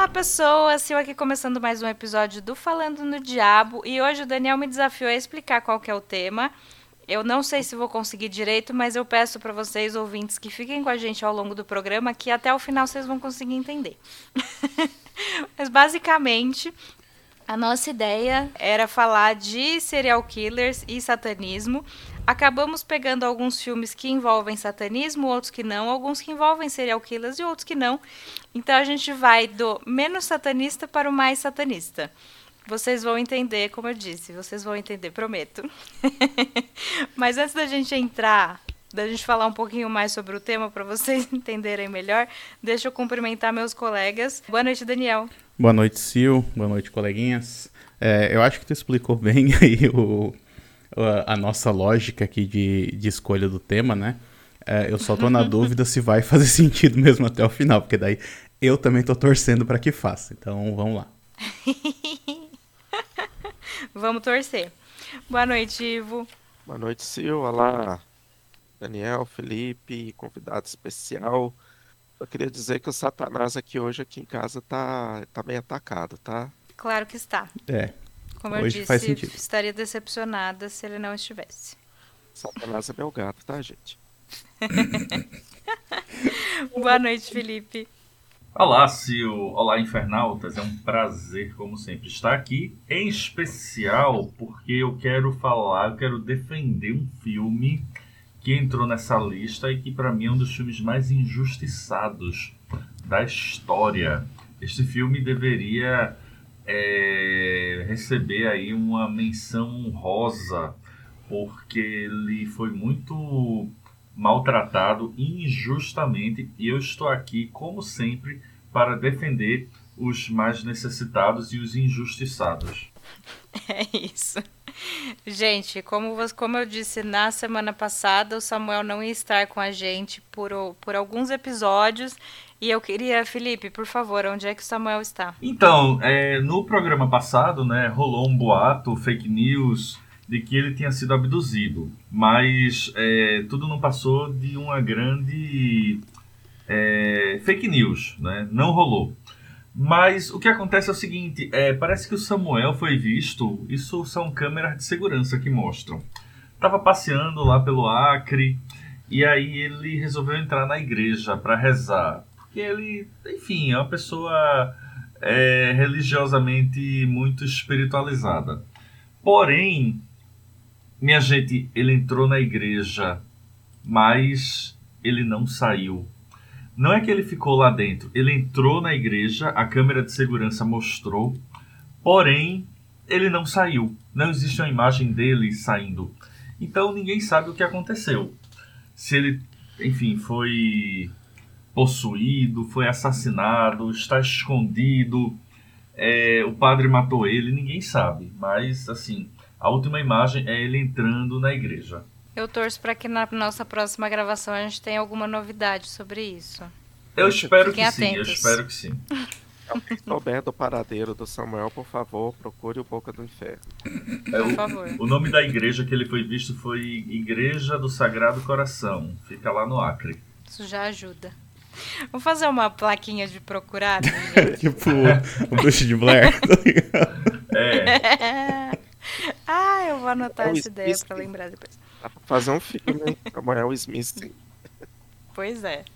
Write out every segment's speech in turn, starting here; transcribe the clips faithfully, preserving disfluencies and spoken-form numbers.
Olá, pessoas! Sil aqui começando mais um episódio do Falando no Diabo. E hoje o Daniel me desafiou a explicar qual que é o tema. Eu não sei se vou conseguir direito, mas eu peço para vocês, ouvintes, que fiquem com a gente ao longo do programa, que até o final vocês vão conseguir entender. Mas basicamente, a nossa ideia era falar de serial killers e satanismo. Acabamos pegando alguns filmes que envolvem satanismo, outros que não, alguns que envolvem serial killers e outros que não. Então a gente vai do menos satanista para o mais satanista. Vocês vão entender, como eu disse, vocês vão entender, prometo. Mas antes da gente entrar, da gente falar um pouquinho mais sobre o tema, para vocês entenderem melhor, deixa eu cumprimentar meus colegas. Boa noite, Daniel. Boa noite, Sil. Boa noite, coleguinhas. É, eu acho que tu explicou bem aí o, a nossa lógica aqui de, de escolha do tema, né? É, eu só tô na dúvida se vai fazer sentido mesmo até o final, porque daí eu também tô torcendo para que faça. Então, vamos lá. Vamos torcer. Boa noite, Ivo. Boa noite, Sil. Olá, Daniel, Felipe, convidado especial. Eu queria dizer que o Satanás aqui hoje, aqui em casa, tá, tá bem atacado, tá? Claro que está. É, Como eu hoje disse, faz sentido. estaria decepcionada se ele não estivesse. Satanás é meu gato, tá, gente? Boa noite, Felipe. Olá, Sil. Olá, infernautas. É um prazer, como sempre, estar aqui. Em especial porque eu quero falar, eu quero defender um filme que entrou nessa lista e que, para mim, é um dos filmes mais injustiçados da história. Este filme deveria é, receber aí uma menção honrosa, porque ele foi muito maltratado injustamente, e eu estou aqui, como sempre, para defender os mais necessitados e os injustiçados. É isso. Gente, como, como eu disse na semana passada, o Samuel não ia estar com a gente por, por alguns episódios, e eu queria, Felipe, por favor, onde é que o Samuel está? Então, é, no programa passado, né, rolou um boato, fake news, de que ele tinha sido abduzido, mas é, tudo não passou de uma grande é, fake news, né? Não rolou. Mas o que acontece é o seguinte, é, parece que o Samuel foi visto, isso são câmeras de segurança que mostram. Estava passeando lá pelo Acre, e aí ele resolveu entrar na igreja para rezar, porque ele, enfim, é uma pessoa é, religiosamente muito espiritualizada. Porém, minha gente, ele entrou na igreja, mas ele não saiu. Não é que ele ficou lá dentro, ele entrou na igreja, a câmera de segurança mostrou, porém, ele não saiu. Não existe uma imagem dele saindo. Então, ninguém sabe o que aconteceu. Se ele, enfim, foi possuído, foi assassinado, está escondido, é, o padre matou ele, ninguém sabe. Mas, assim, a última imagem é ele entrando na igreja. Eu torço para que na nossa próxima gravação a gente tenha alguma novidade sobre isso. Eu espero Fiquem que sim, atentos. eu espero que sim. Se souber do paradeiro do Samuel, por favor, procure o Boca do Inferno. É, Por o, favor. o nome da igreja que ele foi visto foi Igreja do Sagrado Coração. Fica lá no Acre. Isso já ajuda. Vamos fazer uma plaquinha de procurado, gente? Tipo, o Bruxo de Blair, tá ligado? É, Ah, eu vou anotar É o essa ideia Smith. para lembrar depois. Dá pra fazer um filme, hein? Samuel Smith. Pois é.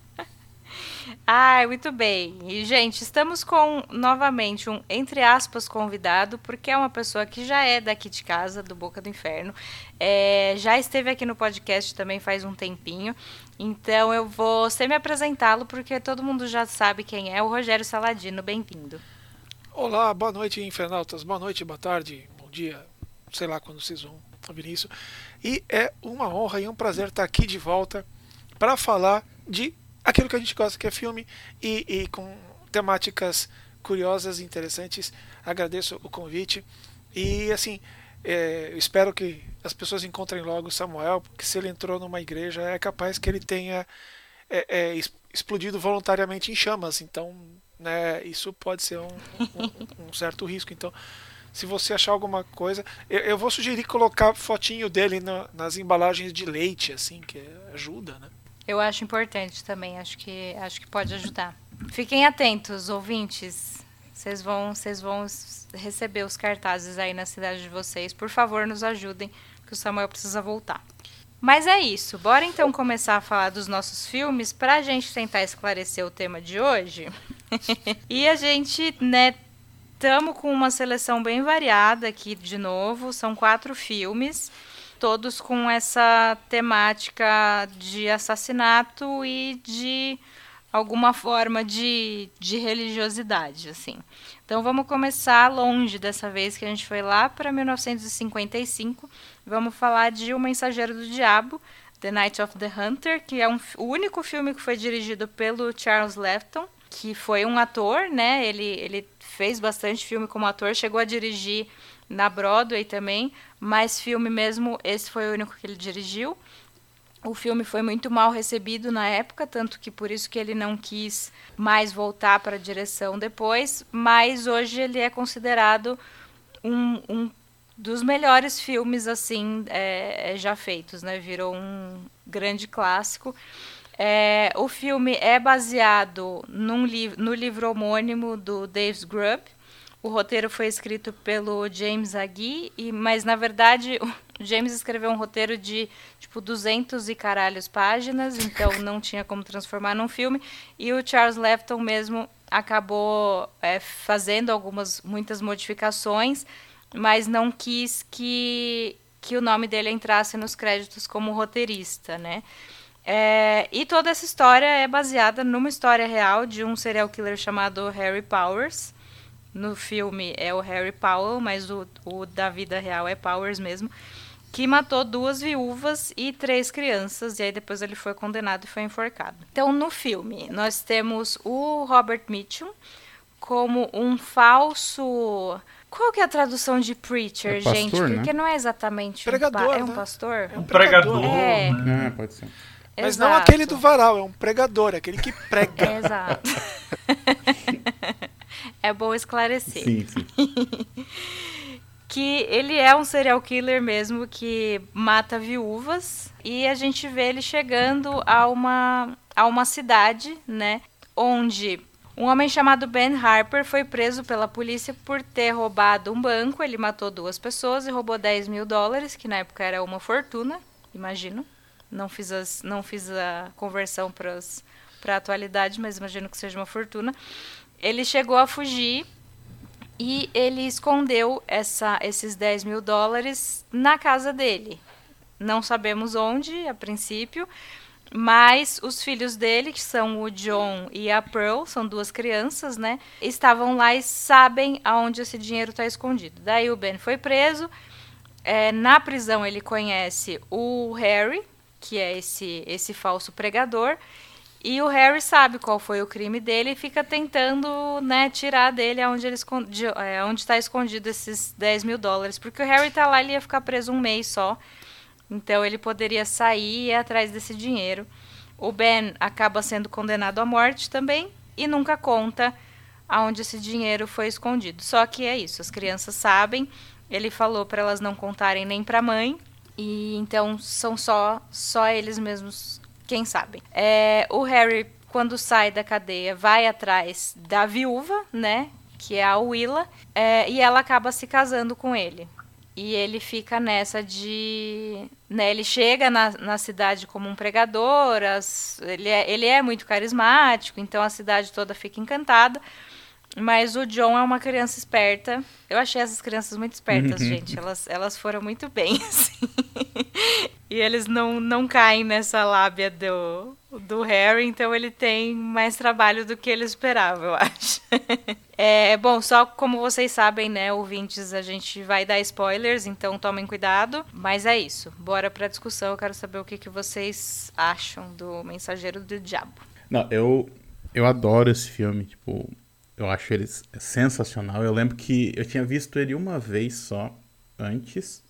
Ai, muito bem. E, gente, estamos com, novamente, um, entre aspas, convidado, porque é uma pessoa que já é daqui de casa, do Boca do Inferno. É, já esteve aqui no podcast também faz um tempinho. Então, eu vou semi-apresentá-lo, porque todo mundo já sabe quem é. O Rogério Saladino, bem-vindo. Olá, boa noite, infernautas. Boa noite, boa tarde, bom dia. Sei lá quando vocês vão ouvir isso. E é uma honra e um prazer estar aqui de volta para falar de aquilo que a gente gosta, que é filme, e, e com temáticas curiosas e interessantes. Agradeço o convite. E assim, é, eu espero que as pessoas encontrem logo o Samuel, porque se ele entrou numa igreja, é capaz que ele tenha é, é, explodido voluntariamente em chamas. Então, né, isso pode ser um, um, um certo risco. Então, se você achar alguma coisa, eu, eu vou sugerir colocar fotinho dele na, nas embalagens de leite, assim, que ajuda, né? Eu acho importante também, acho que, acho que pode ajudar. Fiquem atentos, ouvintes. Vocês vão, vocês vão receber os cartazes aí na cidade de vocês. Por favor, nos ajudem, que o Samuel precisa voltar. Mas é isso. Bora então começar a falar dos nossos filmes pra gente tentar esclarecer o tema de hoje. E a gente, né, tamo com uma seleção bem variada aqui de novo. São quatro filmes, todos com essa temática de assassinato e de alguma forma de, de religiosidade, assim. Então vamos começar longe dessa vez, que a gente foi lá para mil novecentos e cinquenta e cinco. Vamos falar de O Mensageiro do Diabo, The Night of the Hunter, que é um, o único filme que foi dirigido pelo Charles Laughton, que foi um ator, né? Ele, ele fez bastante filme como ator, chegou a dirigir na Broadway também, mas filme mesmo, esse foi o único que ele dirigiu. O filme foi muito mal recebido na época, tanto que por isso que ele não quis mais voltar para a direção depois, mas hoje ele é considerado um, um dos melhores filmes assim é, já feitos, né? Virou um grande clássico. É, o filme é baseado num li- no livro homônimo do Dave Grubb. O roteiro foi escrito pelo James Agee, e, mas na verdade o James escreveu um roteiro de tipo duzentos e caralhos páginas, então não tinha como transformar num filme. E o Charles Laughton mesmo acabou é, fazendo algumas, muitas modificações, mas não quis que, que o nome dele entrasse nos créditos como roteirista, né? É, e toda essa história é baseada numa história real de um serial killer chamado Harry Powers. No filme é o Harry Powell, mas o, o da vida real é Powers mesmo, que matou duas viúvas e três crianças, e aí depois ele foi condenado e foi enforcado. Então, no filme, nós temos o Robert Mitchum como um falso... Qual que é a tradução de preacher, É pastor, gente? Porque né? não é exatamente Pregador, um... Pa... É um né? pastor? É Um pregador, É. né? Ah, pode ser. Mas Exato. não aquele do varal, é um pregador, aquele que prega. Exato. É bom esclarecer. Sim, sim. Que ele é um serial killer mesmo, que mata viúvas, e a gente vê ele chegando a uma, a uma cidade, né, onde um homem chamado Ben Harper foi preso pela polícia por ter roubado um banco. Ele matou duas pessoas e roubou dez mil dólares, que na época era uma fortuna, imagino. Não fiz, as, não fiz a conversão para a atualidade, mas imagino que seja uma fortuna. Ele chegou a fugir e ele escondeu essa, esses dez mil dólares na casa dele. Não sabemos onde, a princípio, mas os filhos dele, que são o John e a Pearl, são duas crianças, né? Estavam lá e sabem aonde esse dinheiro está escondido. Daí o Ben foi preso. É, na prisão ele conhece o Harry, que é esse, esse falso pregador. E o Harry sabe qual foi o crime dele e fica tentando, né, tirar dele onde ele esconde, é, onde está escondido esses dez mil dólares. Porque o Harry tá lá, ele ia ficar preso um mês só. Então ele poderia sair e ir atrás desse dinheiro. O Ben acaba sendo condenado à morte também e nunca conta aonde esse dinheiro foi escondido. Só que é isso, as crianças sabem. Ele falou para elas não contarem nem para a mãe. E então são só, só eles mesmos quem sabe. É, o Harry, quando sai da cadeia, vai atrás da viúva, né? Que é a Willa. É, e ela acaba se casando com ele. E ele fica nessa de... Né, ele chega na, na cidade como um pregador. As, ele, é, ele é muito carismático. Então a cidade toda fica encantada. Mas o John é uma criança esperta. Eu achei essas crianças muito espertas, gente. Elas, elas foram muito bem, assim. E eles não, não caem nessa lábia do, do Harry, então ele tem mais trabalho do que ele esperava, eu acho. É, bom, só como vocês sabem, né, ouvintes, a gente vai dar spoilers, então tomem cuidado. Mas é isso. Bora pra discussão. Eu quero saber o que, que vocês acham do Mensageiro do Diabo. Não, eu, eu adoro esse filme, tipo... Eu acho ele sensacional. Eu lembro que eu tinha visto ele uma vez só, antes.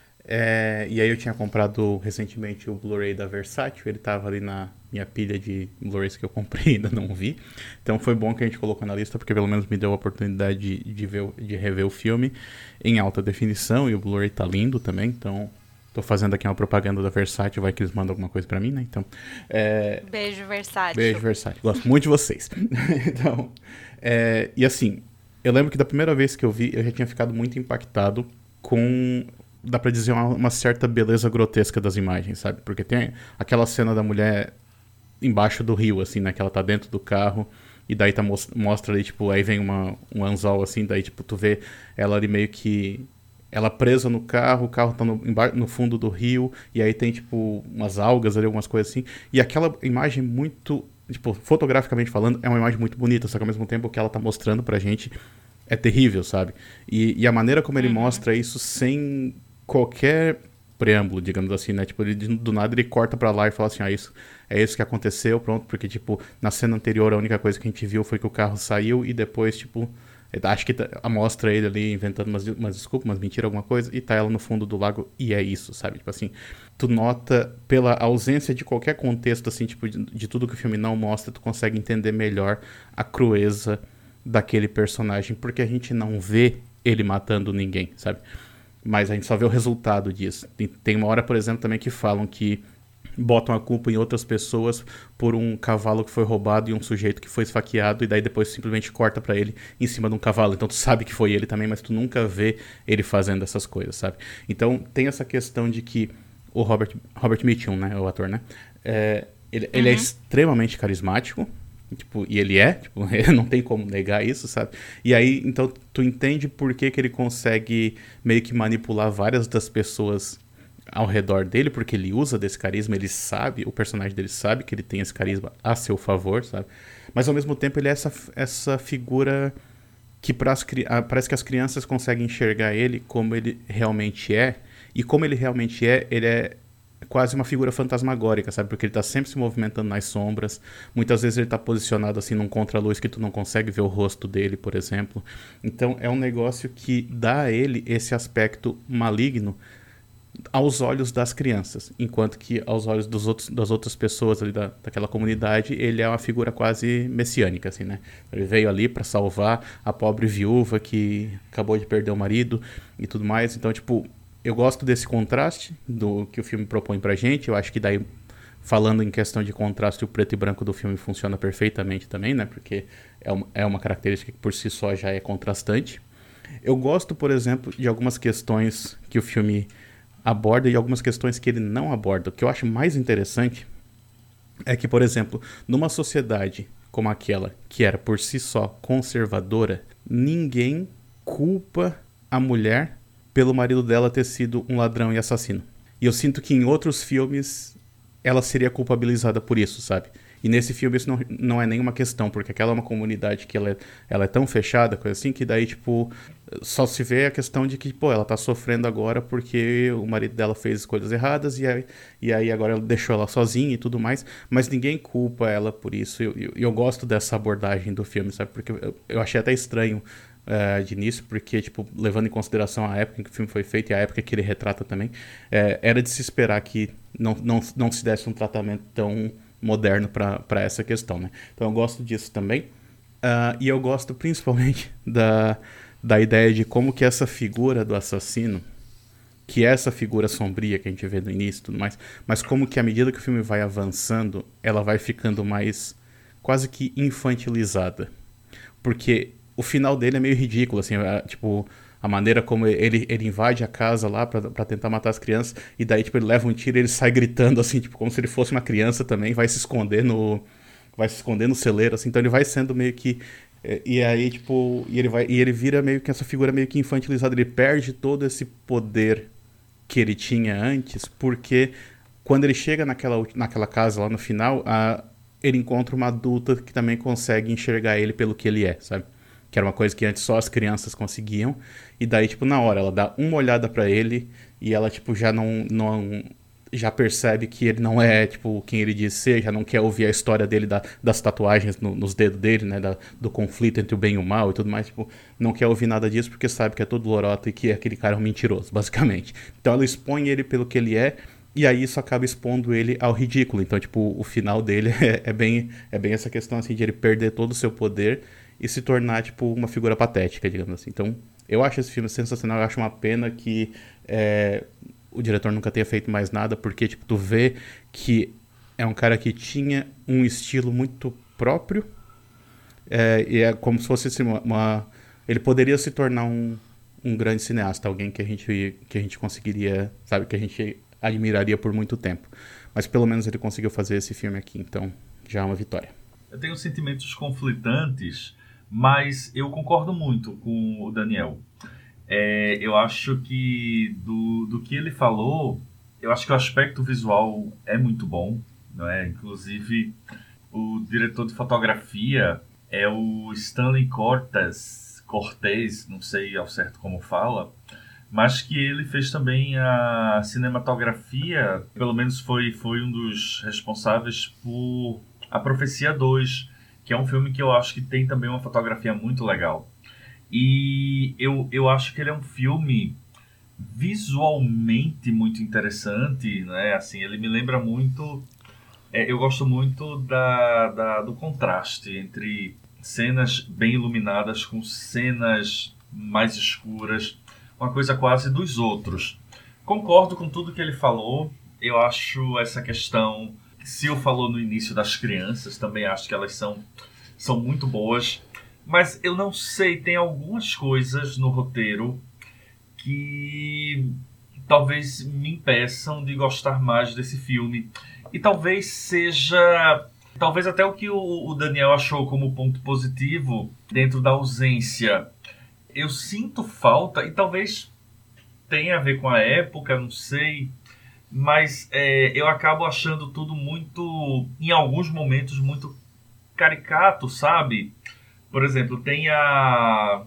É, e aí eu tinha comprado recentemente o Blu-ray da Versátil. Ele tava ali na minha pilha de Blu-rays que eu comprei e ainda não vi. Então foi bom que a gente colocou na lista, porque pelo menos me deu a oportunidade de, de, ver, de rever o filme em alta definição. E o Blu-ray tá lindo também, então... Tô fazendo aqui uma propaganda da Versátil, vai que eles mandam alguma coisa pra mim, né? Então, é... Beijo, Versátil. Beijo, Versátil. Gosto muito de vocês. Então, é... e assim, eu lembro que da primeira vez que eu vi, eu já tinha ficado muito impactado com, dá pra dizer, uma, uma certa beleza grotesca das imagens, sabe? Porque tem aquela cena da mulher embaixo do rio, assim, né? Que ela tá dentro do carro, e daí tá, mostra ali, tipo, aí vem uma, um anzol, assim, daí, tipo, tu vê ela ali meio que... Ela presa no carro, o carro tá no, no fundo do rio, e aí tem, tipo, umas algas ali, algumas coisas assim. E aquela imagem muito... Tipo, fotograficamente falando, é uma imagem muito bonita, só que ao mesmo tempo o que ela tá mostrando pra gente é terrível, sabe? E, e a maneira como ele uhum. mostra isso sem qualquer preâmbulo, digamos assim, né? Tipo, ele, do nada ele corta pra lá e fala assim, ah, isso, é isso que aconteceu, pronto. Porque, tipo, na cena anterior a única coisa que a gente viu foi que o carro saiu e depois, tipo... Acho que mostra ele ali inventando umas, umas desculpas, umas mentiras, alguma coisa, e tá ela no fundo do lago, e é isso, sabe? Tipo assim, tu nota, pela ausência de qualquer contexto, assim, tipo, de, de tudo que o filme não mostra, tu consegue entender melhor a crueza daquele personagem, porque a gente não vê ele matando ninguém, sabe? Mas a gente só vê o resultado disso. Tem, tem uma hora, por exemplo, também que falam que botam a culpa em outras pessoas por um cavalo que foi roubado e um sujeito que foi esfaqueado, e daí depois simplesmente corta pra ele em cima de um cavalo. Então tu sabe que foi ele também, mas tu nunca vê ele fazendo essas coisas, sabe? Então tem essa questão de que o Robert, Robert Mitchum, né, o ator, né, é, ele, uhum. ele é extremamente carismático, tipo, e ele é, tipo, não tem como negar isso, sabe? E aí, então, tu entende por que que ele consegue meio que manipular várias das pessoas ao redor dele, porque ele usa desse carisma, ele sabe, o personagem dele sabe que ele tem esse carisma a seu favor, sabe? Mas ao mesmo tempo ele é essa, essa figura que pras, parece que as crianças conseguem enxergar ele como ele realmente é, e como ele realmente é, ele é quase uma figura fantasmagórica, sabe? Porque ele tá sempre se movimentando nas sombras, muitas vezes ele tá posicionado assim num contraluz que tu não consegue ver o rosto dele, por exemplo. Então é um negócio que dá a ele esse aspecto maligno aos olhos das crianças, enquanto que aos olhos dos outros, das outras pessoas ali da, daquela comunidade, ele é uma figura quase messiânica, assim, né? Ele veio ali para salvar a pobre viúva que acabou de perder o marido e tudo mais. Então, tipo, eu gosto desse contraste do que o filme propõe pra gente. Eu acho que daí, falando em questão de contraste, o preto e branco do filme funciona perfeitamente também, né? Porque é uma, é uma característica que por si só já é contrastante. Eu gosto, por exemplo, de algumas questões que o filme aborda e algumas questões que ele não aborda. O que eu acho mais interessante é que, por exemplo, numa sociedade como aquela, que era por si só conservadora, ninguém culpa a mulher pelo marido dela ter sido um ladrão e assassino. E eu sinto que em outros filmes ela seria culpabilizada por isso, sabe? E nesse filme isso não, não é nenhuma questão, porque aquela é uma comunidade que ela é, ela é tão fechada, coisa assim, que daí, tipo, só se vê a questão de que, pô, ela tá sofrendo agora porque o marido dela fez coisas erradas e aí, e aí agora ela deixou ela sozinha e tudo mais, mas ninguém culpa ela por isso. E eu, eu, eu gosto dessa abordagem do filme, sabe? Porque eu, eu achei até estranho uh, de início, porque, tipo, levando em consideração a época em que o filme foi feito e a época que ele retrata também, é, era de se esperar que não, não, não se desse um tratamento tão moderno para essa questão, né? Então eu gosto disso também. Uh, e eu gosto principalmente da, da ideia de como que essa figura do assassino, que é essa figura sombria que a gente vê no início e tudo mais, mas como que à medida que o filme vai avançando, ela vai ficando mais quase que infantilizada. Porque o final dele é meio ridículo, assim, é, tipo, a maneira como ele, ele invade a casa lá pra, pra tentar matar as crianças, e daí, tipo, ele leva um tiro e ele sai gritando, assim, tipo, como se ele fosse uma criança também, vai se esconder no, vai se esconder no celeiro, assim, então ele vai sendo meio que, e aí, tipo, e ele, vai, e ele vira meio que essa figura meio que infantilizada, ele perde todo esse poder que ele tinha antes, porque quando ele chega naquela, naquela casa lá no final, a, ele encontra uma adulta que também consegue enxergar ele pelo que ele é, sabe? Que era uma coisa que antes só as crianças conseguiam. E daí, tipo, na hora, ela dá uma olhada pra ele e ela, tipo, já não, não... já percebe que ele não é, tipo, quem ele diz ser, já não quer ouvir a história dele, da, das tatuagens no, nos dedos dele, né, da, do conflito entre o bem e o mal e tudo mais, tipo, não quer ouvir nada disso porque sabe que é todo lorota e que aquele cara é um mentiroso, basicamente. Então ela expõe ele pelo que ele é, e aí isso acaba expondo ele ao ridículo. Então, tipo, o final dele é, é, bem, é bem essa questão, assim, de ele perder todo o seu poder e se tornar, tipo, uma figura patética, digamos assim. Então, eu acho esse filme sensacional, eu acho uma pena que é, o diretor nunca tenha feito mais nada, porque, tipo, tu vê que é um cara que tinha um estilo muito próprio, é, e é como se fosse assim, uma, uma, ele poderia se tornar um, um grande cineasta, alguém que a gente, que a gente conseguiria, sabe, que a gente admiraria por muito tempo. Mas pelo menos ele conseguiu fazer esse filme aqui, então já é uma vitória. Eu tenho sentimentos conflitantes, mas eu concordo muito com o Daniel. É, eu acho que do, do que ele falou, eu acho que o aspecto visual é muito bom, não é? Inclusive, o diretor de fotografia é o Stanley Cortez, Cortez, não sei ao certo como fala, mas que ele fez também a cinematografia, pelo menos foi, foi um dos responsáveis por A Profecia dois, que é um filme que eu acho que tem também uma fotografia muito legal. E eu, eu acho que ele é um filme visualmente muito interessante, né? Assim, ele me lembra muito... É, eu gosto muito da, da, do contraste entre cenas bem iluminadas com cenas mais escuras, uma coisa quase dos outros. Concordo com tudo que ele falou. Eu acho essa questão... Sil falou no início das crianças, também acho que elas são, são muito boas. Mas eu não sei, tem algumas coisas no roteiro que talvez me impeçam de gostar mais desse filme. E talvez seja... Talvez até o que o, o Daniel achou como ponto positivo dentro da ausência. Eu sinto falta, e talvez tenha a ver com a época, não sei... Mas é, eu acabo achando tudo muito, em alguns momentos, muito caricato, sabe? Por exemplo, tem a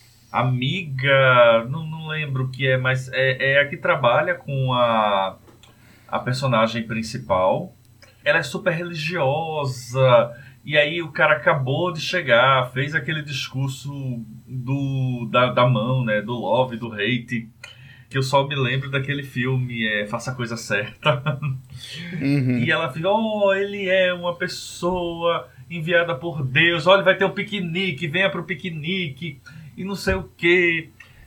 amiga, não, não lembro o que é, mas é, é a que trabalha com a, a personagem principal. Ela é super religiosa, e aí o cara acabou de chegar, fez aquele discurso do, da, da mão, né? Do love, do hate... que eu só me lembro daquele filme, é, Faça a Coisa Certa. Uhum. E ela fica, oh, ele é uma pessoa enviada por Deus, olha, vai ter um piquenique, venha pro piquenique, e não sei o quê.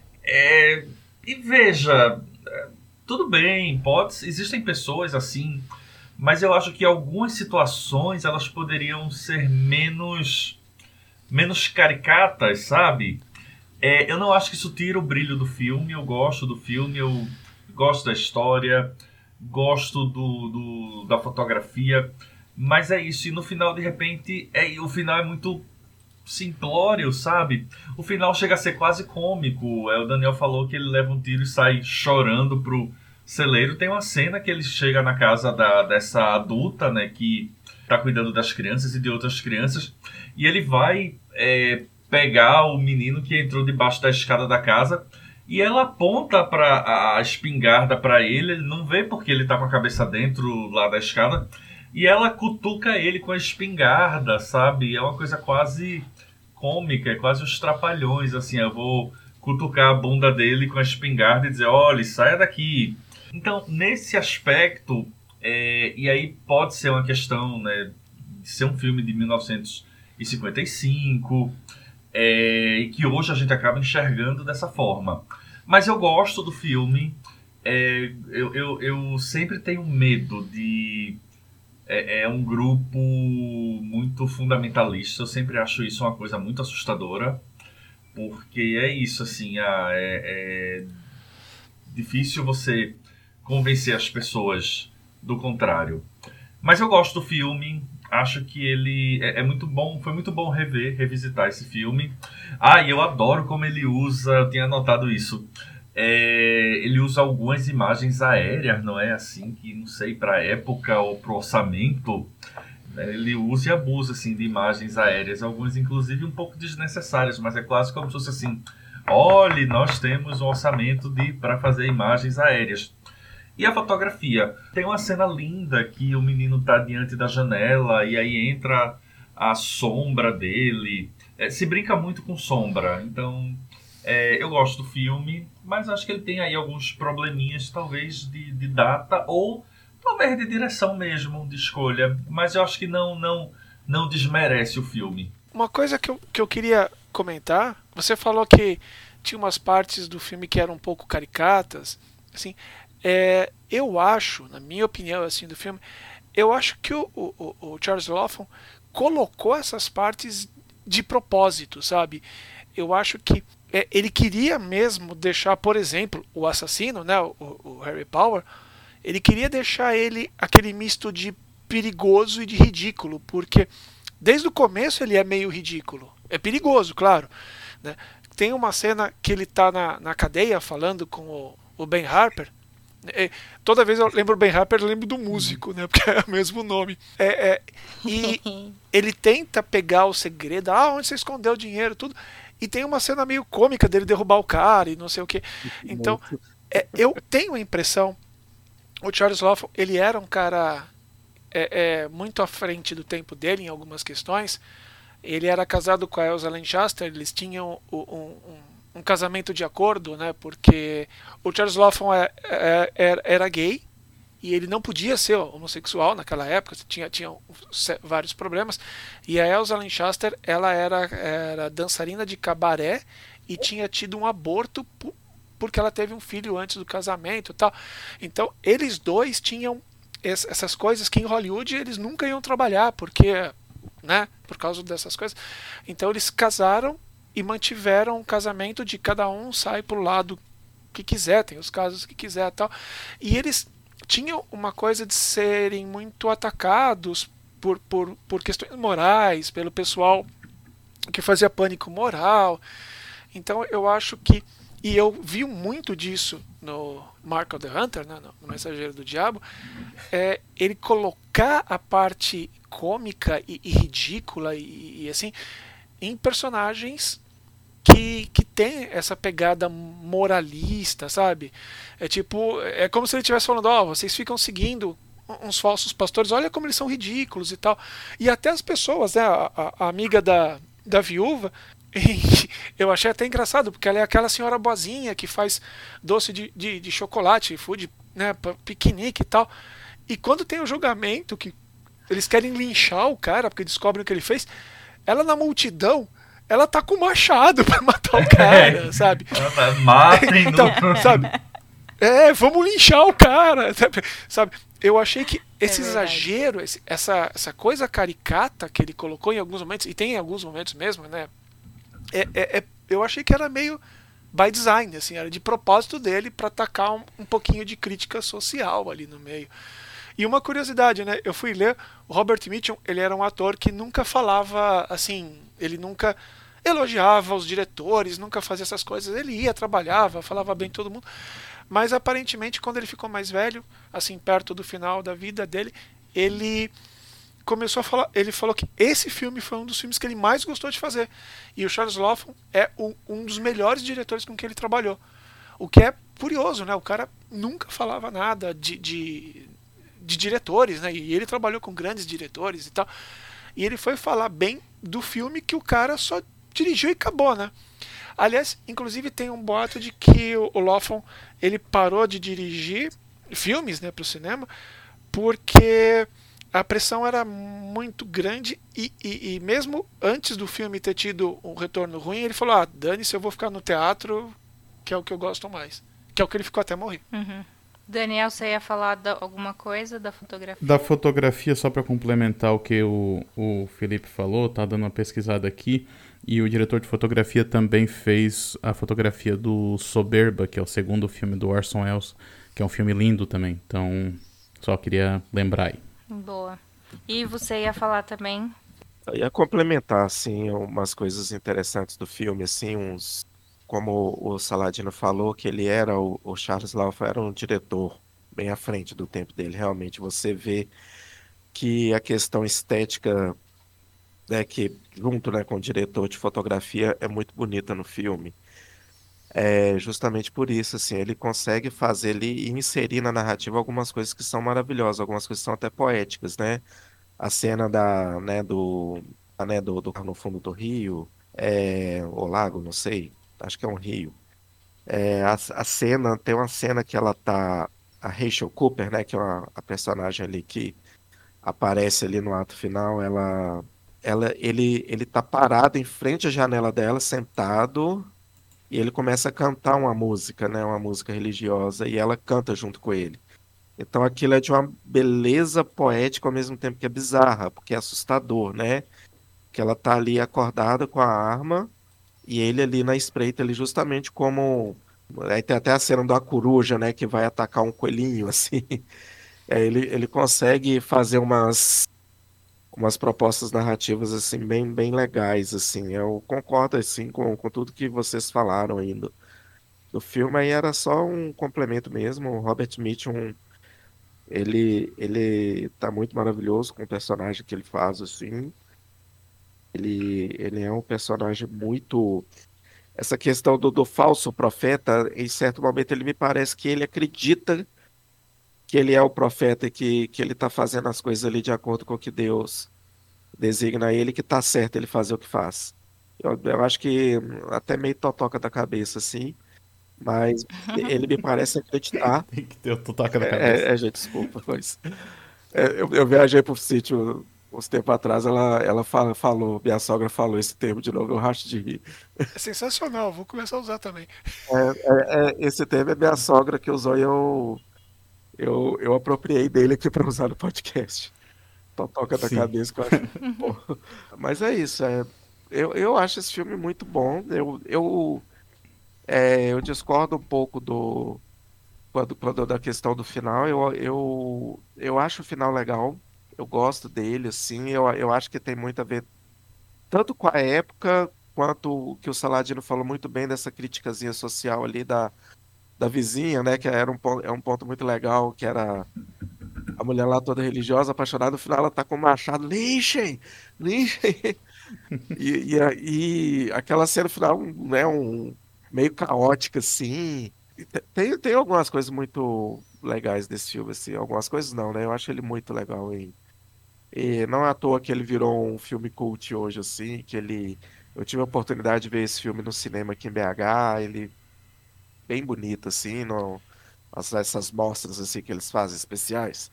É, e veja, tudo bem, pode, existem pessoas assim, mas eu acho que algumas situações, elas poderiam ser menos, menos caricatas, sabe? É, eu não acho que isso tira o brilho do filme. Eu gosto do filme, eu gosto da história, gosto do, do, da fotografia, mas é isso. E no final, de repente, é, o final é muito simplório, sabe? O final chega a ser quase cômico. É, o Daniel falou que ele leva um tiro e sai chorando pro celeiro. Tem uma cena que ele chega na casa da, dessa adulta, né, que tá cuidando das crianças e de outras crianças, e ele vai... É, pegar o menino que entrou debaixo da escada da casa, e ela aponta pra, a espingarda para ele, ele não vê porque ele tá com a cabeça dentro lá da escada, e ela cutuca ele com a espingarda, sabe? É uma coisa quase cômica, é quase os Trapalhões, assim, eu vou cutucar a bunda dele com a espingarda e dizer, olha, saia daqui. Então, nesse aspecto, é, e aí pode ser uma questão, né, de ser um filme de mil novecentos e cinquenta e cinco... É, e que hoje a gente acaba enxergando dessa forma. Mas eu gosto do filme. É, eu, eu, eu sempre tenho medo de... É, é um grupo muito fundamentalista. Eu sempre acho isso uma coisa muito assustadora. Porque é isso, assim... Ah, é, é difícil você convencer as pessoas do contrário. Mas eu gosto do filme... Acho que ele é, é muito bom, foi muito bom rever, revisitar esse filme. Ah, e eu adoro como ele usa, eu tinha notado isso, é, ele usa algumas imagens aéreas, não é assim, que não sei, para a época ou para o orçamento, né, ele usa e abusa assim, de imagens aéreas, algumas inclusive um pouco desnecessárias, mas é quase como se fosse assim, olhe, nós temos um orçamento de, para fazer imagens aéreas. E a fotografia. Tem uma cena linda que o menino tá diante da janela e aí entra a sombra dele. É, se brinca muito com sombra. Então, é, eu gosto do filme, mas acho que ele tem aí alguns probleminhas, talvez, de, de data ou talvez de direção mesmo, de escolha. Mas eu acho que não, não, não desmerece o filme. Uma coisa que eu, que eu queria comentar, você falou que tinha umas partes do filme que eram um pouco caricatas, assim... É, eu acho, na minha opinião assim, do filme, eu acho que o, o, o Charles Lawton colocou essas partes de propósito, sabe? eu acho que é, ele queria mesmo deixar, por exemplo, o assassino, né, o, o Harry Power, ele queria deixar ele aquele misto de perigoso e de ridículo, porque desde o começo ele é meio ridículo. É perigoso, claro, né? Tem uma cena que ele tá na, na cadeia falando com o, o Ben Harper. É, toda vez eu lembro o Ben Harper, eu lembro do músico, né? Porque é o mesmo nome. É, é, e ele tenta pegar o segredo. Ah, onde você escondeu o dinheiro, tudo. E tem uma cena meio cômica dele derrubar o cara e não sei o que. Então, é, eu tenho a impressão, o Charles Lawton, ele era um cara é, é, muito à frente do tempo dele em algumas questões. Ele era casado com a Elsa Lanchester, eles tinham um, um, um casamento de acordo, né? Porque o Charles Lawton é, é, é, era gay e ele não podia ser homossexual naquela época, tinha, tinha vários problemas. E a Elsa Lanchester, ela era, era dançarina de cabaré e tinha tido um aborto porque ela teve um filho antes do casamento e tal. Então, eles dois tinham essas coisas que em Hollywood eles nunca iam trabalhar, porque... né, por causa dessas coisas. Então eles casaram e mantiveram o casamento de cada um sai pro lado que quiser, tem os casos que quiser e tal. E eles tinham uma coisa de serem muito atacados por, por, por questões morais, pelo pessoal que fazia pânico moral. Então eu acho que, e eu vi muito disso no Mark of the Hunter, né, no Mensageiro do Diabo, é ele colocar a parte cômica e, e ridícula e, e assim em personagens que, que tem essa pegada moralista, sabe? É tipo, é como se ele estivesse falando, ó, oh, vocês ficam seguindo uns falsos pastores, olha como eles são ridículos e tal. E até as pessoas, né, a, a, a amiga da, da viúva, eu achei até engraçado, porque ela é aquela senhora boazinha que faz doce de, de, de chocolate, food, né, piquenique e tal. E quando tem o julgamento, que eles querem linchar o cara, porque descobrem o que ele fez, ela na multidão, ela tá com o machado pra matar o cara, sabe? Matem, então, sabe? É, vamos linchar o cara, sabe? Eu achei que esse é exagero, esse, essa, essa coisa caricata que ele colocou em alguns momentos, e tem em alguns momentos mesmo, né? É, é, é, eu achei que era meio by design, assim, era de propósito dele para atacar um, um pouquinho de crítica social ali no meio. E uma curiosidade, né? Eu fui ler, o Robert Mitchum, ele era um ator que nunca falava, assim, ele nunca elogiava os diretores, nunca fazia essas coisas. Ele ia, trabalhava, falava bem de todo mundo. Mas aparentemente, quando ele ficou mais velho, assim, perto do final da vida dele, ele começou a falar, ele falou que esse filme foi um dos filmes que ele mais gostou de fazer. E o Charles Lawton é um, um dos melhores diretores com quem ele trabalhou. O que é curioso, né? O cara nunca falava nada de, de, de diretores, né? E ele trabalhou com grandes diretores e tal. E ele foi falar bem do filme que o cara só dirigiu e acabou, né? Aliás, inclusive tem um boato de que o, o Lawton, ele parou de dirigir filmes, né, para o cinema, porque a pressão era muito grande e, e, e mesmo antes do filme ter tido um retorno ruim, ele falou, ah, dane-se, eu vou ficar no teatro, que é o que eu gosto mais. Que é o que ele ficou até morrer. Uhum. Daniel, você ia falar da, alguma coisa da fotografia? Da fotografia, só para complementar o que o, o Felipe falou, tá dando uma pesquisada aqui, e o diretor de fotografia também fez a fotografia do Soberba, que é o segundo filme do Orson Welles, que é um filme lindo também, então só queria lembrar aí. Boa. E você ia falar também? Eu ia complementar, assim, umas coisas interessantes do filme, assim, uns... Como o Saladino falou, que ele era, o, o Charles Lawton era um diretor bem à frente do tempo dele. Realmente, você vê que a questão estética, né, que junto, né, com o diretor de fotografia, é muito bonita no filme. É justamente por isso, assim, ele consegue fazer ali e inserir na narrativa algumas coisas que são maravilhosas, algumas coisas que são até poéticas, né? A cena da, né, do, né, do, do no fundo do rio, é, o lago, não sei. Acho que é um rio. É, a, a cena, tem uma cena que ela tá. A Rachel Cooper, né? Que é uma, a personagem ali que aparece ali no ato final, ela. ela ele, ele tá parado em frente à janela dela, sentado, e ele começa a cantar uma música, né? Uma música religiosa, e ela canta junto com ele. Então aquilo é de uma beleza poética ao mesmo tempo que é bizarra, porque é assustador, né? Que ela tá ali acordada com a arma. E ele ali na espreita, ele justamente como... Aí tem até a cena da coruja, né, que vai atacar um coelhinho, assim. É, ele, ele consegue fazer umas, umas propostas narrativas, assim, bem, bem legais, assim. Eu concordo, assim, com, com tudo que vocês falaram ainda. Do filme aí era só um complemento mesmo. O Robert Mitchum, ele, ele tá muito maravilhoso com o personagem que ele faz, assim. Ele, ele é um personagem muito... Essa questão do, do falso profeta, em certo momento ele me parece que ele acredita que ele é o profeta e que, que ele está fazendo as coisas ali de acordo com o que Deus designa a ele, que está certo ele fazer o que faz. Eu, eu acho que até meio totoca da cabeça, assim, mas ele me parece acreditar. Tem que ter o totoca da cabeça. É, é, gente, desculpa, mas é, eu, eu viajei pro sítio uns tempos atrás, ela, ela fala- falou, minha sogra falou esse termo de novo, eu racho de rir. É sensacional, vou começar a usar também. É, é, esse termo é minha sogra que usou e eu, eu, eu apropriei dele aqui para usar no podcast. Totoca da Sim. cabeça que eu acho. Bom. Mas é isso, é, eu, eu acho esse filme muito bom. Eu, eu, é, eu discordo um pouco do quando, quando da questão do final. Eu, eu, eu acho o final legal. Eu gosto dele, assim. Eu, eu acho que tem muito a ver tanto com a época quanto o que o Saladino falou muito bem dessa criticazinha social ali da, da vizinha, né? Que era um, pon- é um ponto muito legal, que era a mulher lá toda religiosa, apaixonada, no final ela tá com o machado, linchem, linchem. E, e, a- e aquela cena final, né, um, meio caótica, assim. E te- Tem, tem algumas coisas muito legais desse filme, assim. Algumas coisas não, né? Eu acho ele muito legal, hein? E não é à toa que ele virou um filme cult hoje, assim, que ele... Eu tive a oportunidade de ver esse filme no cinema aqui em B H, ele bem bonito, assim, no, as- essas mostras, assim, que eles fazem especiais.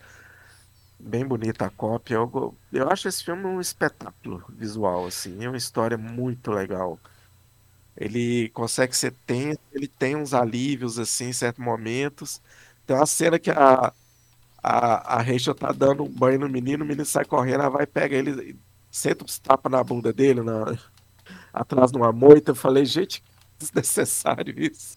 Bem bonita a cópia. Eu, go- eu acho esse filme um espetáculo visual, assim. É uma história muito legal. Ele consegue ser tenso, ele tem uns alívios, assim, em certos momentos. Tem uma cena que a, a, a Rachel tá dando um banho no menino, o menino sai correndo, ela vai, pega ele, e senta uns tapas na bunda dele, na, atrás de uma moita. Eu falei, gente, que desnecessário isso.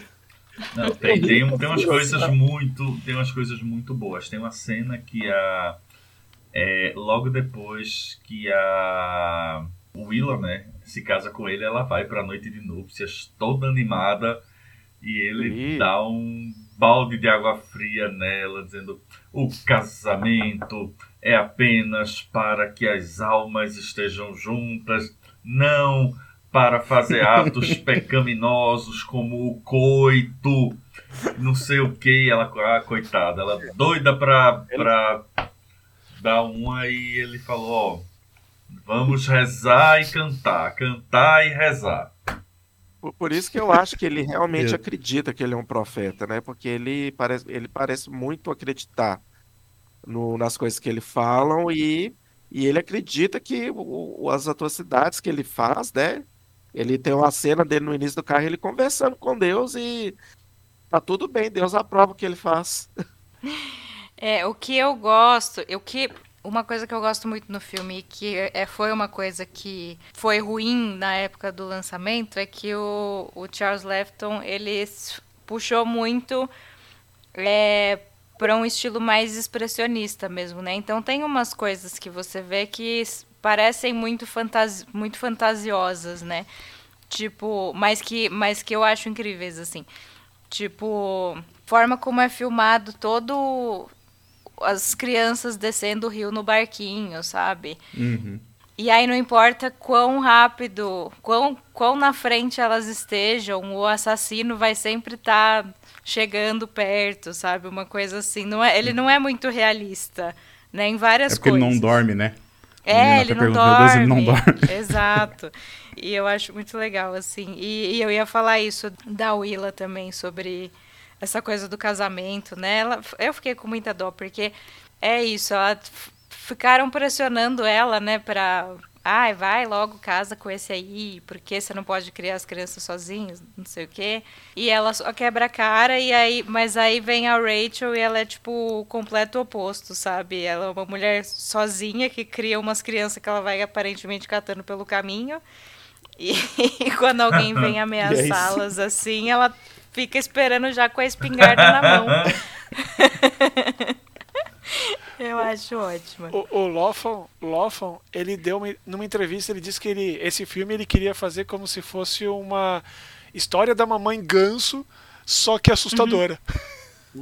Não, Eu tem, ri tem, um- com tem umas força. coisas muito, tem umas coisas muito boas. Tem uma cena que a é, logo depois que a Willa, né, se casa com ele, ela vai pra noite de núpcias toda animada e ele E dá um balde de água fria nela, dizendo: o casamento é apenas para que as almas estejam juntas, não para fazer atos pecaminosos como o coito, não sei o que. Ela, ah, coitada, ela doida pra, pra dar uma, e ele falou: ó, vamos rezar e cantar, cantar e rezar. Por por isso que eu acho que ele realmente Eu- acredita que ele é um profeta, né? Porque ele parece, ele parece muito acreditar no- nas coisas que ele falam e, e ele acredita que o- o- as atrocidades que ele faz, né? Ele tem uma cena dele no início do carro, ele conversando com Deus e tá tudo bem, Deus aprova o que ele faz. É, o que eu gosto, o que uma coisa que eu gosto muito no filme, e que é, foi uma coisa que foi ruim na época do lançamento, é que o, o Charles Laughton, ele s- puxou muito é, para um estilo mais expressionista mesmo, né? Então tem umas coisas que você vê que s- parecem muito, fantasi muito fantasiosas, né? Tipo, mas que, mas que eu acho incríveis, assim. Tipo, forma como é filmado todo as crianças descendo o rio no barquinho, sabe? Uhum. E aí não importa quão rápido, quão, quão na frente elas estejam, o assassino vai sempre estar chegando perto, sabe? Uma coisa assim. Não é, ele não é muito realista, né? Em É várias porque ele não coisas. dorme, né? O É, menino ele até não pergunta, meu Deus, ele não dorme. dorme. Exato. E eu acho muito legal, assim. E, e eu ia falar isso da Willa também, sobre essa coisa do casamento, né? Ela, eu fiquei com muita dó, porque é isso, ela, f- ficaram pressionando ela, né, pra... Ai, vai logo, casa com esse aí, porque você não pode criar as crianças sozinhas, não sei o quê. E ela só quebra a cara, e aí, mas aí vem a Rachel e ela é tipo o completo oposto, sabe? Ela é uma mulher sozinha que cria umas crianças que ela vai aparentemente catando pelo caminho. E, e quando alguém vem ameaçá-las assim, ela fica esperando já com a espingarda na mão. Eu acho ótimo. O, o Lothar, Lothar, ele deu uma, numa entrevista, ele disse que ele, esse filme ele queria fazer como se fosse uma história da mamãe ganso, só que assustadora. Uhum.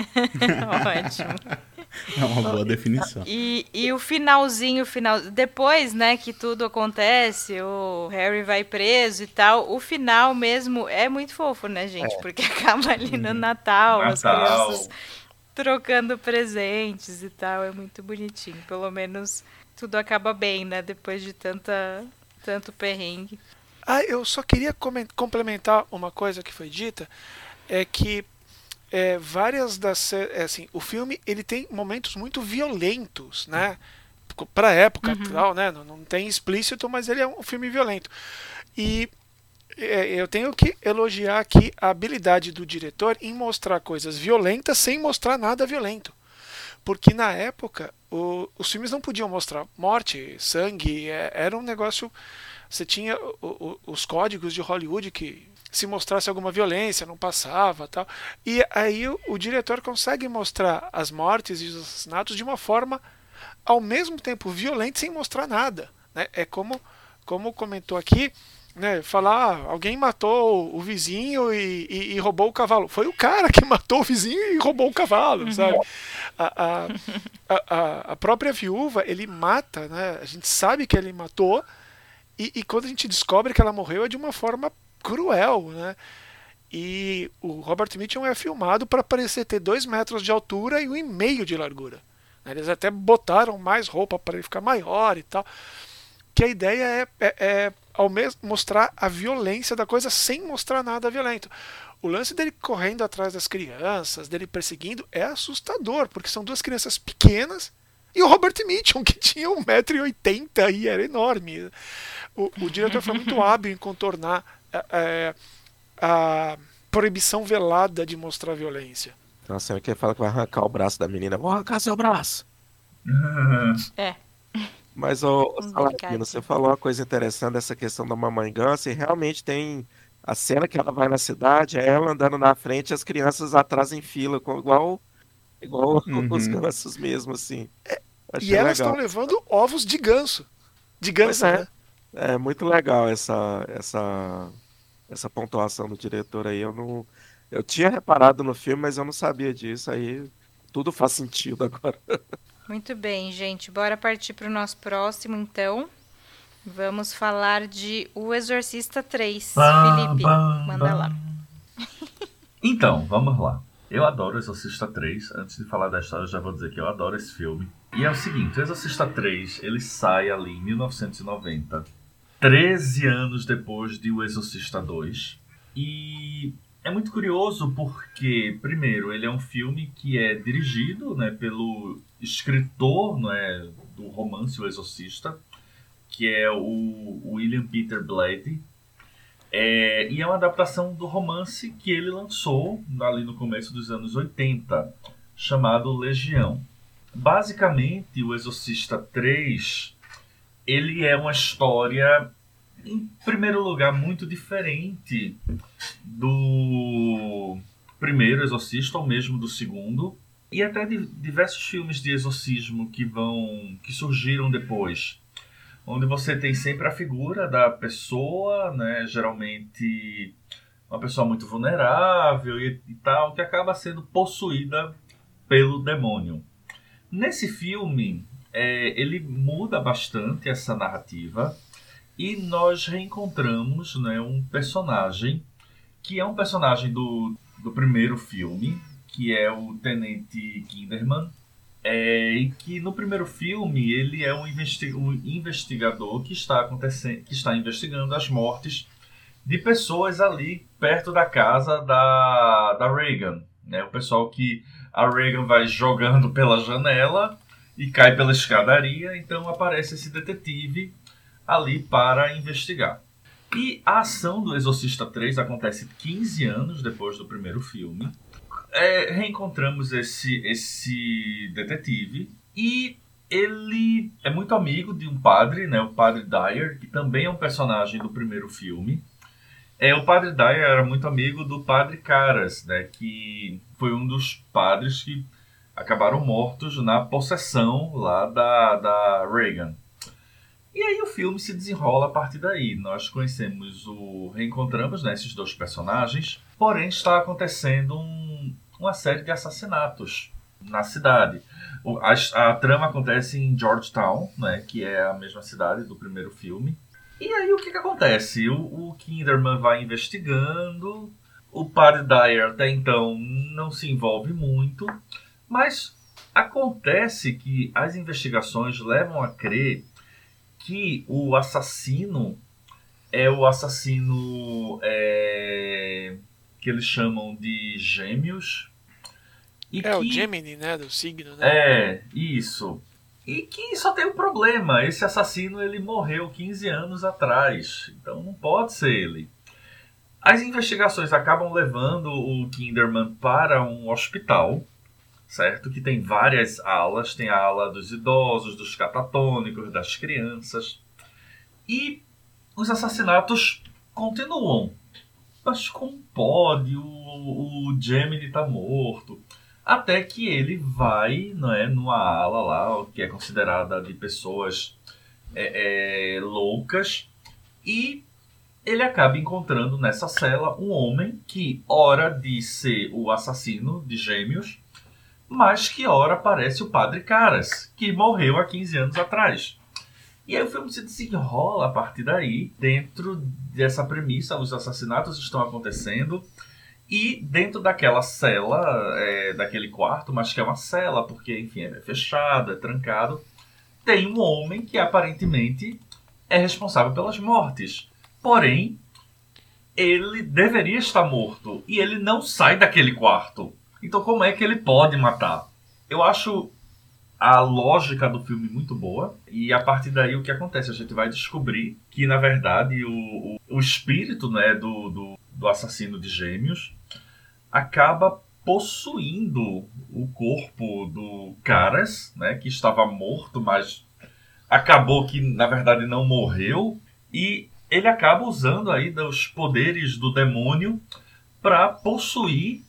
Ótimo. É uma boa definição. E, e o finalzinho, final, depois, né, que tudo acontece, o Harry vai preso e tal, o final mesmo é muito fofo, né, gente? É. Porque acaba ali no Natal, Natal, as crianças trocando presentes e tal, é muito bonitinho. Pelo menos tudo acaba bem, né, depois de tanta, tanto perrengue. Ah, eu só queria complementar uma coisa que foi dita, é que É, várias das é, assim, o filme ele tem momentos muito violentos, né? Para época, uhum. tal, né? Não, não tem explícito, mas ele é um filme violento. E é, eu tenho que elogiar aqui a habilidade do diretor em mostrar coisas violentas sem mostrar nada violento, porque na época o, os filmes não podiam mostrar morte, sangue, é, era um negócio. Você tinha o, o, os códigos de Hollywood que se mostrasse alguma violência, não passava, tal. E aí o, o diretor consegue mostrar as mortes e os assassinatos de uma forma ao mesmo tempo violenta, sem mostrar nada, né? É como, como comentou aqui, né? Falar, ah, alguém matou o vizinho e, e, e roubou o cavalo. Foi o cara que matou o vizinho e roubou o cavalo, uhum. sabe? A, a, a, a própria viúva, ele mata, né? A gente sabe que ele matou, e, e quando a gente descobre que ela morreu é de uma forma cruel, né? E o Robert Mitchum é filmado para parecer ter dois metros de altura e um e meio de largura. Eles até botaram mais roupa para ele ficar maior e tal. Que a ideia é, é, é ao mesmo mostrar a violência da coisa sem mostrar nada violento. O lance dele correndo atrás das crianças, dele perseguindo, é assustador, porque são duas crianças pequenas e o Robert Mitchum, que tinha um metro e oitenta e era enorme. O, o diretor foi muito hábil em contornar É, a proibição velada de mostrar violência. Então a cena que ele fala que vai arrancar o braço da menina. Vou arrancar seu braço. É. Mas, ô, ô Saladino, você falou uma coisa interessante dessa questão da mamãe ganso, e realmente tem a cena que ela vai na cidade, é ela andando na frente e as crianças atrás em fila, com, igual, igual uhum. os gansos mesmo, assim. É, e elas estão levando ovos de ganso. De ganso, é. né? É muito legal essa, essa, essa pontuação do diretor aí. Eu não, eu tinha reparado no filme, mas eu não sabia disso. Aí tudo faz sentido agora. Muito bem, gente. Bora partir para o nosso próximo, então. Vamos falar de O Exorcista três. Bah, Felipe, bah, manda bah. lá. Então, vamos lá. Eu adoro O Exorcista três. Antes de falar da história, eu já vou dizer que eu adoro esse filme. E é o seguinte, O Exorcista três, ele sai ali em mil novecentos e noventa, treze anos depois de O Exorcista dois. E é muito curioso porque, primeiro, ele é um filme que é dirigido, né, pelo escritor, né, do romance O Exorcista, que é o William Peter Blatty. É, e é uma adaptação do romance que ele lançou ali no começo dos anos oitenta, chamado Legião. Basicamente, O Exorcista três, ele é uma história, em primeiro lugar, muito diferente do primeiro Exorcista, ou mesmo do segundo, e até de diversos filmes de exorcismo que, vão, que surgiram depois, onde você tem sempre a figura da pessoa, né, geralmente uma pessoa muito vulnerável e, e tal, que acaba sendo possuída pelo demônio. Nesse filme, é, ele muda bastante essa narrativa e nós reencontramos, né, um personagem que é um personagem do, do primeiro filme, que é o Tenente Kinderman, é, e que no primeiro filme ele é um, investi- um investigador que está, acontecendo, que está investigando as mortes de pessoas ali perto da casa da, da Regan, né, o pessoal que a Regan vai jogando pela janela e cai pela escadaria, então aparece esse detetive ali para investigar. E a ação do Exorcista três acontece quinze anos depois do primeiro filme. É, reencontramos esse, esse detetive e ele é muito amigo de um padre, né, o Padre Dyer, que também é um personagem do primeiro filme. É, o Padre Dyer era muito amigo do Padre Karras, né, que foi um dos padres que acabaram mortos na possessão lá da, da Regan. E aí o filme se desenrola a partir daí. Nós conhecemos o... reencontramos, né, esses dois personagens, porém está acontecendo um, uma série de assassinatos na cidade. O, a, a trama acontece em Georgetown, né, que é a mesma cidade do primeiro filme. E aí o que, que acontece? O, o Kinderman vai investigando, o Padre Dyer até então não se envolve muito, mas acontece que as investigações levam a crer que o assassino é o assassino é, que eles chamam de Gêmeos. E é que, o Gemini, né? Do signo, né? É, isso. E que só tem um problema. Esse assassino ele morreu quinze anos atrás. Então não pode ser ele. As investigações acabam levando o Kinderman para um hospital, certo? Que tem várias alas. Tem a ala dos idosos, dos catatônicos, das crianças. E os assassinatos continuam. Mas como pode? O, o Gemini está morto. Até que ele vai, não é, numa ala lá, que é considerada de pessoas é, é, loucas. E ele acaba encontrando nessa cela um homem que ora diz ser o assassino de Gêmeos, mas que ora parece o Padre Karras, que morreu há quinze anos atrás. E aí o filme se desenrola a partir daí, dentro dessa premissa, os assassinatos estão acontecendo, e dentro daquela cela, é, daquele quarto, mas que é uma cela, porque, enfim, é fechado, é trancado, tem um homem que aparentemente é responsável pelas mortes. Porém, ele deveria estar morto, e ele não sai daquele quarto. Então como é que ele pode matar? Eu acho a lógica do filme muito boa. E a partir daí o que acontece? A gente vai descobrir que, na verdade, o, o, o espírito, né, do, do, do assassino de Gêmeos acaba possuindo o corpo do Karras, né, que estava morto, mas acabou que, na verdade, não morreu. E ele acaba usando aí dos poderes do demônio para possuir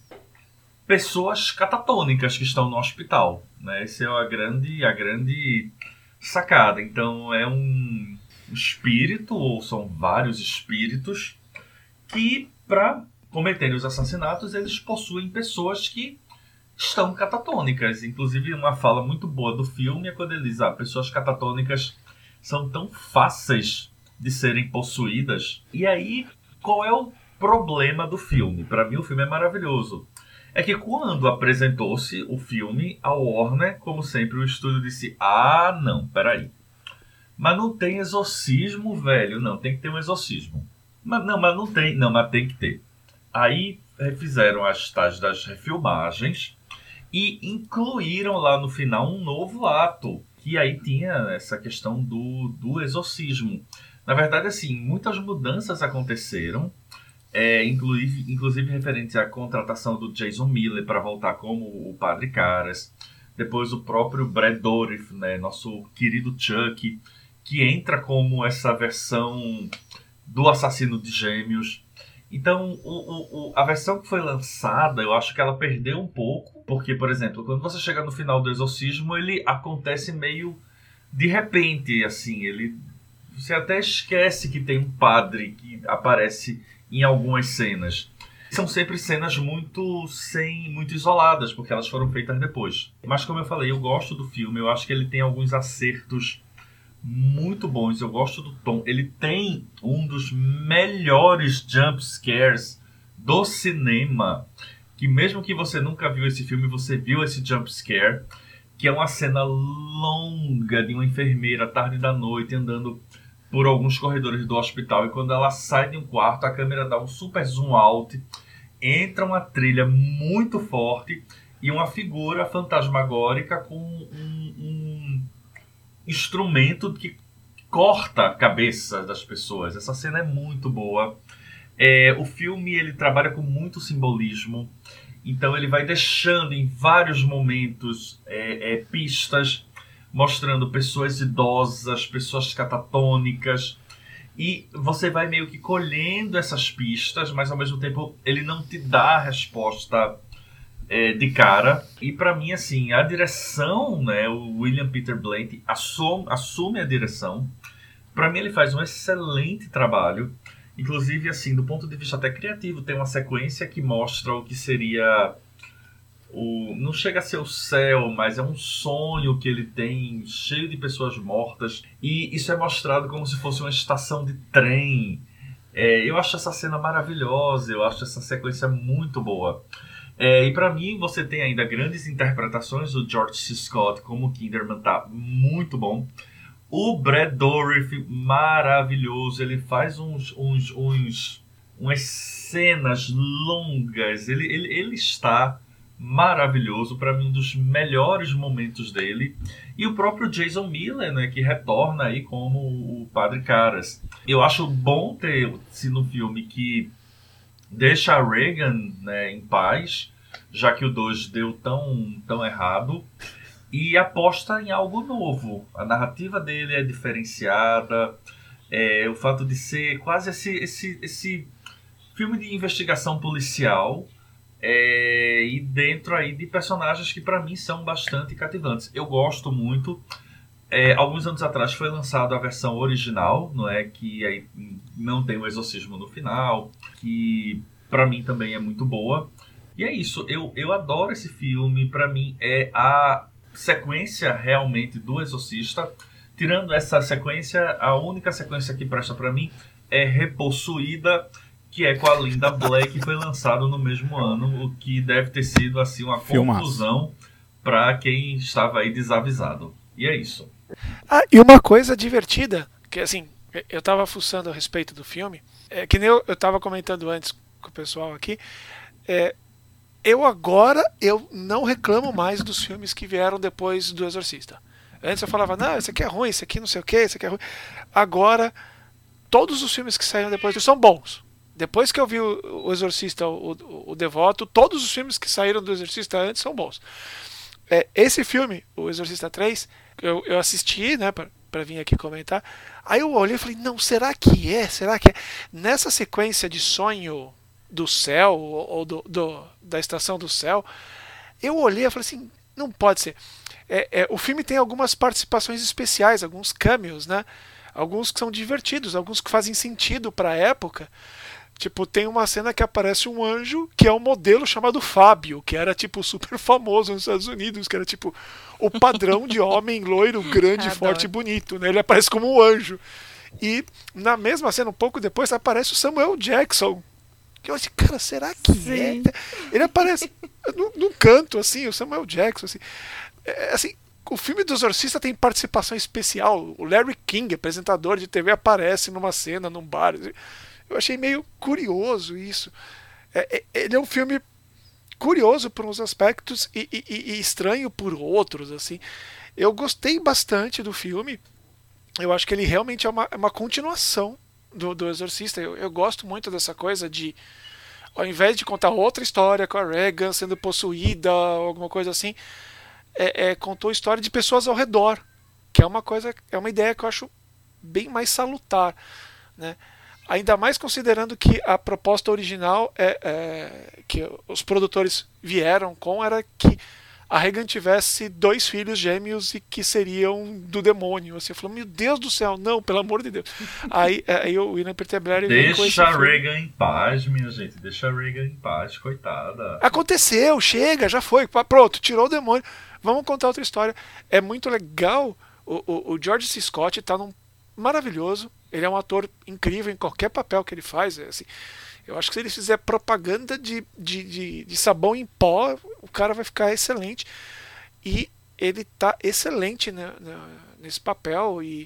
pessoas catatônicas que estão no hospital, né? Essa é a grande, a grande sacada. Então é um espírito, ou são vários espíritos, que para cometerem os assassinatos eles possuem pessoas que estão catatônicas. Inclusive uma fala muito boa do filme é quando ele diz: ah, pessoas catatônicas são tão fáceis de serem possuídas. E aí, qual é o problema do filme? Para mim o filme é maravilhoso. É que quando apresentou-se o filme, a Warner, como sempre, o estúdio disse: ah, não, peraí. Mas não tem exorcismo, velho. Não, tem que ter um exorcismo. Mas, não, mas não tem. Não, mas tem que ter. Aí refizeram as tais das refilmagens e incluíram lá no final um novo ato. Que aí tinha essa questão do, do exorcismo. Na verdade, assim, muitas mudanças aconteceram. É, inclusive, inclusive referente à contratação do Jason Miller para voltar como o Padre Karras. Depois o próprio Brad Dourif, né, nosso querido Chuck, que entra como essa versão do assassino de Gêmeos. Então, o, o, o, a versão que foi lançada, eu acho que ela perdeu um pouco. Porque, por exemplo, quando você chega no final do Exorcismo, ele acontece meio de repente, assim. Ele, você até esquece que tem um padre que aparece em algumas cenas. São sempre cenas muito sem, muito isoladas, porque elas foram feitas depois. Mas como eu falei, eu gosto do filme, eu acho que ele tem alguns acertos muito bons, eu gosto do tom. Ele tem um dos melhores jump scares do cinema, que mesmo que você nunca viu esse filme, você viu esse jump scare, que é uma cena longa de uma enfermeira, tarde da noite, andando por alguns corredores do hospital, e quando ela sai de um quarto, a câmera dá um super zoom out, entra uma trilha muito forte e uma figura fantasmagórica com um, um instrumento que corta a cabeça das pessoas. Essa cena é muito boa. É, o filme ele trabalha com muito simbolismo, então ele vai deixando em vários momentos é, é, pistas mostrando pessoas idosas, pessoas catatônicas, e você vai meio que colhendo essas pistas, mas ao mesmo tempo ele não te dá a resposta é, de cara. E para mim, assim, a direção, né, o William Peter Blatty assume, assume a direção. Para mim ele faz um excelente trabalho. Inclusive, assim, do ponto de vista até criativo, tem uma sequência que mostra o que seria o... não chega a ser o céu, mas é um sonho que ele tem, cheio de pessoas mortas. E isso é mostrado como se fosse uma estação de trem. É, eu acho essa cena maravilhosa, eu acho essa sequência muito boa. É, e para mim, você tem ainda grandes interpretações. O George C. Scott como Kinderman tá muito bom. O Brad Dourif, maravilhoso, ele faz uns, uns, uns, umas cenas longas, ele, ele, ele está maravilhoso, para mim um dos melhores momentos dele. E o próprio Jason Miller, né, que retorna aí como o Padre Karras. Eu acho bom ter se no filme que deixa a Regan, né, em paz, já que o dois deu tão, tão errado. E aposta em algo novo. A narrativa dele é diferenciada. É, o fato de ser quase esse, esse, esse filme de investigação policial. É, e dentro aí de personagens que para mim são bastante cativantes. Eu gosto muito. É, alguns anos atrás foi lançada a versão original, não é? Que aí não tem o exorcismo no final. Que para mim também é muito boa. E é isso. Eu, eu adoro esse filme. Para mim é a sequência realmente do Exorcista. Tirando essa sequência, a única sequência que presta pra mim é Repossuída, que é com a Linda Blair, que foi lançado no mesmo ano, o que deve ter sido assim uma Filmaço. confusão pra quem estava aí desavisado. E é isso. Ah, e uma coisa divertida, que assim, eu tava fuçando a respeito do filme, é, que nem eu, eu tava comentando antes com o pessoal aqui, é, eu agora eu não reclamo mais dos filmes que vieram depois do Exorcista. Antes eu falava, não, esse aqui é ruim, esse aqui não sei o que, esse aqui é ruim. Agora, todos os filmes que saíram depois disso são bons. Depois que eu vi o, o Exorcista, o, o, o Devoto, todos os filmes que saíram do Exorcista antes são bons. É, esse filme, o Exorcista três, eu, eu assisti, né, pra, pra vir aqui comentar. Aí eu olhei e falei, não, será que é? Será que é? Nessa sequência de sonho do céu, ou do, do, da estação do céu, eu olhei e falei assim, não pode ser. É, é, o filme tem algumas participações especiais, alguns cameos, né? Alguns que são divertidos, alguns que fazem sentido para a época. Tipo, tem uma cena que aparece um anjo que é um modelo chamado Fábio, que era tipo super famoso nos Estados Unidos, que era tipo o padrão de homem loiro, grande, Adoro. forte e bonito, né? Ele aparece como um anjo. E na mesma cena, um pouco depois, aparece o Samuel Jackson. Que eu achei, cara, será que Sim. é? Ele aparece num, num canto, assim, o Samuel Jackson, assim. É, assim, o filme do Exorcista tem participação especial. O Larry King, apresentador de T V, aparece numa cena, num bar. Eu achei meio curioso isso. É, é, ele é um filme curioso por uns aspectos e, e, e estranho por outros, assim. Eu gostei bastante do filme. Eu acho que ele realmente é uma, é uma continuação Do, do Exorcista. Eu, eu gosto muito dessa coisa de, ao invés de contar outra história com a Regan sendo possuída, alguma coisa assim, é, é, contou a história de pessoas ao redor, que é uma coisa, é uma ideia que eu acho bem mais salutar, né? Ainda mais considerando que a proposta original é, é que os produtores vieram com era que a Regan tivesse dois filhos gêmeos e que seriam do demônio. Assim, eu falei, meu Deus do céu, não, pelo amor de Deus. Aí, aí o William Peter Blatty veio com esse Deixa a filme. Regan em paz, minha gente. Deixa a Regan em paz, coitada. Aconteceu, chega, já foi. Pronto, tirou o demônio. Vamos contar outra história. É muito legal. O, o, o George C. Scott tá num maravilhoso. Ele é um ator incrível em qualquer papel que ele faz. É assim, eu acho que se ele fizer propaganda de, de, de, de sabão em pó, o cara vai ficar excelente. E ele tá excelente, né, nesse papel. E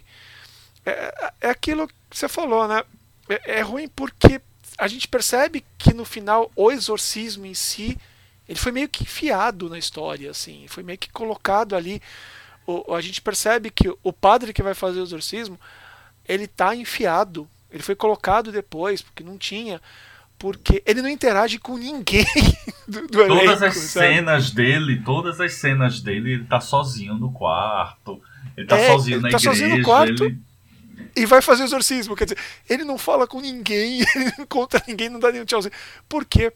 é, é aquilo que você falou, né? É, é ruim porque a gente percebe que no final o exorcismo em si, ele foi meio que enfiado na história, assim. Foi meio que colocado ali. O, a gente percebe que o padre que vai fazer o exorcismo, ele tá enfiado. Ele foi colocado depois, porque não tinha... Porque ele não interage com ninguém do, do elenco. Todas as sabe? cenas dele, todas as cenas dele, ele tá sozinho no quarto. Ele tá É, sozinho ele na tá igreja. sozinho no quarto. Ele... E vai fazer exorcismo. Quer dizer, ele não fala com ninguém, ele não conta ninguém, não dá nenhum tchauzinho. Porque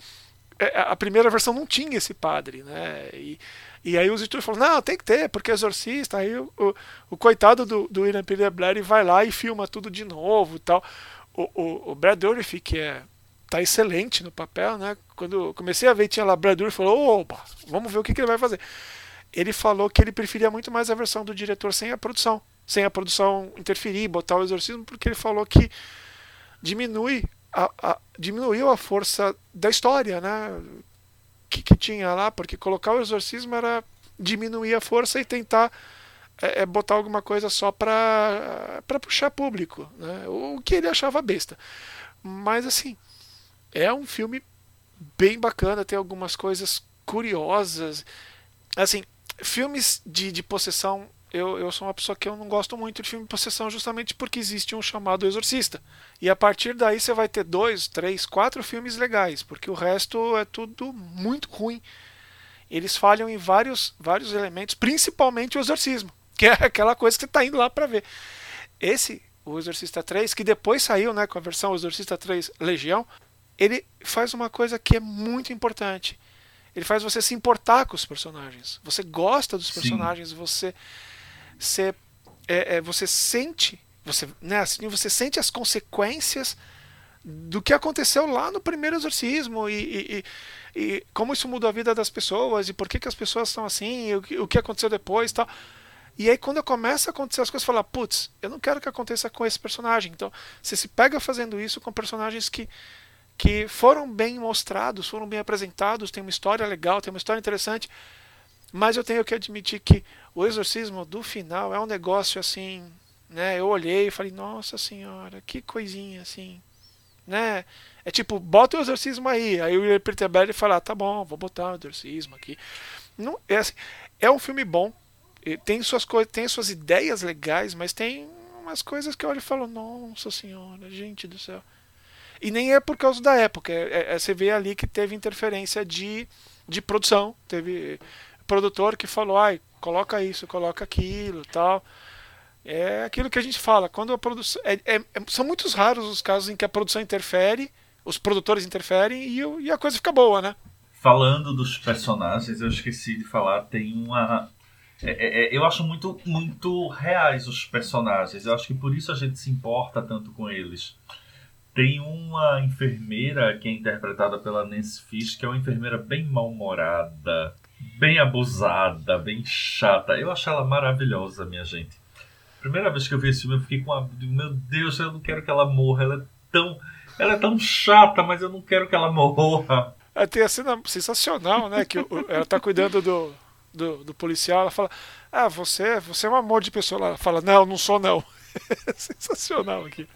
a primeira versão não tinha esse padre, né? E, e aí os editores falaram, não, tem que ter, porque é exorcista. Aí o, o, o coitado do, do William Peter Blatty vai lá e filma tudo de novo e tal. O, o, o Brad Dourif, que é, tá excelente no papel, né? Quando eu comecei a ver, tinha lá Brad Dourif, falou, opa, vamos ver o que, que ele vai fazer. Ele falou que ele preferia muito mais a versão do diretor sem a produção. Sem a produção interferir, botar o exorcismo, porque ele falou que diminui a, a, diminuiu a força da história, né? Que, que tinha lá, porque colocar o exorcismo era diminuir a força e tentar é, é, botar alguma coisa só para para puxar público, né? O que ele achava besta. Mas assim, é um filme bem bacana, tem algumas coisas curiosas. Assim, filmes de, de possessão, eu, eu sou uma pessoa que eu não gosto muito de filme de possessão justamente porque existe um chamado Exorcista. E a partir daí você vai ter dois, três, quatro filmes legais, porque o resto é tudo muito ruim. Eles falham em vários, vários elementos, principalmente o exorcismo, que é aquela coisa que você está indo lá para ver. Esse, o Exorcista três, que depois saiu, né, com a versão Exorcista três Legião, ele faz uma coisa que é muito importante. Ele faz você se importar com os personagens. Você gosta dos personagens, Sim. você você, é, é, você sente, você, né, assim, você sente as consequências do que aconteceu lá no primeiro exorcismo e, e, e como isso mudou a vida das pessoas e por que, que as pessoas são assim, e o, o que aconteceu depois e tal. E aí quando começa a acontecer as coisas, você fala, putz, eu não quero que aconteça com esse personagem. Então você se pega fazendo isso com personagens que que foram bem mostrados, foram bem apresentados, tem uma história legal, tem uma história interessante, mas eu tenho que admitir que o exorcismo do final é um negócio assim, né? Eu olhei e falei, nossa senhora, que coisinha assim, né? É tipo, bota o exorcismo aí, aí o Peter Blatty fala, ah, tá bom, vou botar o exorcismo aqui. Não, é, assim, é um filme bom, tem suas coisas, tem suas ideias legais, mas tem umas coisas que eu olho e falo, nossa senhora, gente do céu. E nem é por causa da época, é, é, você vê ali que teve interferência de, de produção, teve produtor que falou, ai, coloca isso, coloca aquilo, tal. É aquilo que a gente fala, quando a produção é, é, são muitos raros os casos em que a produção interfere, os produtores interferem e, e a coisa fica boa, né? Falando dos personagens, eu esqueci de falar, tem uma é, é, eu acho muito, muito reais os personagens, eu acho que por isso a gente se importa tanto com eles. Tem uma enfermeira que é interpretada pela Nancy Fish, que é uma enfermeira bem mal-humorada, bem abusada, bem chata. Eu acho ela maravilhosa, minha gente. Primeira vez que eu vi esse filme, eu fiquei com uma... Meu Deus, eu não quero que ela morra. Ela é tão, ela é tão chata, mas eu não quero que ela morra. É, tem a cena sensacional, né? Que o, ela tá cuidando do, do, do policial. Ela fala, ah, você, você é um amor de pessoa. Ela fala, não, não sou não. Sensacional aqui.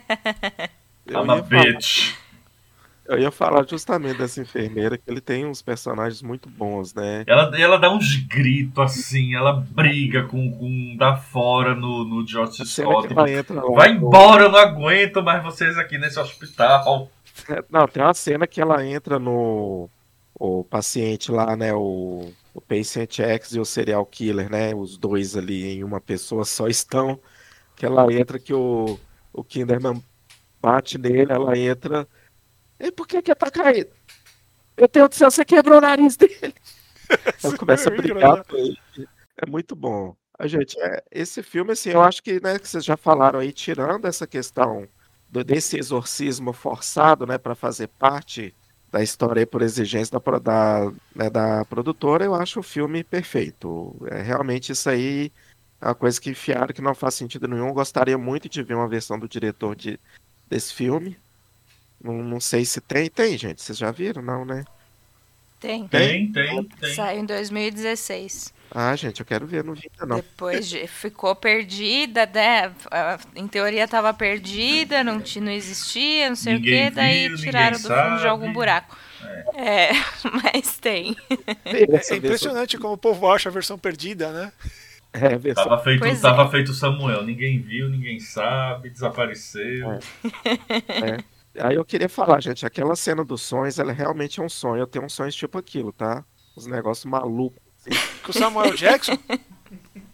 Eu I'm a ia, falar, bitch. eu ia falar justamente dessa enfermeira, que ele tem uns personagens muito bons, né? Ela, ela dá uns gritos assim, ela briga com, com dá fora no, no George Scott. Lá, vai embora, eu não aguento mais vocês aqui nesse hospital. Não, tem uma cena que ela entra no o paciente lá, né? O, o Patient X e o Serial Killer, né? Os dois ali em uma pessoa só estão. Que ela entra que o, o Kinderman bate nele, ela entra. E por que que tá caído? Eu tenho que você quebrou o nariz dele. Ela começa a brigar com ele. É muito bom. A gente, é, esse filme, assim, eu acho que, né, que vocês já falaram aí, tirando essa questão do, desse exorcismo forçado, né, para fazer parte da história aí por exigência da, da, né, da produtora, eu acho o filme perfeito. É, realmente isso aí é uma coisa que enfiaram que não faz sentido nenhum. Eu gostaria muito de ver uma versão do diretor de desse filme. Não, não sei se tem. Tem, gente? Vocês já viram? Não, né? Tem. Tem, tem, tem. Saiu em dois mil e dezesseis. Ah, gente, eu quero ver. Não vi ainda, não. Depois de, ficou perdida, né? Em teoria estava perdida, não, não existia, não sei ninguém o que, daí viu, tiraram do sabe. fundo de algum buraco. É, é mas tem. É, é impressionante como o povo acha a versão perdida, né? É, versão... Tava feito, Pois tava é. feito Samuel, ninguém viu, ninguém sabe, desapareceu. É. É. Aí eu queria falar, gente, aquela cena dos sonhos, ela realmente é um sonho. Eu tenho uns sonhos tipo aquilo, tá? Os negócios malucos. Assim. Com o Samuel Jackson?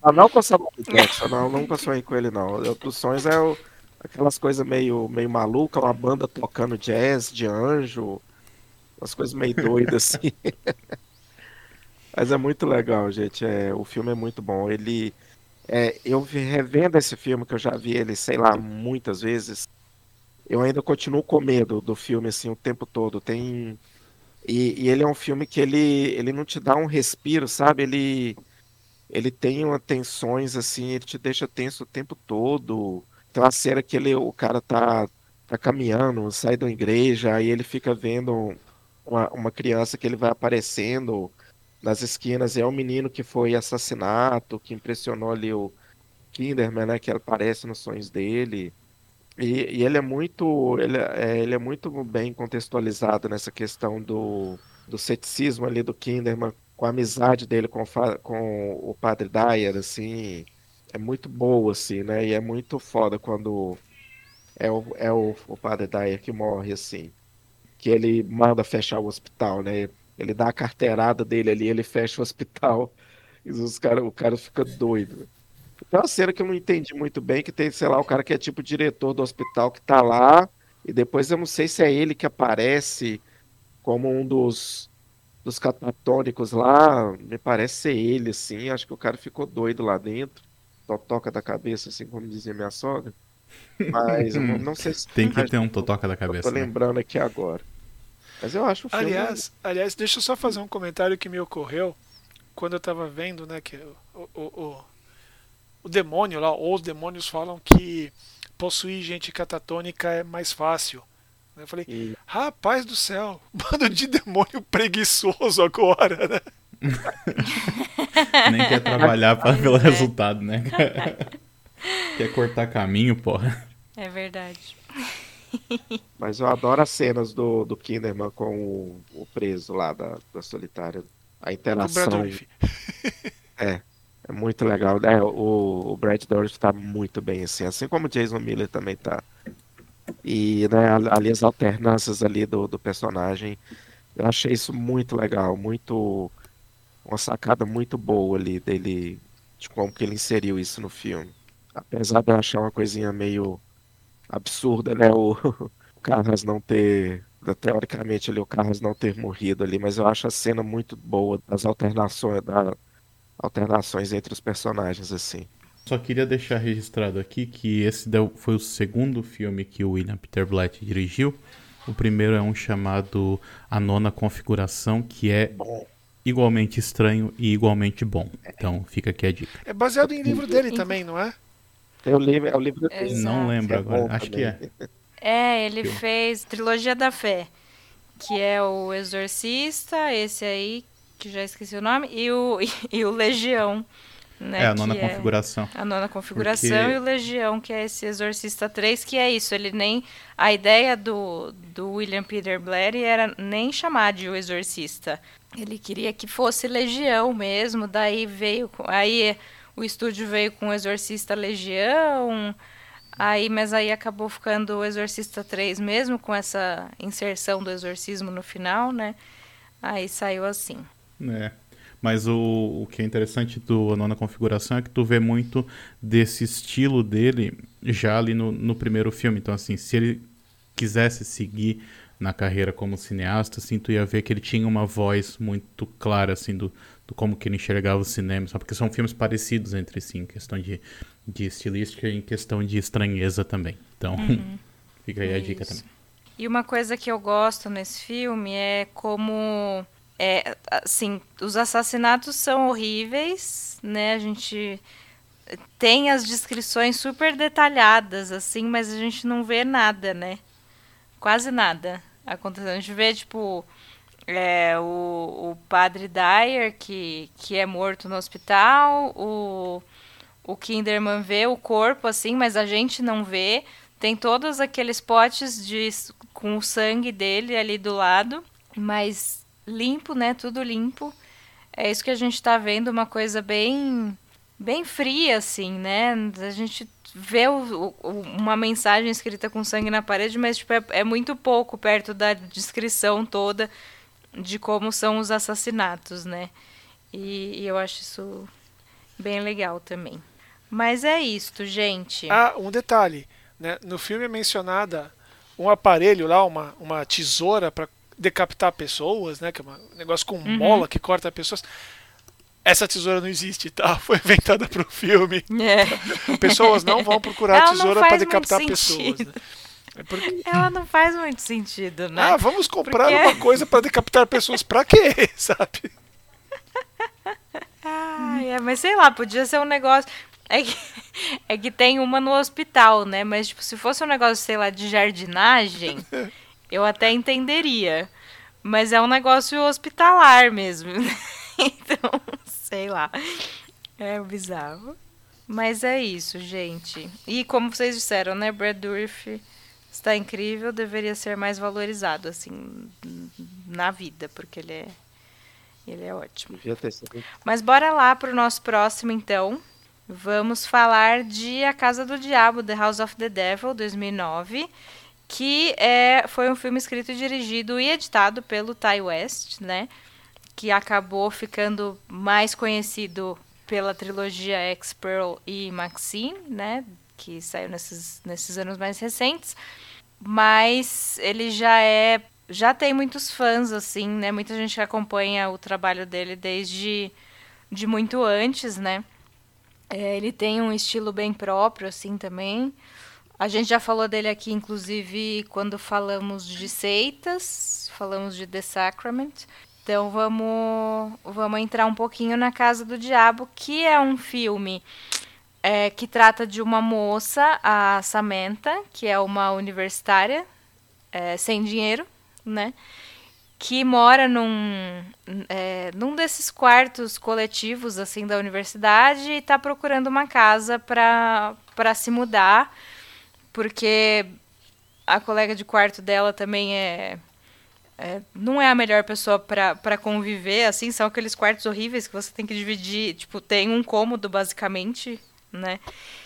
Ah, não com o Samuel Jackson, não, nunca sonhei com ele, não. Eu, dos sonhos é o, aquelas coisas meio, meio malucas, uma banda tocando jazz de anjo, umas coisas meio doidas assim. Mas é muito legal, gente. É, o filme é muito bom. Ele, é, eu vi- revendo esse filme, que eu já vi ele, sei lá, muitas vezes, eu ainda continuo com medo do filme assim o tempo todo. Tem e, e ele é um filme que ele, ele não te dá um respiro, sabe? Ele Ele tem uma tensões assim, ele te deixa tenso o tempo todo. Tem uma cena que ele, o cara tá, tá caminhando, sai da igreja, aí ele fica vendo uma, uma criança que ele vai aparecendo nas esquinas, e é um menino que foi assassinato, que impressionou ali o Kinderman, né, que aparece nos sonhos dele. E, e ele é muito, ele, é, ele é muito bem contextualizado nessa questão do, do ceticismo ali do Kinderman, com a amizade dele com, o fa- com o Padre Dyer, assim, é muito boa, assim, né? E é muito foda quando é o, é o, o Padre Dyer que morre, assim, que ele manda fechar o hospital, né? Ele dá a carteirada dele ali, ele fecha o hospital, e os cara, o cara fica doido. Tem uma cena que eu não entendi muito bem, que tem, sei lá, o cara que é tipo diretor do hospital que tá lá, e depois eu não sei se é ele que aparece como um dos, dos catatônicos lá, me parece ser ele, assim, acho que o cara ficou doido lá dentro, toca da cabeça, assim como dizia minha sogra, mas eu não, não sei se Tem que mas ter um eu, totoca da eu tô cabeça, né? lembrando aqui agora. Mas eu acho o filme. Aliás, aliás, deixa eu só fazer um comentário que me ocorreu quando eu tava vendo, né, que o, o, o, o demônio lá, ou os demônios falam que possuir gente catatônica é mais fácil. Eu falei, E, rapaz do céu, bando de demônio preguiçoso agora, né? Nem quer trabalhar pra, pelo é. resultado, né? Quer cortar caminho, porra. É verdade. mas eu adoro as cenas do, do Kinderman com o, o preso lá da, da solitária. A Com o Brad interação. Dourif. É, é muito legal. É, o, o Brad Dourif tá muito bem, assim, assim como o Jason Miller também tá. E, né, ali as alternâncias ali do, do personagem, eu achei isso muito legal, muito, uma sacada muito boa ali dele, de como que ele inseriu isso no filme. Apesar de eu achar uma coisinha meio absurda, né, o, o Carras não ter, teoricamente ali o Carras não ter morrido ali, mas eu acho a cena muito boa, das alternações, da, alternações entre os personagens, assim. Só queria deixar registrado aqui que esse deu- foi o segundo filme que o William Peter Blatty dirigiu. O primeiro é um chamado A Nona Configuração, que é Bom, igualmente estranho e igualmente bom. Então fica aqui a dica. É baseado em livro dele também, não é? tem o livro, é o livro dele, Exato. Não lembro que é agora, bom acho que também. é. É, ele Filme. fez Trilogia da Fé, que é o Exorcista, esse aí, que já esqueci o nome, e o, e o Legião, né? É a Nona que é Configuração. a Nona Configuração Porque- e o Legião, que é esse Exorcista três, que é isso, ele nem... A ideia do, do William Peter Blatty era nem chamar de O Exorcista. Ele queria que fosse Legião mesmo, daí veio... com- Aí o estúdio veio com o Exorcista Legião... Aí, mas aí acabou ficando o Exorcista três mesmo, com essa inserção do exorcismo no final, né? Aí saiu assim. É. Mas o, o que é interessante do A Nona Configuração é que tu vê muito desse estilo dele já ali no, no primeiro filme. Então, assim, se ele quisesse seguir na carreira como cineasta, assim, tu ia ver que ele tinha uma voz muito clara, assim, do, do como que ele enxergava o cinema, sabe? Porque são filmes parecidos entre si, em questão de, de estilística e em questão de estranheza também. Então, fica aí a dica Isso. também. E uma coisa que eu gosto nesse filme é como... É, assim, os assassinatos são horríveis, né? A gente tem as descrições super detalhadas, assim, mas a gente não vê nada, né? Quase nada acontecendo. A gente vê, tipo, é, o, o padre Dyer, que, que é morto no hospital, o, o Kinderman vê o corpo, assim, mas a gente não vê. Tem todos aqueles potes de, com o sangue dele ali do lado, mas limpo, né? Tudo limpo. É isso que a gente tá vendo, uma coisa bem, bem fria, assim, né? A gente vê o, o, uma mensagem escrita com sangue na parede, mas tipo, é, é muito pouco perto da descrição toda de como são os assassinatos, né? E, e eu acho isso bem legal também. Mas é isto, gente. Ah, um detalhe, né? No filme é mencionada um aparelho lá, uma, uma tesoura para decapitar pessoas, né? Que é um negócio com Uhum. mola que corta pessoas. Essa tesoura não existe, tá? Foi inventada pro filme. É. Pessoas não vão procurar Ela não tesoura faz para muito decapitar sentido. pessoas. Né? É porque... Ela não faz muito sentido, né? Ah, vamos comprar Porque- uma coisa para decapitar pessoas. Pra quê? Sabe? Ah, é, mas sei lá, podia ser um negócio. É que, é que tem uma no hospital, né? Mas, tipo, se fosse um negócio, sei lá, de jardinagem, eu até entenderia. Mas é um negócio hospitalar mesmo. Então, sei lá. É bizarro. Mas é isso, gente. E como vocês disseram, né? Brad Dourif está incrível, deveria ser mais valorizado, assim, na vida, porque ele é, ele é ótimo. Devia ter sido. Mas bora lá pro nosso próximo, então. Vamos falar de A Casa do Diabo, The House of the Devil, dois mil e nove, que é, foi um filme escrito, dirigido e editado pelo Ty West, né? Que acabou ficando mais conhecido pela trilogia X-Pearl e Maxine, né? Que saiu nesses, nesses anos mais recentes. Mas ele já é... já tem muitos fãs, assim, né? Muita gente que acompanha o trabalho dele desde de muito antes, né? É, ele tem um estilo bem próprio, assim, também. A gente já falou dele aqui, inclusive, quando falamos de seitas, falamos de The Sacrament. Então, vamos, vamos entrar um pouquinho na Casa do Diabo, que é um filme é, que trata de uma moça, a Samantha, que é uma universitária é, sem dinheiro, né? Que mora num, é, num desses quartos coletivos assim da universidade e está procurando uma casa para para se mudar, porque a colega de quarto dela também é, é não é a melhor pessoa para conviver, assim, são aqueles quartos horríveis que você tem que dividir, tipo, tem um cômodo basicamente, né?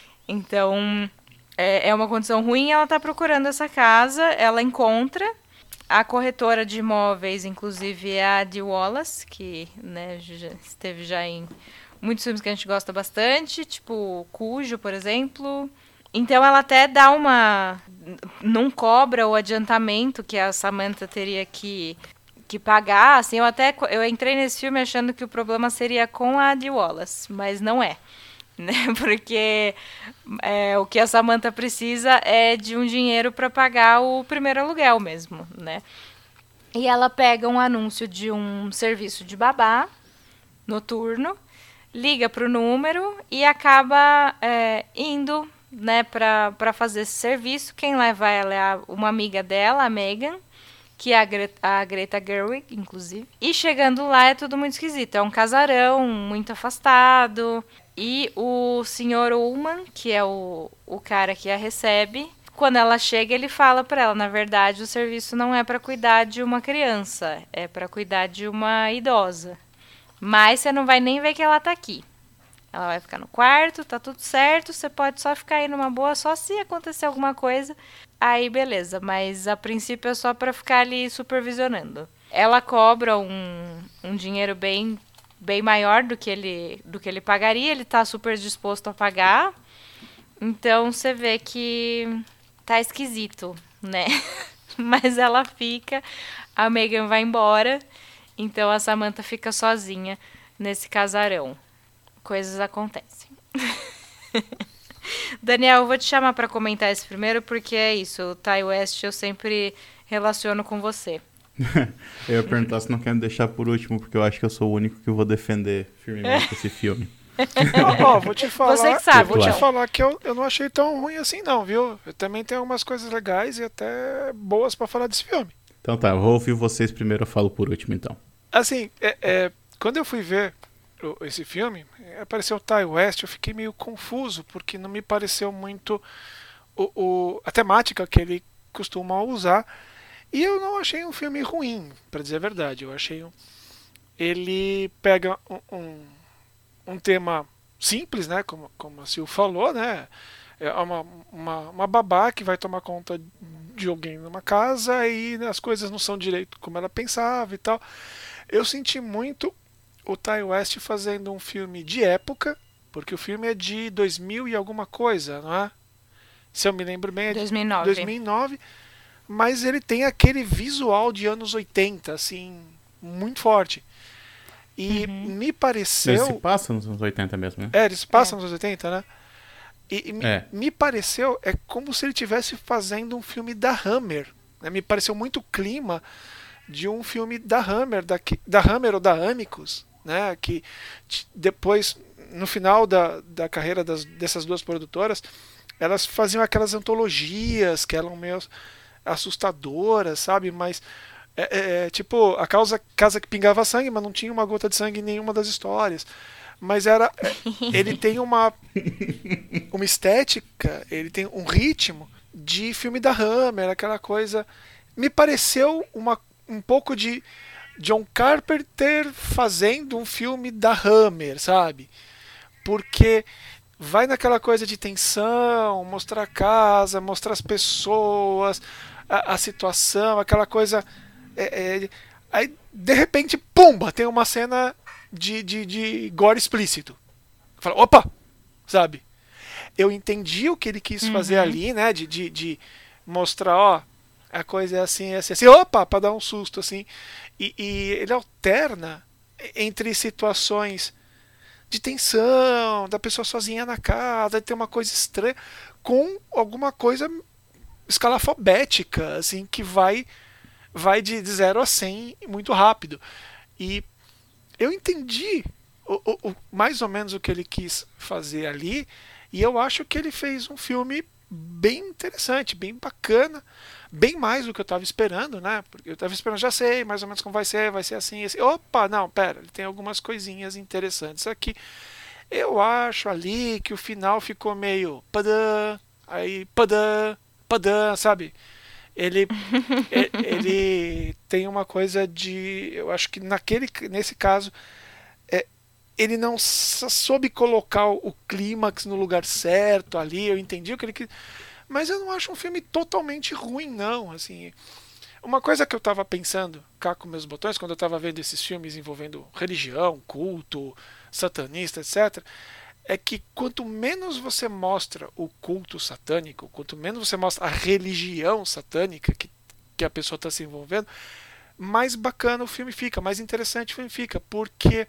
Então, é, é uma condição ruim, ela está procurando essa casa, ela encontra. A corretora de imóveis, inclusive, é a Dee Wallace, que, né, já esteve já em muitos filmes que a gente gosta bastante, tipo Cujo, por exemplo. Então ela até dá uma... não cobra o adiantamento que a Samantha teria que, que pagar. Assim, eu até eu entrei nesse filme achando que o problema seria com a Dee Wallace, mas não é. Né? Porque é, o que a Samantha precisa é de um dinheiro para pagar o primeiro aluguel mesmo, né? E ela pega um anúncio de um serviço de babá noturno, liga para o número e acaba é, indo, né, para fazer esse serviço. Quem leva ela é a, uma amiga dela, a Megan, que é a, Gre a Greta Gerwig, inclusive. E chegando lá é tudo muito esquisito. É um casarão muito afastado. E o senhor Ullman, que é o, o cara que a recebe, quando ela chega, ele fala pra ela, na verdade, o serviço não é pra cuidar de uma criança, é pra cuidar de uma idosa. Mas você não vai nem ver que ela tá aqui. Ela vai ficar no quarto, tá tudo certo, você pode só ficar aí numa boa, só se acontecer alguma coisa. Aí, beleza, mas a princípio é só pra ficar ali supervisionando. Ela cobra um, um dinheiro bem... bem maior do que ele do que ele pagaria, ele tá super disposto a pagar. Então você vê que tá esquisito, né? Mas ela fica, a Megan vai embora, então a Samantha fica sozinha nesse casarão. Coisas acontecem. Daniel, eu vou te chamar pra comentar esse primeiro, porque é isso, o Ty West eu sempre relaciono com você. Eu ia perguntar se não quero deixar por último, porque eu acho que eu sou o único que vou defender firmemente esse filme. Ó, ó, vou te falar, Você que sabe, vou te então. falar que eu, eu não achei tão ruim assim não, viu? Eu também tenho algumas coisas legais e até boas pra falar desse filme. Então tá, eu vou ouvir vocês primeiro, eu falo por último então. Assim, é, é, quando eu fui ver o- esse filme, é, apareceu o Ty West, eu fiquei meio confuso, porque não me pareceu muito o, o- a temática que ele costuma usar. E eu não achei um filme ruim, pra dizer a verdade. Eu achei um... Ele pega um, um, um tema simples, né? Como, como a Sil falou, né? É uma, uma, uma babá que vai tomar conta de alguém numa casa e as coisas não são direito como ela pensava e tal. Eu senti muito o Ty West fazendo um filme de época, Porque o filme é de dois mil e alguma coisa, não é? Se eu me lembro bem, é de dois mil e nove. dois mil e nove, mas ele tem aquele visual de anos oitenta, assim, muito forte. E Uhum. me pareceu... Ele se passa nos anos oitenta mesmo, né? É, eles passam É. nos anos oitenta, né? E, e me, É. me pareceu, é como se ele estivesse fazendo um filme da Hammer. Né? Me pareceu muito o clima de um filme da Hammer, da, da Hammer ou da Amicus, né? Que depois, no final da, da carreira das, dessas duas produtoras, elas faziam aquelas antologias que eram meio assustadoras, sabe? Mas é, é, tipo, a causa, casa que pingava sangue, mas não tinha uma gota de sangue em nenhuma das histórias. Mas era. Ele tem uma. Uma estética, ele tem um ritmo de filme da Hammer, aquela coisa. Me pareceu uma, um pouco de John Carpenter fazendo um filme da Hammer, sabe? Porque vai naquela coisa de tensão, mostrar a casa, mostrar as pessoas, a, a situação, aquela coisa. É, é, aí, de repente, pumba, tem uma cena de, de, de gore explícito. Fala, opa! Sabe? Eu entendi o que ele quis fazer Uhum. ali, né? De, de, de mostrar, ó, a coisa é assim, é assim, assim, opa, pra dar um susto, assim. E, e ele alterna entre situações de tensão, da pessoa sozinha na casa, de ter uma coisa estranha, com alguma coisa escalafobética, assim, que vai, vai de zero a cem muito rápido. E eu entendi o, o, o, mais ou menos o que ele quis fazer ali, e eu acho que ele fez um filme bem interessante, bem bacana, bem mais do que eu estava esperando, né? Porque eu estava esperando, já sei mais ou menos como vai ser, vai ser assim, assim. Opa, não, pera, ele tem algumas coisinhas interessantes aqui. Eu acho ali que o final ficou meio padã, aí padã, padã, sabe? Ele, ele tem uma coisa de, eu acho que naquele, nesse caso, é, ele não soube colocar o clímax no lugar certo ali. Eu entendi o que ele quis, mas eu não acho um filme totalmente ruim, não. Assim, uma coisa que eu estava pensando cá com meus botões quando eu estava vendo esses filmes envolvendo religião, culto, satanista, etcétera, é que quanto menos você mostra o culto satânico, quanto menos você mostra a religião satânica que, que a pessoa está se envolvendo, mais bacana o filme fica, mais interessante o filme fica, porque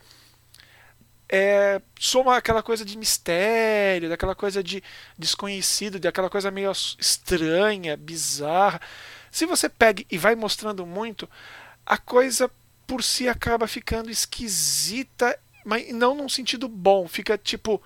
é, soma aquela coisa de mistério, daquela coisa de desconhecido, daquela coisa meio estranha, bizarra. Se você pega e vai mostrando muito, a coisa por si acaba ficando esquisita, mas não num sentido bom. Fica tipo,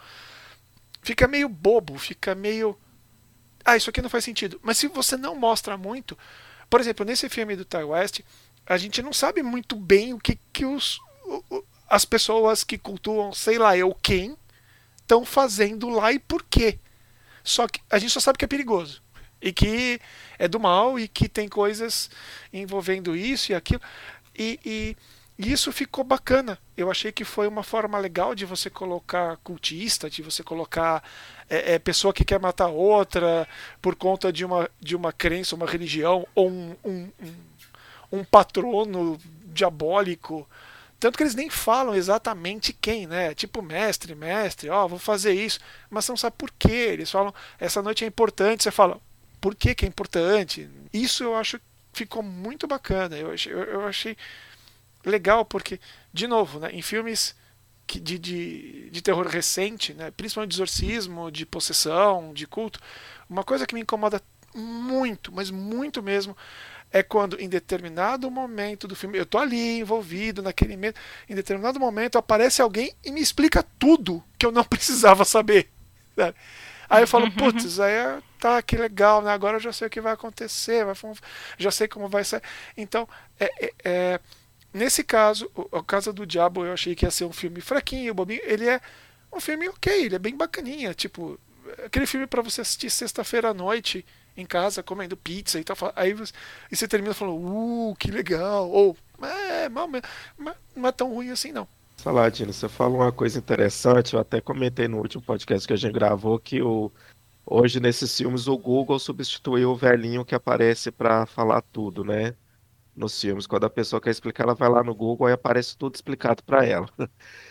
fica meio bobo, fica meio, ah, isso aqui não faz sentido. Mas se você não mostra muito, por exemplo, nesse filme do Ty West, a gente não sabe muito bem o que, que os, o, as pessoas que cultuam, sei lá eu quem, estão fazendo lá e por quê. Só que a gente só sabe que é perigoso. E que é do mal e que tem coisas envolvendo isso e aquilo. E, e, e isso ficou bacana. Eu achei que foi uma forma legal de você colocar cultista, de você colocar é, é, pessoa que quer matar outra por conta de uma, de uma crença, uma religião, ou um, um, um, um patrono diabólico. Tanto que eles nem falam exatamente quem, né? Tipo mestre, mestre, ó, oh, vou fazer isso. Mas você não sabe por quê. Eles falam, essa noite é importante. Você fala, por que que é importante? Isso eu acho que ficou muito bacana. Eu achei, eu, eu achei legal porque, de novo, né, em filmes que, de, de, de terror recente, né, principalmente de exorcismo, de possessão, de culto, uma coisa que me incomoda muito, mas muito mesmo, é quando em determinado momento do filme, eu tô ali envolvido naquele medo, em determinado momento aparece alguém e me explica tudo que eu não precisava saber. Sabe? Aí eu falo, putz, aí é, tá, que legal, né? Agora eu já sei o que vai acontecer, vai, já sei como vai ser. Então, é, é, é, nesse caso, o, o Casa do Diabo, eu achei que ia ser um filme fraquinho, bobinho. Ele é um filme ok, ele é bem bacaninha. Tipo, aquele filme pra você assistir sexta-feira à noite em casa, comendo pizza e tal. Aí você, e você termina falando, uh, que legal. Ou, é, mal, mas não é tão ruim assim, não. Saladino, você falou uma coisa interessante, eu até comentei no último podcast que a gente gravou que o, hoje nesses filmes o Google substituiu o velhinho que aparece para falar tudo, né? Nos filmes, quando a pessoa quer explicar, ela vai lá no Google e aparece tudo explicado para ela.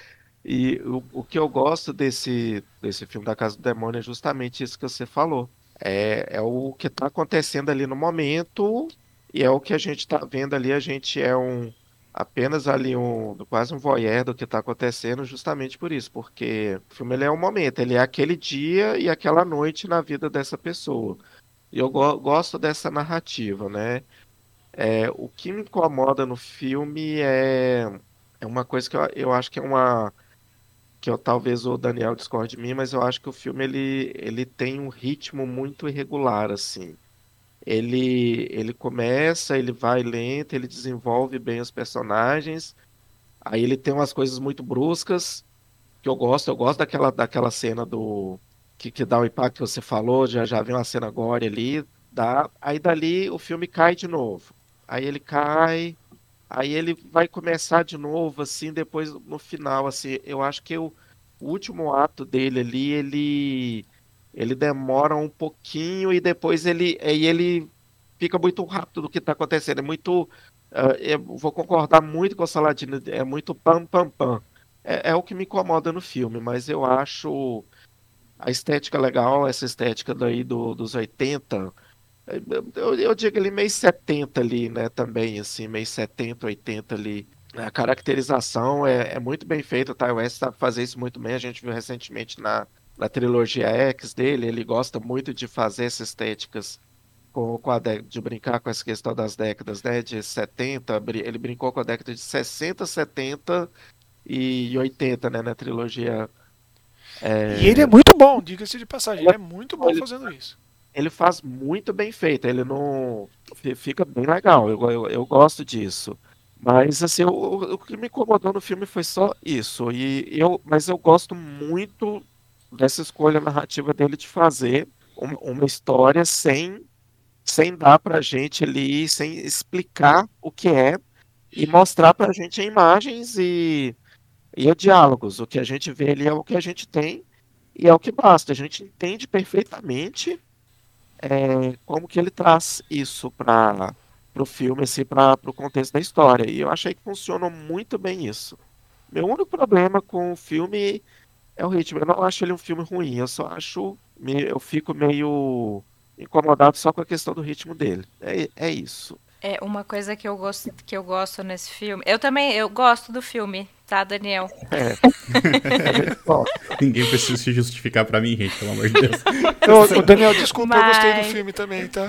E o, o que eu gosto desse, desse filme da Casa do Demônio é justamente isso que você falou. É, é o que está acontecendo ali no momento e é o que a gente está vendo ali. A gente é um apenas ali um quase um voyeur do que está acontecendo, justamente por isso, porque o filme ele é um momento, ele é aquele dia e aquela noite na vida dessa pessoa. E eu go- gosto dessa narrativa, né? É, o que me incomoda no filme é, é uma coisa que eu, eu acho que é uma que eu, talvez o Daniel discorde de mim, mas eu acho que o filme ele, ele tem um ritmo muito irregular, assim. Ele, ele começa, ele vai lento, ele desenvolve bem os personagens, aí ele tem umas coisas muito bruscas que eu gosto, eu gosto daquela, daquela cena do que, que dá o impacto que você falou, já já vem uma cena agora ali, dá, aí dali o filme cai de novo. Aí ele cai, aí ele vai começar de novo, assim, depois no final, assim, eu acho que o, o último ato dele ali, ele ele demora um pouquinho e depois ele aí ele fica muito rápido do que está acontecendo, é muito ah, eu vou concordar muito com o Saladino, é muito pam pam pam. É, é o que me incomoda no filme, mas eu acho a estética legal, essa estética daí do, dos oitenta. Eu, eu digo ali meio setenta ali, né, também, assim, meio setenta, oitenta ali. A caracterização é, é muito bem feita, o Ty West sabe fazer isso muito bem, a gente viu recentemente na, na trilogia X dele, ele gosta muito de fazer essas estéticas com, com a dé- de brincar com essa questão das décadas, né, de setenta, bri- ele brincou com a década de sessenta, setenta e oitenta, né, na trilogia. E ele é é, muito bom, diga-se de passagem, ele, ele é muito bom ele fazendo isso. ele faz muito bem feito, ele não fi- fica bem legal, eu, eu, eu gosto disso. Mas assim, o, o o que me incomodou no filme foi só isso. E eu, mas eu gosto muito dessa escolha narrativa dele de fazer uma, uma história sem, sem dar pra gente ali, sem explicar o que é, e mostrar pra gente imagens e, e diálogos. O que a gente vê ali é o que a gente tem e é o que basta. A gente entende perfeitamente é, como que ele traz isso para o filme, assim, para o contexto da história. E eu achei que funcionou muito bem isso. Meu único problema com o filme é o ritmo. Eu não acho ele um filme ruim, eu só acho, me- eu fico meio incomodado só com a questão do ritmo dele. É, é isso. É uma coisa que eu gosto, que eu gosto nesse filme. Eu também, eu gosto do filme, tá, Daniel? É, a gente gosta. Ninguém precisa se justificar pra mim, gente, pelo amor de Deus. Ô, ô, Daniel, desculpa, eu gostei do Mas- filme também, tá?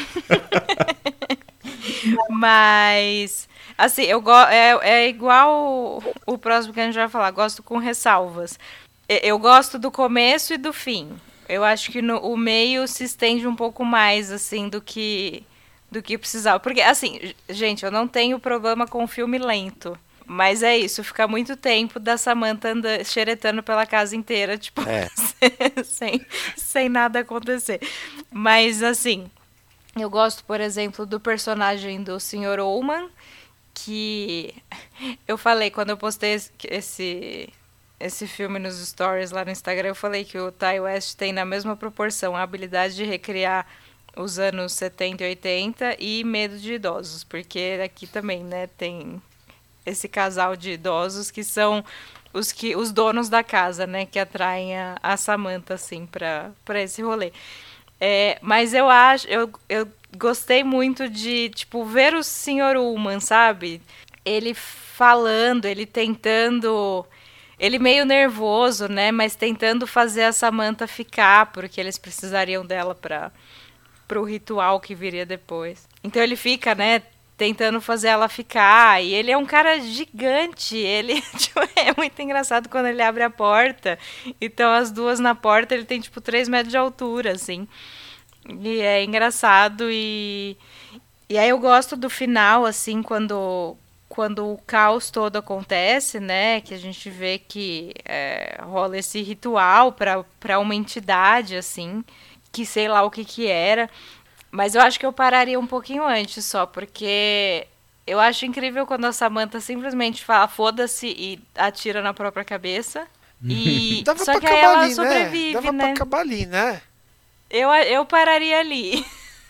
Mas, assim, eu go é, é igual o, o próximo que a gente vai falar, gosto com ressalvas. E- Eu gosto do começo e do fim. Eu acho que no, o meio se estende um pouco mais, assim, do que do que precisava. Porque, assim, j- gente, eu não tenho problema com filme lento. Mas é isso, fica muito tempo da Samantha anda, xeretando pela casa inteira, tipo, É. sem, sem nada acontecer. Mas, assim, eu gosto, por exemplo, do personagem do senhor Ullman, que eu falei quando eu postei esse, esse, esse filme nos stories lá no Instagram, eu falei que o Ty West tem na mesma proporção a habilidade de recriar os anos setenta e oitenta e medo de idosos, porque aqui também, né, tem esse casal de idosos que são os que os donos da casa, né, que atraem a, a Samantha assim para para esse rolê. É, mas eu acho, eu, eu gostei muito de, tipo, ver o senhor Ullman, sabe? Ele falando, ele tentando, ele meio nervoso, né? Mas tentando fazer a Samantha ficar, porque eles precisariam dela para pro ritual que viria depois. Então ele fica, né? Tentando fazer ela ficar. E ele é um cara gigante. Ele tipo, é muito engraçado quando ele abre a porta. Então as duas na porta, ele tem tipo três metros de altura, assim. E é engraçado e. E aí eu gosto do final, assim, quando, quando o caos todo acontece, né? Que a gente vê que é, rola esse ritual para para uma entidade, assim, que sei lá o que que era. Mas eu acho que eu pararia um pouquinho antes só, porque eu acho incrível quando a Samantha simplesmente fala foda-se e atira na própria cabeça. E Dava só pra que aí acabar ela ali, né? sobrevive, Dava né? pra acabar ali, né? Eu, eu pararia ali.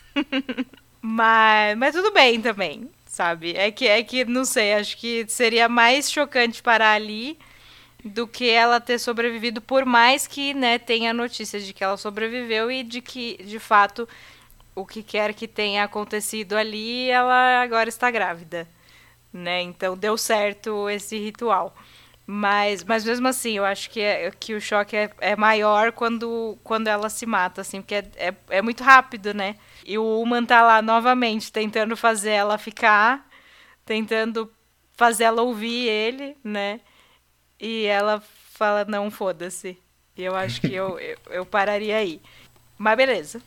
mas, mas tudo bem também, sabe? É que, é que, não sei, acho que seria mais chocante parar ali do que ela ter sobrevivido, por mais que, né, tenha notícia de que ela sobreviveu e de que, de fato, o que quer que tenha acontecido ali, ela agora está grávida, né? Então deu certo esse ritual. Mas, mas mesmo assim, eu acho que, é, que o choque é, é maior quando, quando ela se mata, assim, porque é, é, é muito rápido, né? E o Uman tá lá novamente tentando fazer ela ficar, tentando fazer ela ouvir ele, né? E ela fala, não, foda-se. E eu acho que eu, eu, eu pararia aí. Mas beleza.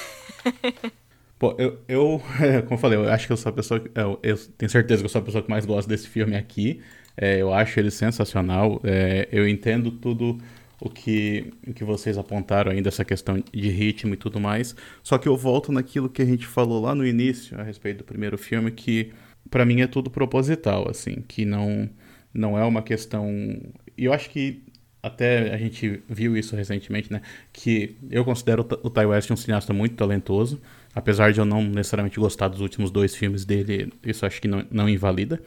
Pô, eu, eu, como eu falei, eu acho que eu sou a pessoa, eu, eu tenho certeza que eu sou a pessoa que mais gosta desse filme aqui. É, eu acho ele sensacional. É, eu entendo tudo o que, o que vocês apontaram ainda, essa questão de ritmo e tudo mais. Só que eu volto naquilo que a gente falou lá no início, a respeito do primeiro filme, que pra mim é tudo proposital, assim, que não, não é uma questão... E eu acho que até a gente viu isso recentemente, né? Que eu considero o Ti West um cineasta muito talentoso. Apesar de eu não necessariamente gostar dos últimos dois filmes dele, isso acho que não, não invalida.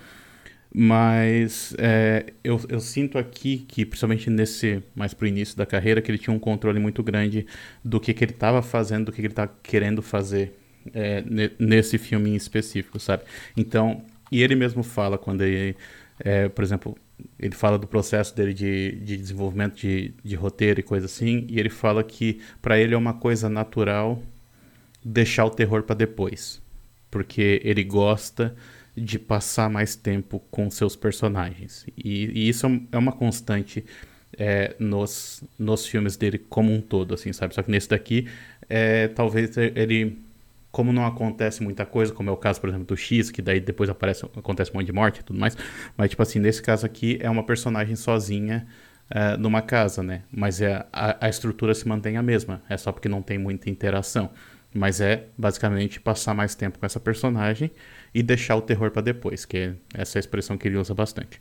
Mas é, eu, eu sinto aqui que, principalmente nesse, mais pro início da carreira, que ele tinha um controle muito grande do que, que ele estava fazendo, do que, que ele estava querendo fazer é, nesse filme em específico, sabe? Então, e ele mesmo fala quando ele, é, por exemplo... Ele fala do processo dele de, de desenvolvimento de, de roteiro e coisa assim, e ele fala que para ele é uma coisa natural deixar o terror para depois, porque ele gosta de passar mais tempo com seus personagens, e, e isso é uma constante é, nos, nos filmes dele como um todo, assim, sabe? Só que nesse daqui, é, talvez ele... Como não acontece muita coisa, como é o caso, por exemplo, do X, que daí depois aparece, acontece um monte de morte e tudo mais. Mas, tipo assim, nesse caso aqui, é uma personagem sozinha uh, numa casa, né? Mas é, a, a estrutura se mantém a mesma. É só porque não tem muita interação. Mas é, basicamente, passar mais tempo com essa personagem e deixar o terror pra depois, que é essa expressão que ele usa bastante.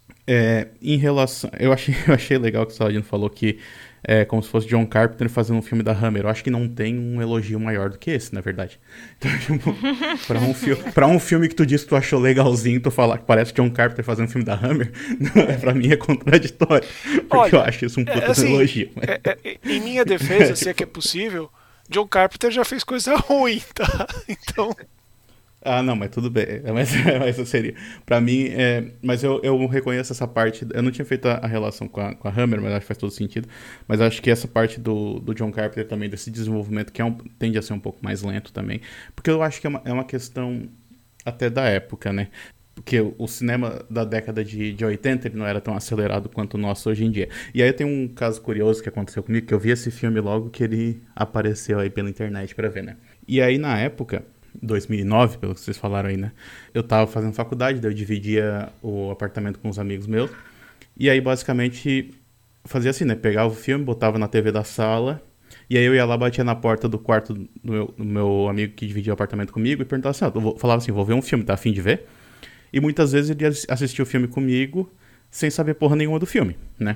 É, em relação... Eu achei, eu achei legal que o Saladino falou que é como se fosse John Carpenter fazendo um filme da Hammer. Eu acho que não tem um elogio maior do que esse, na verdade. Então, tipo, pra um, fi- pra um filme que tu disse que tu achou legalzinho, tu falar que parece John Carpenter fazendo um filme da Hammer, pra mim é contraditório. Porque Olha, eu acho isso um puta é, assim, elogio. Mas... É, é, em minha defesa, se é que é possível, John Carpenter já fez coisa ruim, tá? Então... Ah, não, mas tudo bem. Mas, mas seria. Pra mim, é, mas eu, eu reconheço essa parte. Eu não tinha feito a, a relação com a, com a Hammer, mas acho que faz todo sentido. Mas acho que essa parte do, do John Carpenter também, desse desenvolvimento, que é um, tende a ser um pouco mais lento também. Porque eu acho que é uma, é uma questão até da época, né? Porque o, o cinema da década de, de oitenta, ele não era tão acelerado quanto o nosso hoje em dia. E aí eu tenho um caso curioso que aconteceu comigo, que eu vi esse filme logo que ele apareceu aí pela internet pra ver, né? E aí, na época... dois mil e nove, pelo que vocês falaram aí, né? Eu tava fazendo faculdade, daí eu dividia o apartamento com uns amigos meus. E aí, basicamente, fazia assim, né? Pegava o filme, botava na T V da sala. E aí eu ia lá, batia na porta do quarto do meu, do meu amigo que dividia o apartamento comigo e perguntava assim, ó, eu vou, falava assim, vou ver um filme, tá a fim de ver? E muitas vezes ele ia assistir o filme comigo sem saber porra nenhuma do filme, né?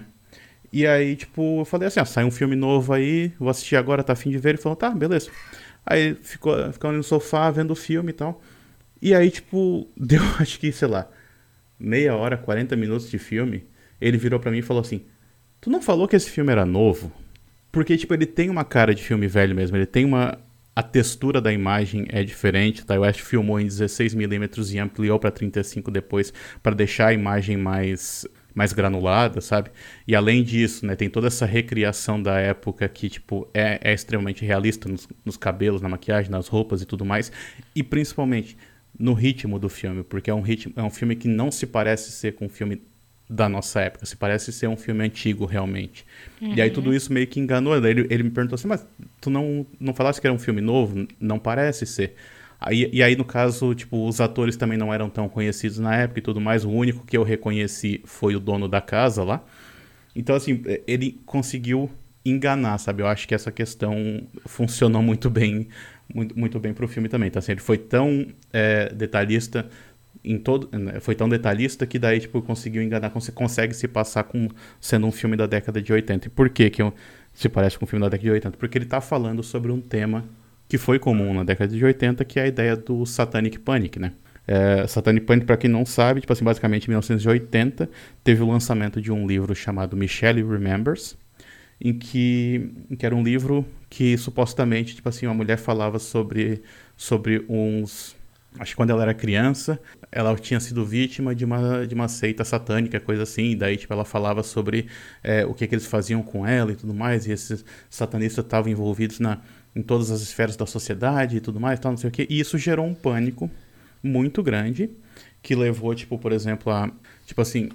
E aí, tipo, eu falei assim, ó, sai um filme novo aí, vou assistir agora, tá a fim de ver? Ele falou, tá, beleza. Aí ficou, ficou ali no sofá vendo o filme e tal. E aí, tipo, deu acho que, sei lá, meia hora, quarenta minutos de filme. Ele virou pra mim e falou assim, tu não falou que esse filme era novo? Porque, tipo, ele tem uma cara de filme velho mesmo. Ele tem uma... A textura da imagem é diferente. O Ti West filmou em dezesseis milímetros e ampliou pra trinta e cinco depois, pra deixar a imagem mais... mais granulada, sabe? E além disso, né, tem toda essa recriação da época que, tipo, é, é extremamente realista nos, nos cabelos, na maquiagem, nas roupas e tudo mais. E principalmente no ritmo do filme, porque é um, ritmo, é um filme que não se parece ser com um filme da nossa época, se parece ser um filme antigo, realmente. Uhum. E aí tudo isso meio que enganou. Ele, ele me perguntou assim, mas tu não, não falasse que era um filme novo? Não parece ser. Aí, e aí, no caso, tipo, os atores também não eram tão conhecidos na época e tudo mais. O único que eu reconheci foi o dono da casa lá. Então, assim, ele conseguiu enganar, sabe? Eu acho que essa questão funcionou muito bem, muito, muito bem pro filme também. Então, assim, ele foi tão é, detalhista em todo... Foi tão detalhista que daí, tipo, conseguiu enganar, cons- consegue se passar com sendo um filme da década de oitenta. E por que que eu, se parece com um filme da década de oitenta? Porque ele tá falando sobre um tema... que foi comum na década de oitenta, que é a ideia do Satanic Panic, né? É, Satanic Panic, pra quem não sabe, tipo assim, basicamente em mil novecentos e oitenta teve o lançamento de um livro chamado Michelle Remembers, em que, em que era um livro que supostamente, tipo assim, uma mulher falava sobre, sobre uns... Acho que quando ela era criança, ela tinha sido vítima de uma, de uma seita satânica, coisa assim. E daí, tipo, ela falava sobre é, o que, que eles faziam com ela e tudo mais. E esses satanistas estavam envolvidos na, em todas as esferas da sociedade e tudo mais, tal, não sei o quê. E isso gerou um pânico muito grande, que levou, tipo, por exemplo, a... Tipo assim,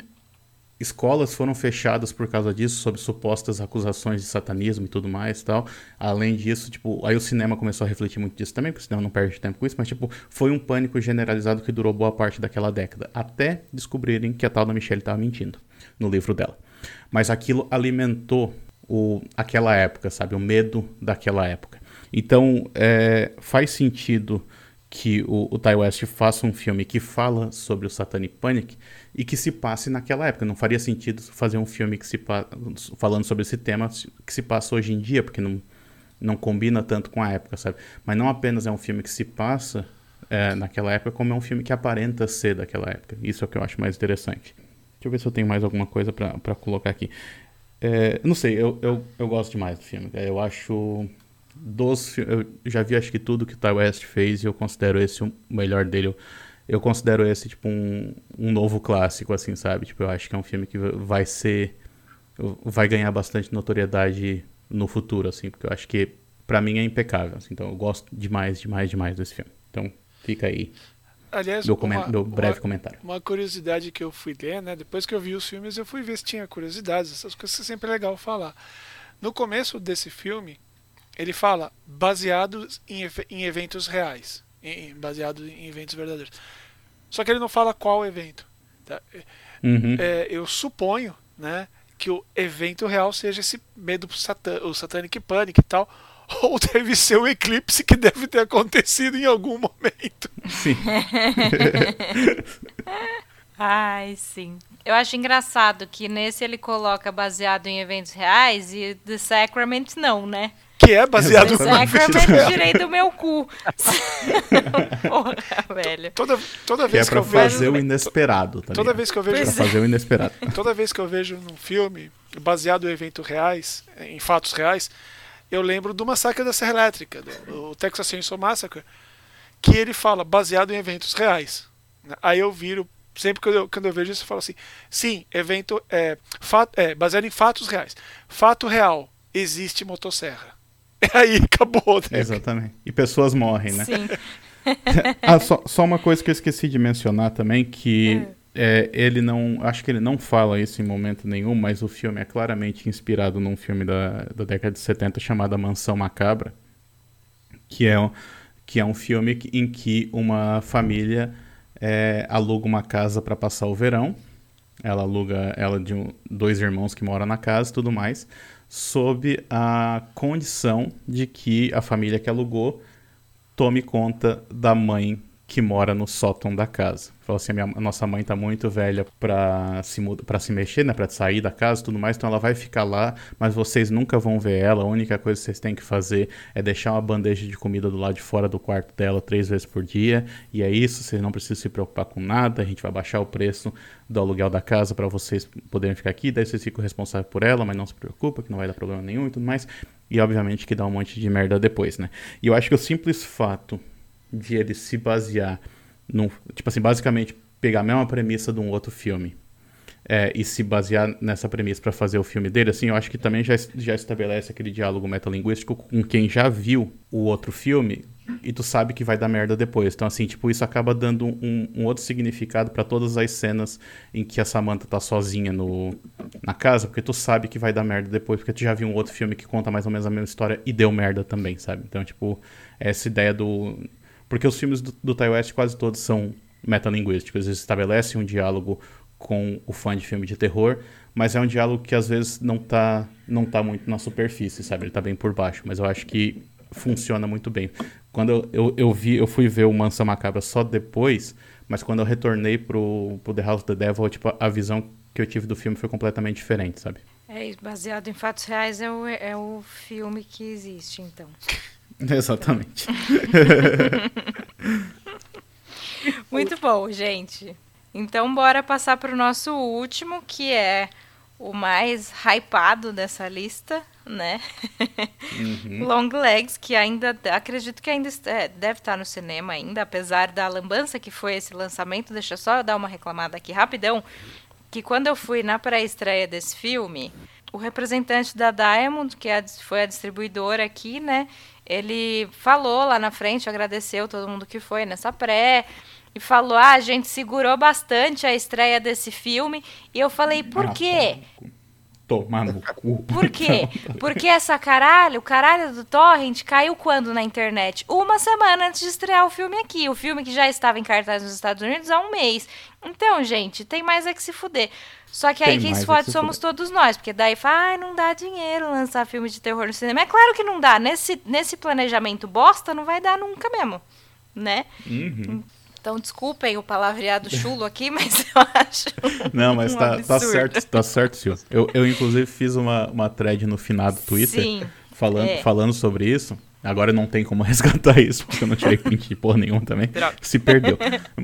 escolas foram fechadas por causa disso, sob supostas acusações de satanismo e tudo mais, tal. Além disso, tipo, aí o cinema começou a refletir muito disso também, porque o cinema não perde tempo com isso, mas, tipo, foi um pânico generalizado que durou boa parte daquela década, até descobrirem que a tal da Michelle estava mentindo no livro dela. Mas aquilo alimentou o, aquela época, sabe? O medo daquela época. Então, é, faz sentido que o, o Ti West faça um filme que fala sobre o Satanic Panic e que se passe naquela época. Não faria sentido fazer um filme que se pa... falando sobre esse tema que se passa hoje em dia, porque não, não combina tanto com a época, sabe? Mas não apenas é um filme que se passa é, naquela época, como é um filme que aparenta ser daquela época. Isso é o que eu acho mais interessante. Deixa eu ver se eu tenho mais alguma coisa pra, pra colocar aqui. É, não sei, eu, eu, eu gosto demais do filme. Eu acho... Dos, eu já vi acho que tudo que o Ti West fez e eu considero esse o melhor dele. Eu, eu considero esse tipo um, um novo clássico, assim, sabe? Tipo, eu acho que é um filme que vai ser... vai ganhar bastante notoriedade no futuro, assim, porque eu acho que pra mim é impecável, assim, então eu gosto demais, demais, demais desse filme. Então fica aí. Aliás, meu, coment... uma, meu breve uma, comentário. Uma curiosidade que eu fui ler, né? Depois que eu vi os filmes, eu fui ver se tinha curiosidades, essas coisas que é sempre legal falar. No começo desse filme, ele fala baseado em, em eventos reais, em, baseado em eventos verdadeiros. Só que ele não fala qual evento. Tá? Uhum. É, eu suponho, né, que o evento real seja esse medo, satan, o Satanic Panic e tal, ou deve ser o eclipse que deve ter acontecido em algum momento. Sim. Ai, sim. Eu acho engraçado que nesse ele coloca baseado em eventos reais e The Sacrament não, né? Que é baseado The Sacrament tirei do meu cu. Porra, velho. Toda, toda que vez é pra que eu fazer vejo, o inesperado, tá toda ligado? vez que eu vejo, Pra fazer o inesperado. Toda vez que eu vejo num filme baseado em eventos reais, em fatos reais, eu lembro do Massacre da Serra Elétrica, do, do Texas Chainsaw Massacre, que ele fala baseado em eventos reais. Aí eu viro, sempre que eu, quando eu vejo isso, eu falo assim, sim, evento é, fato, é baseado em fatos reais. Fato real, existe motosserra. Aí acabou, né? Exatamente. E pessoas morrem, né? Sim. ah, só, só uma coisa que eu esqueci de mencionar também, que é, ele não... Acho que ele não fala isso em momento nenhum, mas o filme é claramente inspirado num filme da, da década de setenta chamado Mansão Macabra, que é um, que é um filme em que uma família é, aluga uma casa para passar o verão. Ela aluga ela de um, dois irmãos que moram na casa e tudo mais, sob a condição de que a família que alugou tome conta da mãe que mora no sótão da casa. Falou assim, a, minha, a nossa mãe tá muito velha pra se, pra se mexer, né, pra sair da casa e tudo mais, então ela vai ficar lá, mas vocês nunca vão ver ela, a única coisa que vocês têm que fazer é deixar uma bandeja de comida do lado de fora do quarto dela três vezes por dia, e é isso, vocês não precisam se preocupar com nada, a gente vai baixar o preço do aluguel da casa pra vocês poderem ficar aqui, daí vocês ficam responsáveis por ela, mas não se preocupa, que não vai dar problema nenhum e tudo mais, e obviamente que dá um monte de merda depois, né. E eu acho que o simples fato de ele se basear num, tipo assim, basicamente pegar a mesma premissa de um outro filme é, e se basear nessa premissa para fazer o filme dele, assim, eu acho que também já, já estabelece aquele diálogo metalinguístico com quem já viu o outro filme e tu sabe que vai dar merda depois. Então, assim, tipo, isso acaba dando um, um outro significado para todas as cenas em que a Samantha tá sozinha no, na casa, porque tu sabe que vai dar merda depois, porque tu já viu um outro filme que conta mais ou menos a mesma história e deu merda também, sabe? Então, tipo, essa ideia do... Porque os filmes do, do Ti West quase todos são metalinguísticos. Eles estabelecem um diálogo com o fã de filme de terror, mas é um diálogo que às vezes não tá, não tá muito na superfície, sabe? Ele tá bem por baixo, mas eu acho que funciona muito bem. Quando eu, eu, eu vi, eu fui ver o Mansão Macabra só depois, mas quando eu retornei pro, pro The House of the Devil, tipo, a visão que eu tive do filme foi completamente diferente, sabe? É, baseado em fatos reais é o, é o filme que existe, então. Exatamente. Muito bom, gente. Então, bora passar para o nosso último, que é o mais hypado dessa lista, né? Uhum. Long Legs, que ainda, acredito que ainda é, deve estar no cinema ainda, apesar da lambança que foi esse lançamento. Deixa eu só dar uma reclamada aqui rapidão, que quando eu fui na pré-estreia desse filme, o representante da Diamond, que é a, foi a distribuidora aqui, né? Ele falou lá na frente, agradeceu todo mundo que foi nessa pré, e falou, ah, a gente segurou bastante a estreia desse filme. E eu falei, por Ah, quê? Tomar no cu. Por quê? Porque essa caralho, o caralho do Torrent caiu quando na internet? Uma semana antes de estrear o filme aqui. O filme que já estava em cartaz nos Estados Unidos há um mês. Então, gente, tem mais é que se fuder. Só que aí Tem quem mais se é fode que se somos fuder. todos nós. Porque daí fala, ai, não dá dinheiro lançar filme de terror no cinema. É claro que não dá. Nesse, nesse planejamento bosta, não vai dar nunca mesmo. Né? Uhum. Então, desculpem o palavreado chulo aqui, mas eu acho. Não, mas um tá, tá absurdo. certo, tá certo, Sil. Eu, eu, inclusive, fiz uma, uma thread no finado Twitter Sim, falando, é. falando sobre isso. Agora não tem como resgatar isso, porque eu não tirei print de porra nenhuma também. Droga. Se perdeu.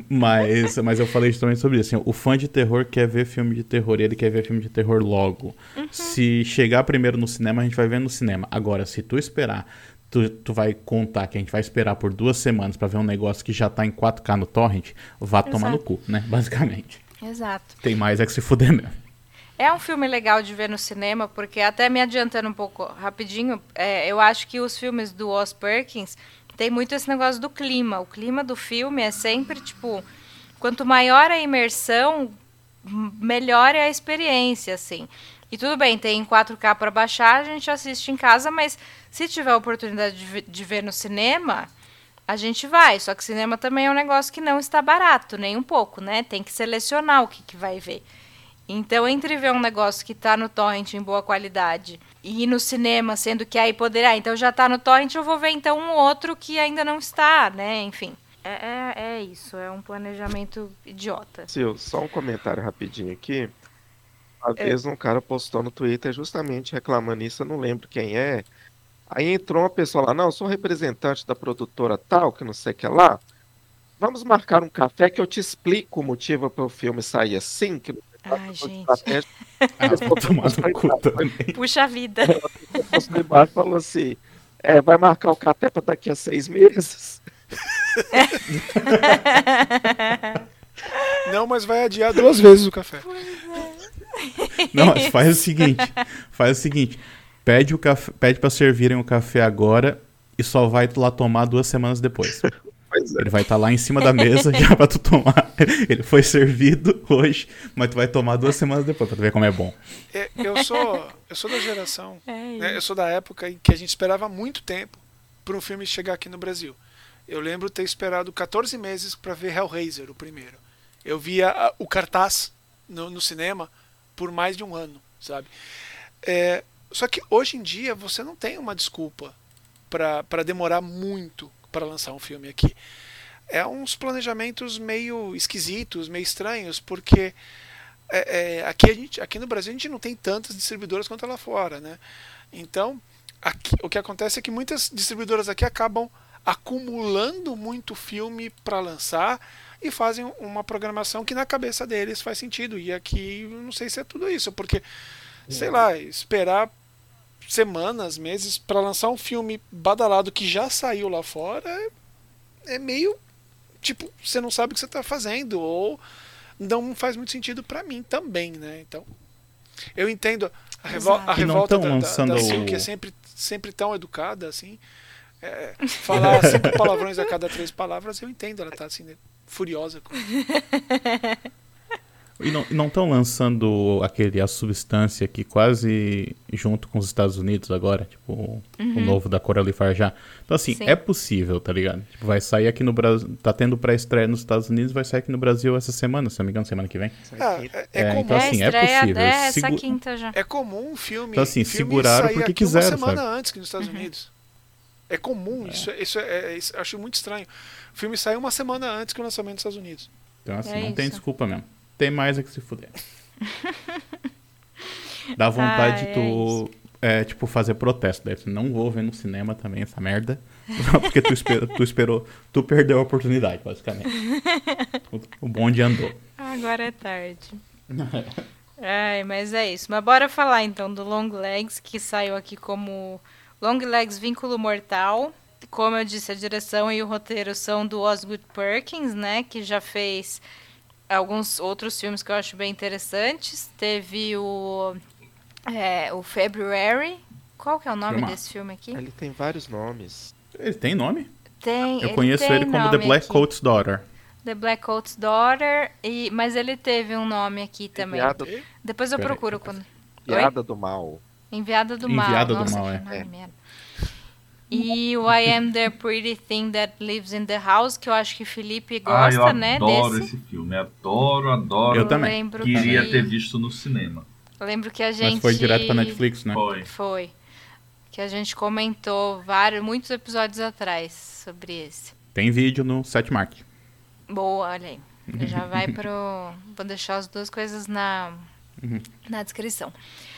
Mas, mas eu falei justamente sobre isso. Assim, o fã de terror quer ver filme de terror e ele quer ver filme de terror logo. Uhum. Se chegar primeiro no cinema, a gente vai ver no cinema. Agora, se tu esperar... Tu, tu vai contar que a gente vai esperar por duas semanas pra ver um negócio que já tá em quatro K no torrent, vá Exato. tomar no cu, né? Basicamente. Exato. Tem mais é que se fuder mesmo. É um filme legal de ver no cinema, porque até me adiantando um pouco rapidinho, é, eu acho que os filmes do Oz Perkins tem muito esse negócio do clima. O clima do filme é sempre, tipo, quanto maior a imersão, m- melhor é a experiência, assim. E tudo bem, tem em quatro K para baixar, a gente assiste em casa, mas se tiver a oportunidade de, ve- de ver no cinema, a gente vai. Só que cinema também é um negócio que não está barato, nem um pouco, né? Tem que selecionar o que, que vai ver. Então, entre ver um negócio que tá no torrent em boa qualidade e ir no cinema, sendo que aí poderá, então já tá no torrent, eu vou ver então um outro que ainda não está, né? Enfim, é, é, é isso, é um planejamento idiota. Sil, só um comentário rapidinho aqui. Uma vez um cara postou no Twitter justamente reclamando isso, eu não lembro quem é. Aí entrou uma pessoa lá, não, eu sou representante da produtora tal, que não sei o que lá. Vamos marcar um café que eu te explico o motivo para o filme sair assim, que não sei Ai, qual gente. estratégia. Ah, vou tomar no cu também. Puxa vida. Ele postou embaixo e falou assim, é, vai marcar o café para daqui a seis meses. Não, mas vai adiar duas vezes o café. Não, mas faz o seguinte, faz o seguinte, pede, o café, pede pra servirem o café agora e só vai lá tomar duas semanas depois. Pois é. Ele vai estar lá em cima da mesa já pra tu tomar. Ele foi servido hoje, mas tu vai tomar duas semanas depois pra tu ver como é bom. É, eu sou eu sou da geração, É né, eu isso. sou da época em que a gente esperava muito tempo para um filme chegar aqui no Brasil. Eu lembro ter esperado catorze meses para ver Hellraiser, o primeiro. Eu via ah, o cartaz no, no cinema por mais de um ano, sabe? É, só que hoje em dia você não tem uma desculpa para demorar muito para lançar um filme aqui. É uns planejamentos meio esquisitos, meio estranhos, porque é, é, aqui, a gente, aqui no Brasil a gente não tem tantas distribuidoras quanto lá fora, né? Então, aqui, o que acontece é que muitas distribuidoras aqui acabam acumulando muito filme para lançar e fazem uma programação que na cabeça deles faz sentido. E aqui eu não sei se é tudo isso, porque, sei lá, esperar semanas, meses para lançar um filme badalado que já saiu lá fora é, é meio tipo, você não sabe o que você está fazendo, ou não faz muito sentido para mim também, né? Então, eu entendo a, revol Exato. a E não revolta tão da, da, lançando da Sil, o- que é sempre, sempre tão educada, assim. É, falar cinco palavrões a cada três palavras, eu entendo, ela tá assim, né, furiosa com E não, e não estão lançando aquele, a substância que quase junto com os Estados Unidos agora, tipo, o novo da Coralie Farjá. Então assim, Sim. é possível, tá ligado? Tipo, vai sair aqui no Brasil, tá tendo pré-estreia nos Estados Unidos, vai sair aqui no Brasil essa semana, se não me engano, semana que vem. Ah, é, é É, comum, então, assim, é, é estreia possível. até essa Segu- quinta já. é comum um filme, Então, assim, filme seguraram sair porque aqui quiseram, uma semana sabe? antes que nos Estados Unidos. É comum, isso, é- isso, é, é- isso eu acho muito estranho. O filme sai uma semana antes que o lançamento nos Estados Unidos. Então assim, É não tem isso. desculpa mesmo. Tem mais é que se fuder. Dá vontade Ah, de tu é, tipo, fazer protesto. Daí você não vou ver no cinema também essa merda. Só porque tu, espero, tu esperou, tu perdeu a oportunidade, basicamente. O, o bonde andou. Agora é tarde. Ai, mas é isso. Mas bora falar então do Long Legs, que saiu aqui como Long Legs Vínculo Mortal. Como eu disse, a direção e o roteiro são do Osgood Perkins, né? Que já fez alguns outros filmes que eu acho bem interessantes. Teve o, é, o February. Qual que é o nome Filmaço. desse filme aqui? Ele tem vários nomes. Ele tem nome? Tem, Eu ele conheço tem ele como The nome Black aqui. Coat's Daughter. The Black Coat's Daughter, e, mas ele teve um nome aqui também. Enviada, Depois eu Peraí, procuro quando. Enviada do Mal. Enviada do Mal. Enviada do Nossa, Mal, que é. nome É. merda. E o I Am the Pretty Thing That Lives in the House, que eu acho que Felipe Ah, eu gosta, né, adoro desse. esse filme. Adoro, adoro. Eu também. Lembro Queria que, ter visto no cinema. lembro que a gente... Mas foi direto pra Netflix, né? Foi. Foi. Que a gente comentou vários, muitos episódios atrás sobre esse. Tem vídeo no Setmark. Boa, olha aí. Já vai pro... Vou deixar as duas coisas na, Uhum. na descrição.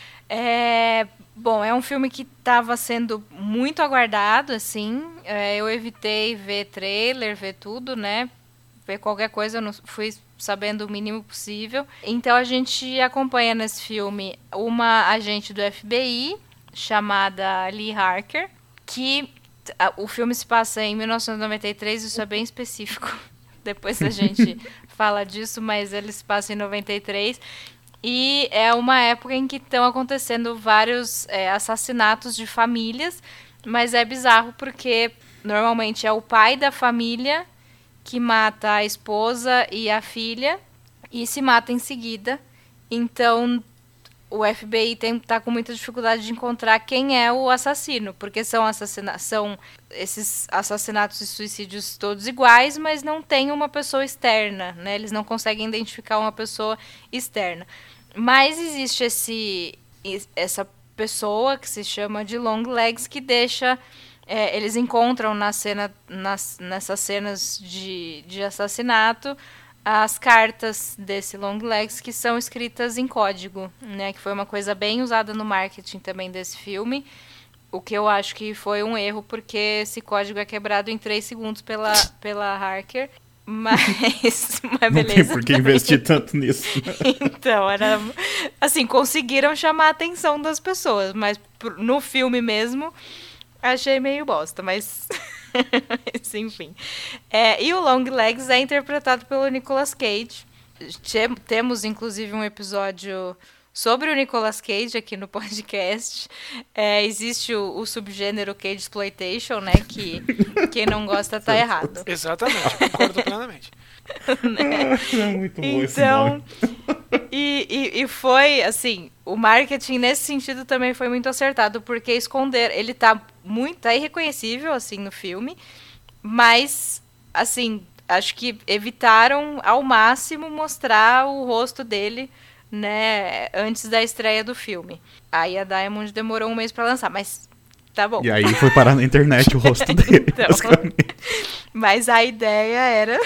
É, bom, é um filme que estava sendo muito aguardado, assim. É, eu evitei ver trailer, ver tudo, né? Ver qualquer coisa, eu não fui sabendo o mínimo possível. Então a gente acompanha nesse filme uma agente do F B I chamada Lee Harker, que a- o filme se passa em mil novecentos e noventa e três, isso é bem específico. Depois a gente fala disso, mas ele se passa em noventa e três. E é uma época em que estão acontecendo vários é, assassinatos de famílias, mas é bizarro porque normalmente é o pai da família que mata a esposa e a filha e se mata em seguida. Então o F B I tem, tá com muita dificuldade de encontrar quem é o assassino, porque são, assassina são esses assassinatos e suicídios todos iguais, mas não tem uma pessoa externa, né? Eles não conseguem identificar uma pessoa externa. Mas existe esse, essa pessoa que se chama de Long Legs que deixa... É, eles encontram na cena, nas, nessas cenas de, de assassinato as cartas desse Long Legs que são escritas em código, né? Que foi uma coisa bem usada no marketing também desse filme. O que eu acho que foi um erro, porque esse código é quebrado em três segundos pela, pela Harker. Mas, mas Não tem beleza. por que investir tanto nisso. Então, era... Assim, conseguiram chamar a atenção das pessoas, mas pro- no filme mesmo, achei meio bosta, mas... mas enfim. É, e o Long Legs é interpretado pelo Nicolas Cage. Tem- Temos, inclusive, um episódio sobre o Nicolas Cage aqui no podcast. É, existe o, o subgênero Cage Exploitation, né? Que quem não gosta tá errado. Exatamente, concordo plenamente. É muito bom esse nome. Então, e, e, e foi, assim, o marketing nesse sentido também foi muito acertado, porque esconder, ele tá muito, tá irreconhecível, assim, no filme, mas, assim, acho que evitaram ao máximo mostrar o rosto dele, né, antes da estreia do filme. Aí a Diamond demorou um mês pra lançar, mas tá bom. E aí foi parar na internet o rosto dele, Então. basicamente. Mas a ideia era...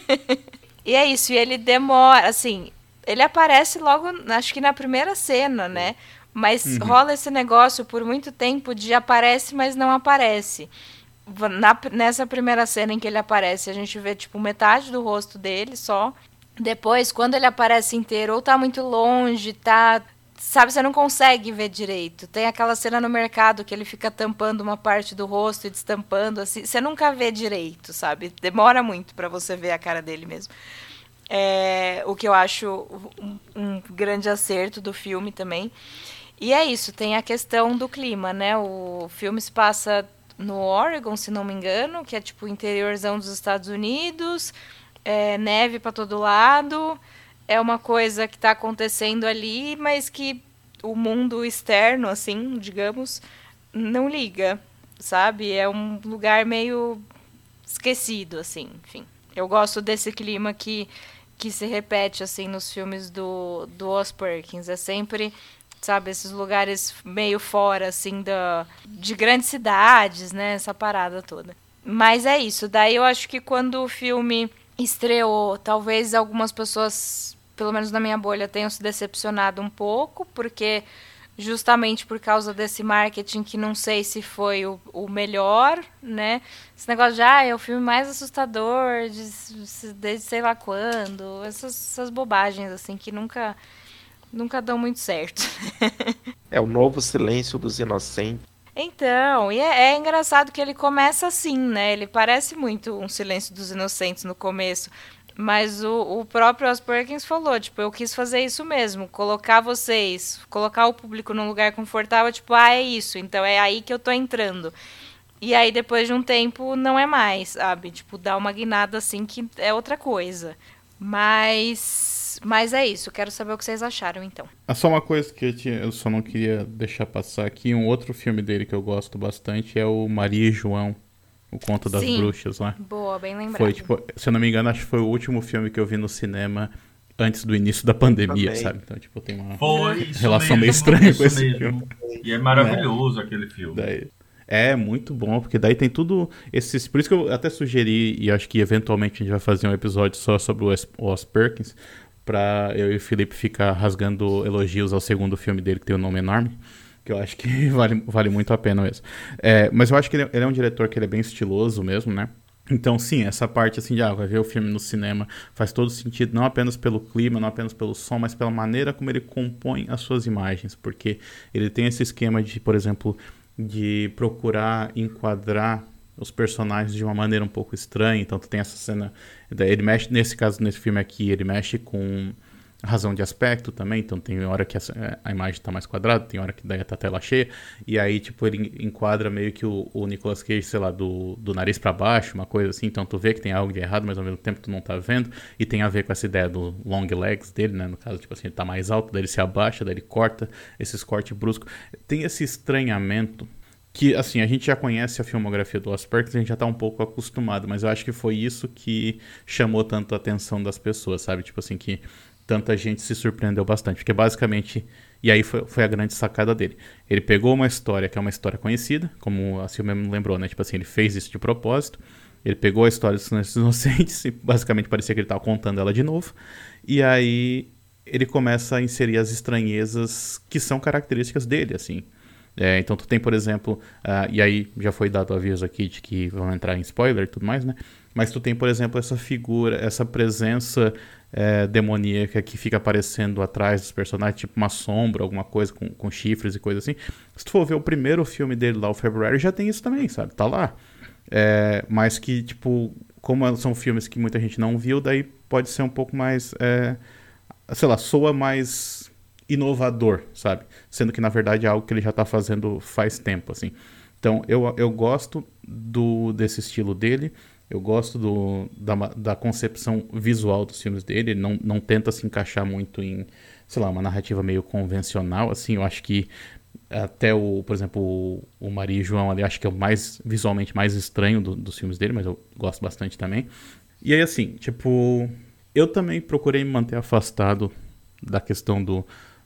E é isso, e ele demora, assim, ele aparece logo, acho que na primeira cena, né? Mas Uhum. rola esse negócio por muito tempo de aparece, mas não aparece. Na, nessa primeira cena em que ele aparece, a gente vê, tipo, metade do rosto dele só. Depois, quando ele aparece inteiro, ou tá muito longe, tá... Sabe, você não consegue ver direito. Tem aquela cena no mercado que ele fica tampando uma parte do rosto e destampando, assim. Você nunca vê direito, sabe? Demora muito pra você ver a cara dele mesmo. É, o que eu acho um, um grande acerto do filme também. E é isso, tem a questão do clima, né? O filme se passa no Oregon, se não me engano, que é tipo o interiorzão dos Estados Unidos, é, neve pra todo lado... É uma coisa que está acontecendo ali, mas que o mundo externo, assim, digamos, não liga, sabe? É um lugar meio esquecido, assim, enfim. Eu gosto desse clima que, que se repete, assim, nos filmes do, do Os Perkins. É sempre, sabe, esses lugares meio fora, assim, da, de grandes cidades, né? Essa parada toda. Mas é isso. Daí eu acho que quando o filme estreou, talvez algumas pessoas... pelo menos na minha bolha, tenham se decepcionado um pouco, porque justamente por causa desse marketing que não sei se foi o, o melhor, né? Esse negócio de, ah, é o filme mais assustador de, desde sei lá quando, essas, essas bobagens, assim, que nunca, nunca dão muito certo. É o novo Silêncio dos Inocentes. Então, e é, é engraçado que ele começa assim, né? Ele parece muito um Silêncio dos Inocentes no começo, mas o, o próprio Oz Perkins falou, tipo, eu quis fazer isso mesmo, colocar vocês, colocar o público num lugar confortável, tipo, ah, é isso, então é aí que eu tô entrando. E aí, depois de um tempo, não é mais, sabe? Tipo, dá uma guinada assim que é outra coisa. Mas, mas é isso, quero saber o que vocês acharam, então. Ah, só uma coisa que eu, tinha, eu só não queria deixar passar aqui, um outro filme dele que eu gosto bastante é o Maria e João, o Conto das Sim. Bruxas, né? Boa, bem lembrado. Foi, tipo, se eu não me engano, acho que foi o último filme que eu vi no cinema antes do início da pandemia, Também. sabe? Então, tipo, tem uma Foi isso relação mesmo, meio estranha isso com esse mesmo. filme. E é maravilhoso aquele filme. Daí, é muito bom, porque daí tem tudo esses... Por isso que eu até sugeri, e acho que eventualmente a gente vai fazer um episódio só sobre o Oz- Oz Perkins, pra eu e o Felipe ficar rasgando elogios ao segundo filme dele, que tem um nome enorme, que eu acho que vale, vale muito a pena mesmo. É, mas eu acho que ele, ele é um diretor que ele é bem estiloso mesmo, né? Então, sim, essa parte assim de, ah, vai ver o filme no cinema faz todo sentido, não apenas pelo clima, não apenas pelo som, mas pela maneira como ele compõe as suas imagens, porque ele tem esse esquema de, por exemplo, de procurar enquadrar os personagens de uma maneira um pouco estranha. Então tu tem essa cena, ele mexe, nesse caso, nesse filme aqui, ele mexe com razão de aspecto também, então tem hora que a, a imagem tá mais quadrada, tem hora que daí tá a tela cheia, e aí tipo ele enquadra meio que o, o Nicolas Cage, sei lá, do, do nariz pra baixo, uma coisa assim, então tu vê que tem algo de errado, mas ao mesmo tempo tu não tá vendo, e tem a ver com essa ideia do long legs dele, né, no caso, tipo assim, ele tá mais alto, daí ele se abaixa, daí ele corta, esses cortes bruscos, tem esse estranhamento que, assim, a gente já conhece a filmografia do Oz Perkins, a gente já tá um pouco acostumado, mas eu acho que foi isso que chamou tanto a atenção das pessoas, sabe? Tipo assim, que tanta gente se surpreendeu bastante, porque basicamente, e aí foi, foi a grande sacada dele. Ele pegou uma história que é uma história conhecida, como a Silvia mesmo lembrou, né? Tipo assim, ele fez isso de propósito, ele pegou a história dos Silêncios Inocentes e basicamente parecia que ele tava contando ela de novo, e aí ele começa a inserir as estranhezas que são características dele, assim. É, então tu tem, por exemplo, uh, e aí já foi dado o aviso aqui de que vão entrar em spoiler e tudo mais, né? Mas tu tem, por exemplo, essa figura, essa presença é, demoníaca que fica aparecendo atrás dos personagens, tipo uma sombra, alguma coisa com, com chifres e coisa assim. Se tu for ver o primeiro filme dele lá, o February, já tem isso também, sabe? Tá lá. É, mas que, tipo, como são filmes que muita gente não viu, daí pode ser um pouco mais, é, sei lá, soa mais inovador, sabe? Sendo que, na verdade, é algo que ele já tá fazendo faz tempo, assim. Então, eu, eu gosto do, desse estilo dele, eu gosto do, da, da concepção visual dos filmes dele, ele não, não tenta se encaixar muito em, sei lá, uma narrativa meio convencional, assim, eu acho que até o, por exemplo, o, o Maria e João ali, acho que é o mais, visualmente mais estranho do, dos filmes dele, mas eu gosto bastante também. E aí, assim, tipo, eu também procurei me manter afastado da questão do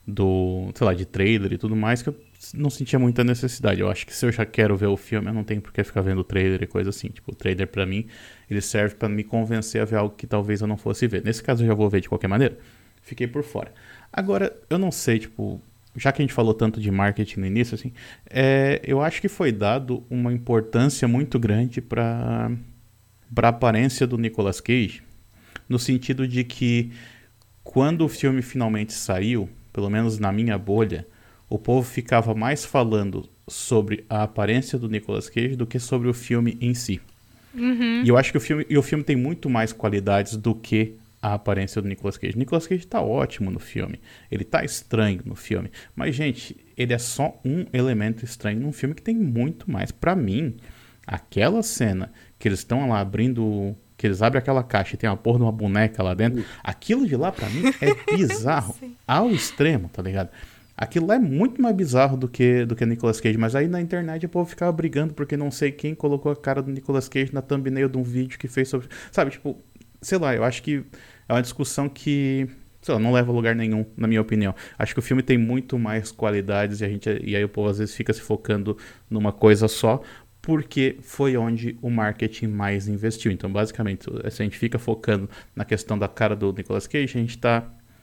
do, sei lá, de trailer e tudo mais, que eu não sentia muita necessidade. Eu acho que se eu já quero ver o filme, eu não tenho por que ficar vendo o trailer e coisa assim. Tipo, o trailer pra mim, ele serve pra me convencer a ver algo que talvez eu não fosse ver. Nesse caso eu já vou ver de qualquer maneira. Fiquei por fora. Agora, eu não sei, tipo, já que a gente falou tanto de marketing no início, assim, é, eu acho que foi dado uma importância muito grande pra, pra aparência do Nicolas Cage, no sentido de que quando o filme finalmente saiu, pelo menos na minha bolha, o povo ficava mais falando sobre a aparência do Nicolas Cage do que sobre o filme em si. Uhum. E eu acho que o filme, e o filme tem muito mais qualidades do que a aparência do Nicolas Cage. O Nicolas Cage tá ótimo no filme, ele tá estranho no filme, mas, gente, ele é só um elemento estranho num filme que tem muito mais. Pra mim, aquela cena que eles estão lá abrindo... que eles abrem aquela caixa e tem uma porra de uma boneca lá dentro, uh. aquilo de lá pra mim é bizarro ao extremo, tá ligado? Aquilo lá é muito mais bizarro do que, do que Nicolas Cage, mas aí na internet o povo ficava brigando porque não sei quem colocou a cara do Nicolas Cage na thumbnail de um vídeo que fez sobre... Sabe, tipo, sei lá, eu acho que é uma discussão que, sei lá, não leva a lugar nenhum, na minha opinião. Acho que o filme tem muito mais qualidades e, a gente, e aí o povo às vezes fica se focando numa coisa só, porque foi onde o marketing mais investiu. Então, basicamente, se a gente fica focando na questão da cara do Nicolas Cage, a gente está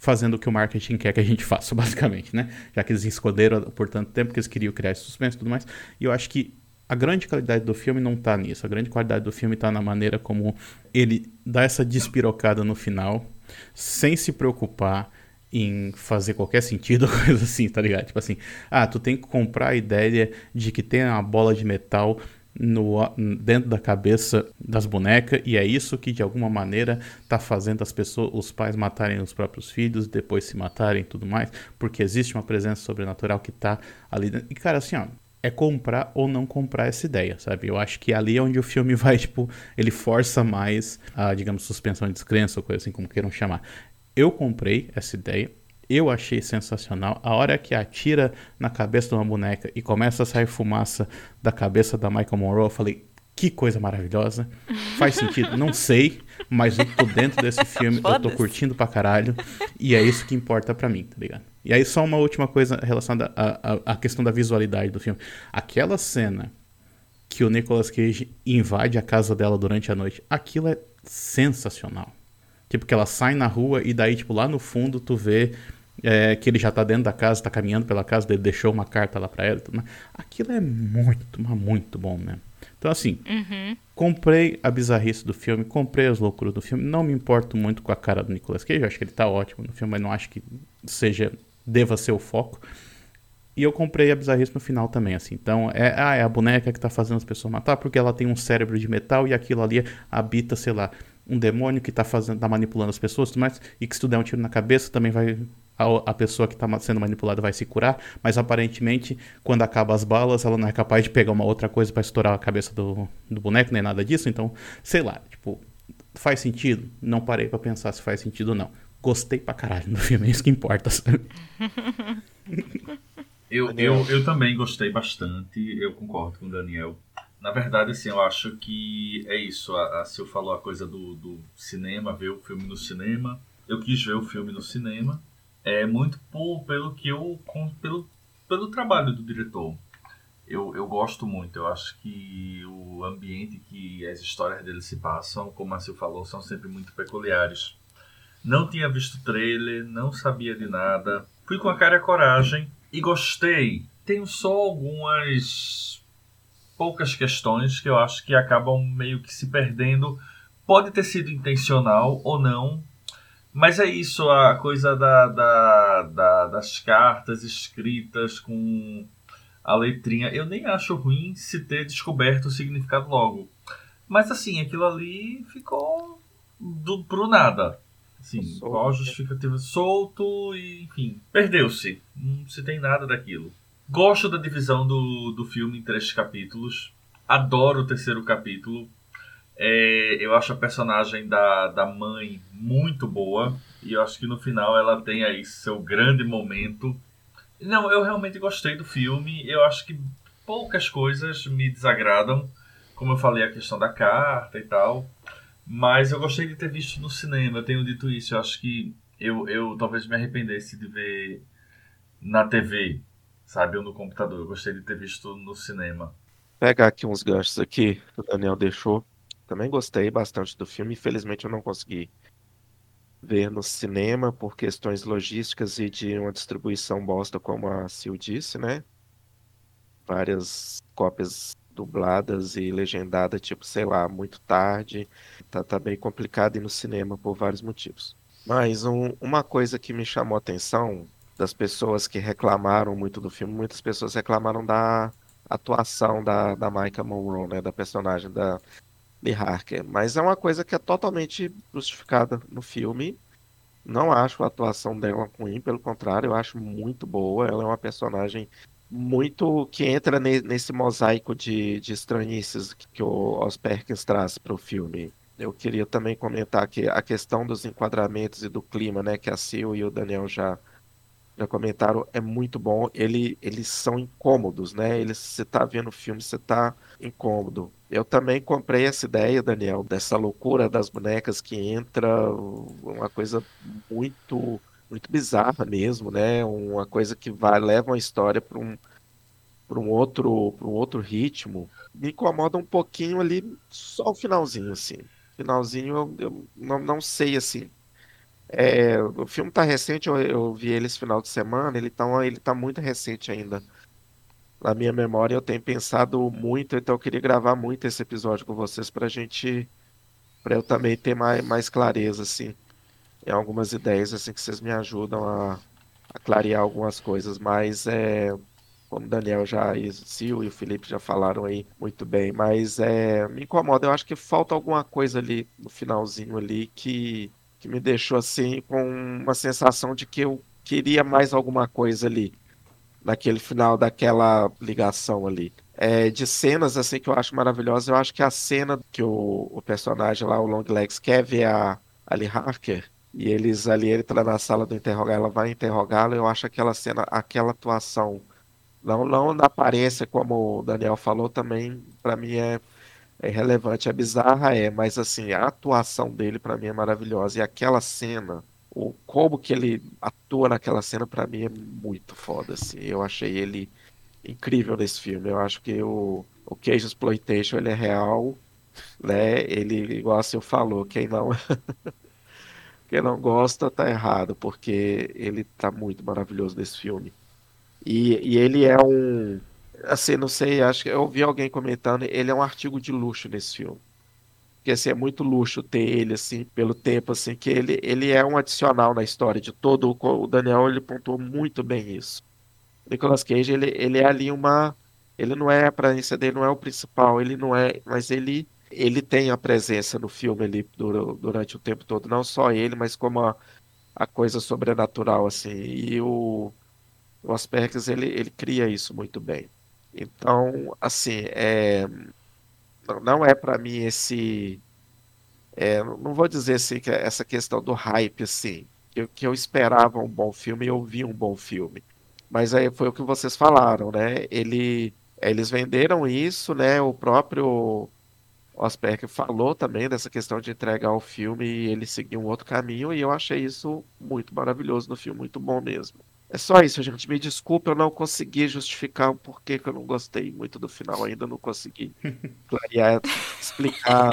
fazendo o que o marketing quer que a gente faça, basicamente, né? Já que eles escolheram por tanto tempo que eles queriam criar esse suspense e tudo mais. E eu acho que a grande qualidade do filme não tá nisso. A grande qualidade do filme tá na maneira como ele dá essa despirocada no final, sem se preocupar em fazer qualquer sentido, coisa assim, tá ligado? Tipo assim, ah, tu tem que comprar a ideia de que tem uma bola de metal no, dentro da cabeça das bonecas, e é isso que de alguma maneira tá fazendo as pessoas, os pais matarem os próprios filhos, depois se matarem e tudo mais, porque existe uma presença sobrenatural que tá ali dentro. E cara, assim, ó, é comprar ou não comprar essa ideia, sabe? Eu acho que ali é onde o filme vai, tipo, ele força mais a, digamos, suspensão de descrença, ou coisa assim, como queiram chamar. Eu comprei essa ideia, eu achei sensacional. A hora que atira na cabeça de uma boneca e começa a sair fumaça da cabeça da Michael Monroe, eu falei, que coisa maravilhosa. Faz sentido? Não sei, mas eu tô dentro desse filme, eu tô curtindo pra caralho, e é isso que importa pra mim, tá ligado? E aí só uma última coisa relacionada à, à, à questão da visualidade do filme. Aquela cena que o Nicolas Cage invade a casa dela durante a noite, aquilo é sensacional. Tipo, que ela sai na rua e daí, tipo, lá no fundo tu vê é, que ele já tá dentro da casa, tá caminhando pela casa dele, deixou uma carta lá pra ela. Tudo mais. Aquilo é muito, mas muito bom mesmo. Então, assim, uhum. comprei a bizarrice do filme, comprei as loucuras do filme. Não me importo muito com a cara do Nicolas Cage, eu acho que ele tá ótimo no filme, mas não acho que seja, deva ser o foco. E eu comprei a bizarrice no final também, assim. Então, é, ah, é a boneca que tá fazendo as pessoas matar porque ela tem um cérebro de metal e aquilo ali habita, sei lá, um demônio que tá, fazendo, tá manipulando as pessoas, mas, e que se tu der um tiro na cabeça também vai, a, a pessoa que tá sendo manipulada vai se curar, mas aparentemente quando acaba as balas ela não é capaz de pegar uma outra coisa pra estourar a cabeça do, do boneco, nem nada disso. Então, sei lá, tipo, faz sentido? Não parei pra pensar se faz sentido ou não. Gostei pra caralho do filme, é isso que importa, sabe? eu, eu, eu também gostei bastante, eu concordo com o Daniel. Na verdade, assim, eu acho que é isso. A, a Sil falou a coisa do, do cinema, ver o filme no cinema. Eu quis ver o filme no cinema. É muito por, pelo que eu... Pelo, pelo trabalho do diretor. Eu, eu gosto muito. Eu acho que o ambiente que as histórias dele se passam, como a Sil falou, são sempre muito peculiares. Não tinha visto trailer, não sabia de nada. Fui com a cara e a coragem e gostei. Tenho só algumas... poucas questões que eu acho que acabam meio que se perdendo. Pode ter sido intencional ou não, mas é isso, a coisa da, da, da, das cartas escritas com a letrinha. Eu nem acho ruim se ter descoberto o significado logo, mas assim, aquilo ali ficou do, pro nada. Assim, qual a justificativa? Solto e, enfim, perdeu-se. Não se tem nada daquilo. Gosto da divisão do, do filme em três capítulos. Adoro o terceiro capítulo. É, eu acho a personagem da, da mãe muito boa. E eu acho que no final ela tem aí seu grande momento. Não, eu realmente gostei do filme. Eu acho que poucas coisas me desagradam. Como eu falei, a questão da carta e tal. Mas eu gostei de ter visto no cinema. Eu tenho dito isso. Eu acho que eu, eu talvez me arrependesse de ver na T V, sabe, ou no computador. Eu gostei de ter visto no cinema. Pegar aqui uns ganchos aqui que o Daniel deixou. Também gostei bastante do filme. Infelizmente eu não consegui ver no cinema por questões logísticas e de uma distribuição bosta, como a Sil disse, né? Várias cópias dubladas e legendadas, tipo, sei lá, muito tarde. Tá, tá bem complicado ir no cinema por vários motivos. Mas um- uma coisa que me chamou a atenção das pessoas que reclamaram muito do filme, muitas pessoas reclamaram da atuação da, da Maika Monroe, né, da personagem da Lee Harker. Mas é uma coisa que é totalmente justificada no filme. Não acho a atuação dela ruim, pelo contrário, eu acho muito boa. Ela é uma personagem muito que entra ne- nesse mosaico de, de estranhices que que o Os Perkins traz para o filme. Eu queria também comentar que a questão dos enquadramentos e do clima, né, que a Sil e o Daniel já já comentaram, é muito bom. Ele, eles são incômodos, né? Eles, você tá vendo o filme, você tá incômodo. Eu também comprei essa ideia, Daniel, dessa loucura das bonecas que entra uma coisa muito, muito bizarra mesmo, né? Uma coisa que vai, leva uma história para um, para um outro, para um outro ritmo. Me incomoda um pouquinho ali, só o finalzinho, assim. Finalzinho eu, eu não, não sei, assim. É, o filme tá recente, eu, eu vi ele esse final de semana, ele tá, ele tá muito recente ainda. Na minha memória eu tenho pensado muito, então eu queria gravar muito esse episódio com vocês pra gente, pra eu também ter mais, mais clareza, assim, em algumas ideias, assim, que vocês me ajudam a, a clarear algumas coisas, mas é, como o Daniel já, e o Sil e o Felipe já falaram aí muito bem, mas é, me incomoda, eu acho que falta alguma coisa ali no finalzinho ali que, que me deixou assim com uma sensação de que eu queria mais alguma coisa ali, naquele final daquela ligação ali. É, de cenas assim que eu acho maravilhosas, eu acho que a cena que o, o personagem lá, o Longlegs, quer ver a Ali Harker, e eles ali, ele tá na sala do interrogar, ela vai interrogá-lo, eu acho aquela cena, aquela atuação não, não na aparência, como o Daniel falou, também para mim é, é relevante. É bizarra, é, mas assim, a atuação dele para mim é maravilhosa. E aquela cena, o como que ele atua naquela cena para mim é muito foda, assim. Eu achei ele incrível nesse filme. Eu acho que o, o Cage Exploitation ele é real, né? Ele, igual a Sil falou, quem não, quem não gosta tá errado, porque ele tá muito maravilhoso nesse filme. E, e ele é um, assim, não sei, acho que eu ouvi alguém comentando, ele é um artigo de luxo nesse filme. Porque assim, é muito luxo ter ele assim, pelo tempo assim que ele, ele é um adicional na história de todo o o Daniel, ele pontuou muito bem isso. O Nicolas Cage, ele, ele é ali uma, ele não é a aparência dele, não é o principal, ele não é, mas ele ele tem a presença no filme ali dura- durante o tempo todo, não só ele, mas como a, a coisa sobrenatural assim. E o o Asperger, ele, ele cria isso muito bem. Então, assim, é, não não é para mim esse, é, não vou dizer assim que é essa questão do hype, assim, que, eu- que eu esperava um bom filme e eu vi um bom filme. Mas aí foi o que vocês falaram, né? Ele, eles venderam isso, né? O próprio Asperger falou também dessa questão de entregar o filme e ele seguir um outro caminho, e eu achei isso muito maravilhoso no filme, muito bom mesmo. É só isso, gente. Me desculpe, eu não consegui justificar o porquê que eu não gostei muito do final, ainda não consegui clarear, explicar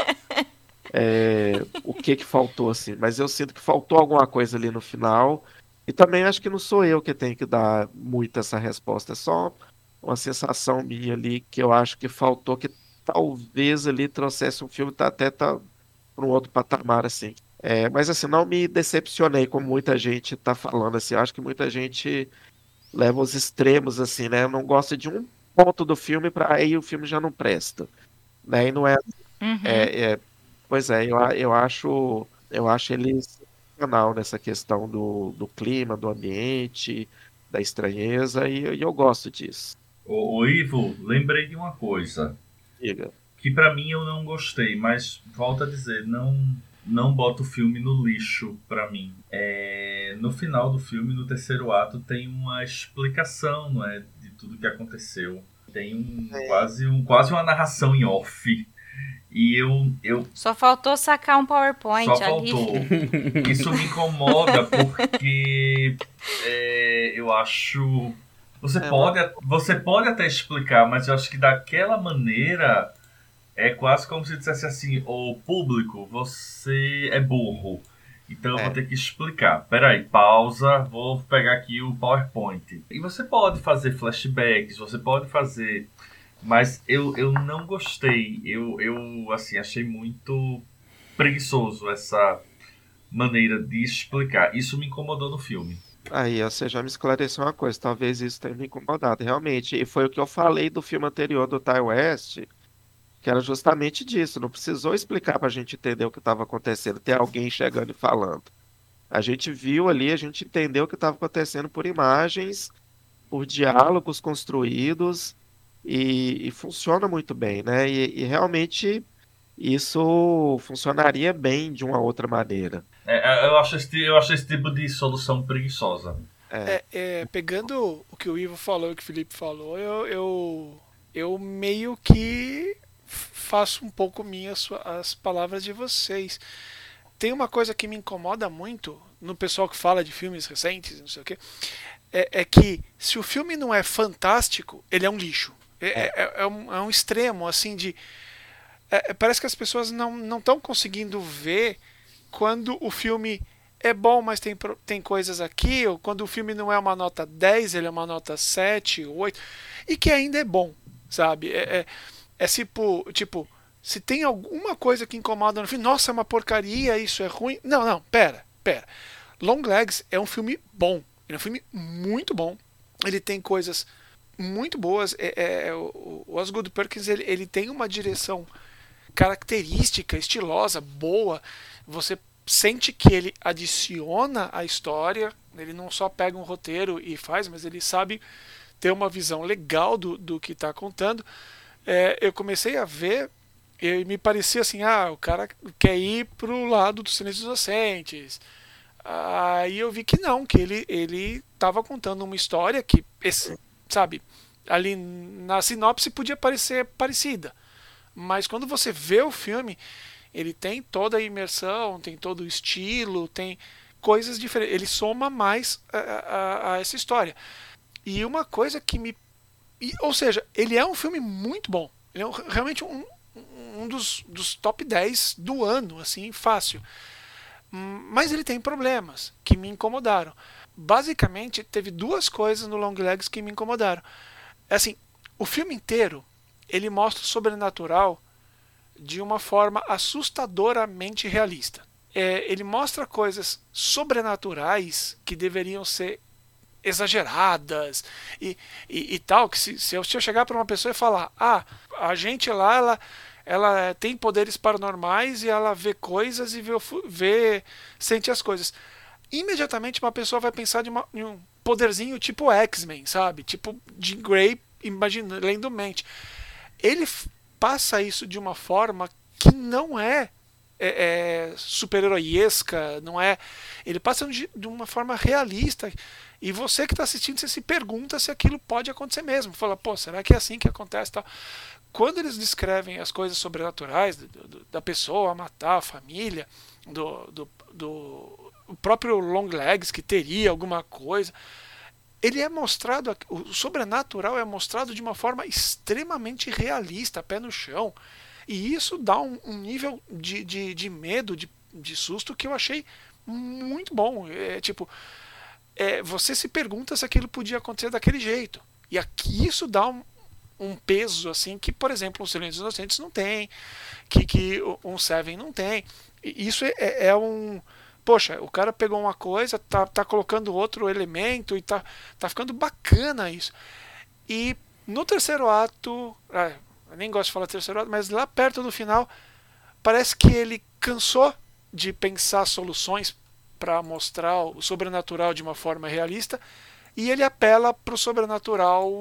é, o que que faltou, assim. Mas eu sinto que faltou alguma coisa ali no final, e também acho que não sou eu que tenho que dar muito essa resposta, é só uma sensação minha ali que eu acho que faltou, que talvez ali trouxesse um filme tá, até tá para um outro patamar, assim. É, mas assim, não me decepcionei como muita gente tá falando, assim. Eu acho que muita gente leva os extremos, assim, né? Não gosta de um ponto do filme para aí o filme já não presta, né? E não é, Uhum. é, é- pois é, eu, a- eu acho, eu acho ele excepcional nessa questão do, do clima, do ambiente, da estranheza, e, e eu gosto disso. Ô, ô Ivo, lembrei de uma coisa Diga. que pra mim eu não gostei, mas volto a dizer, não não bota o filme no lixo pra mim. É, no final do filme, no terceiro ato, tem uma explicação, não é, de tudo que aconteceu. Tem um quase um quase uma narração em off. E eu eu Só faltou sacar um só PowerPoint ali. faltou. Isso me incomoda porque é, eu acho. Você É uma- pode, você pode até explicar, mas eu acho que daquela maneira é quase como se dissesse assim: o público, você é burro. Então eu vou É. ter que explicar. Peraí, pausa, vou pegar aqui o PowerPoint. E você pode fazer flashbacks, você pode fazer. Mas eu, eu não gostei. Eu, eu assim, achei muito preguiçoso essa maneira de explicar. Isso me incomodou no filme. Aí, você já me esclareceu uma coisa, talvez isso tenha me incomodado, realmente. E foi o que eu falei do filme anterior do Ty West, que era justamente disso. Não precisou explicar pra gente entender o que estava acontecendo, ter alguém chegando e falando. A gente viu ali, a gente entendeu o que estava acontecendo por imagens, por diálogos construídos, e, e funciona muito bem, né? E, e realmente isso funcionaria bem de uma outra maneira. É, é, eu, acho esse, eu acho esse tipo de solução preguiçosa. É, É, é, pegando o que o Ivo falou e o que o Felipe falou, eu, eu, eu meio que faço um pouco minhas as palavras de vocês. Tem uma coisa que me incomoda muito no pessoal que fala de filmes recentes, não sei o quê, é, é que se o filme não é fantástico, ele é um lixo. É, é, é, é um, é um extremo, assim, de. é- é- parece que as pessoas não não estão conseguindo ver quando o filme é bom, mas tem, tem coisas aqui, ou quando o filme não é uma nota dez, ele é uma nota sete, oito, e que ainda é bom, sabe? É, é, é tipo, tipo, se tem alguma coisa que incomoda no filme, nossa, é uma porcaria, isso é ruim. Não, não, pera, pera. Longlegs é um filme bom, ele é um filme muito bom, ele tem coisas muito boas, é, é, o, o Osgood Perkins, ele, ele tem uma direção característica, estilosa, boa, você sente que ele adiciona a história, ele não só pega um roteiro e faz, mas ele sabe ter uma visão legal do, do que está contando. É, eu comecei a ver e me parecia assim, ah, o cara quer ir pro lado do Silêncio dos Inocentes. Aí eu vi que não, que ele ele estava contando uma história que, esse, sabe, ali na sinopse podia parecer parecida, mas quando você vê o filme, ele tem toda a imersão, tem todo o estilo, tem coisas diferentes. Ele soma mais a, a, a essa história. E uma coisa que me... E, ou seja, ele é um filme muito bom. Ele é um, realmente um, um dos, dos top dez do ano, assim, fácil. Mas ele tem problemas que me incomodaram. Basicamente, teve duas coisas no Longlegs que me incomodaram. Assim, o filme inteiro, ele mostra o sobrenatural de uma forma assustadoramente realista. É, ele mostra coisas sobrenaturais que deveriam ser exageradas e, e, e tal, que se, se eu chegar para uma pessoa e falar, ah, a gente lá, ela, ela tem poderes paranormais e ela vê coisas e vê, vê sente as coisas. Imediatamente uma pessoa vai pensar de, uma, de um poderzinho tipo X-Men, sabe? Tipo Jean Grey, imaginando, lendo mente. Ele passa isso de uma forma que não é, é, é super-heroiesca, não é. Ele passa de, de uma forma realista. E você que está assistindo, você se pergunta se aquilo pode acontecer mesmo. Fala, pô, será que é assim que acontece? Tal. Quando eles descrevem as coisas sobrenaturais do, do, da pessoa matar a família, do, do, do o próprio Longlegs que teria alguma coisa, ele é mostrado, o sobrenatural é mostrado de uma forma extremamente realista, pé no chão. E isso dá um, um nível de, de, de medo, de, de susto que eu achei muito bom. É, tipo, é, você se pergunta se aquilo podia acontecer daquele jeito. E aqui isso dá um, um peso assim que, por exemplo, o Silêncio dos Inocentes não tem, que, que um Seven não tem. E isso é, é um... Poxa, o cara pegou uma coisa, tá, tá colocando outro elemento e tá, tá ficando bacana isso. E no terceiro ato, ah, eu nem gosto de falar terceiro ato, mas lá perto do final, parece que ele cansou de pensar soluções para mostrar o sobrenatural de uma forma realista e ele apela para o sobrenatural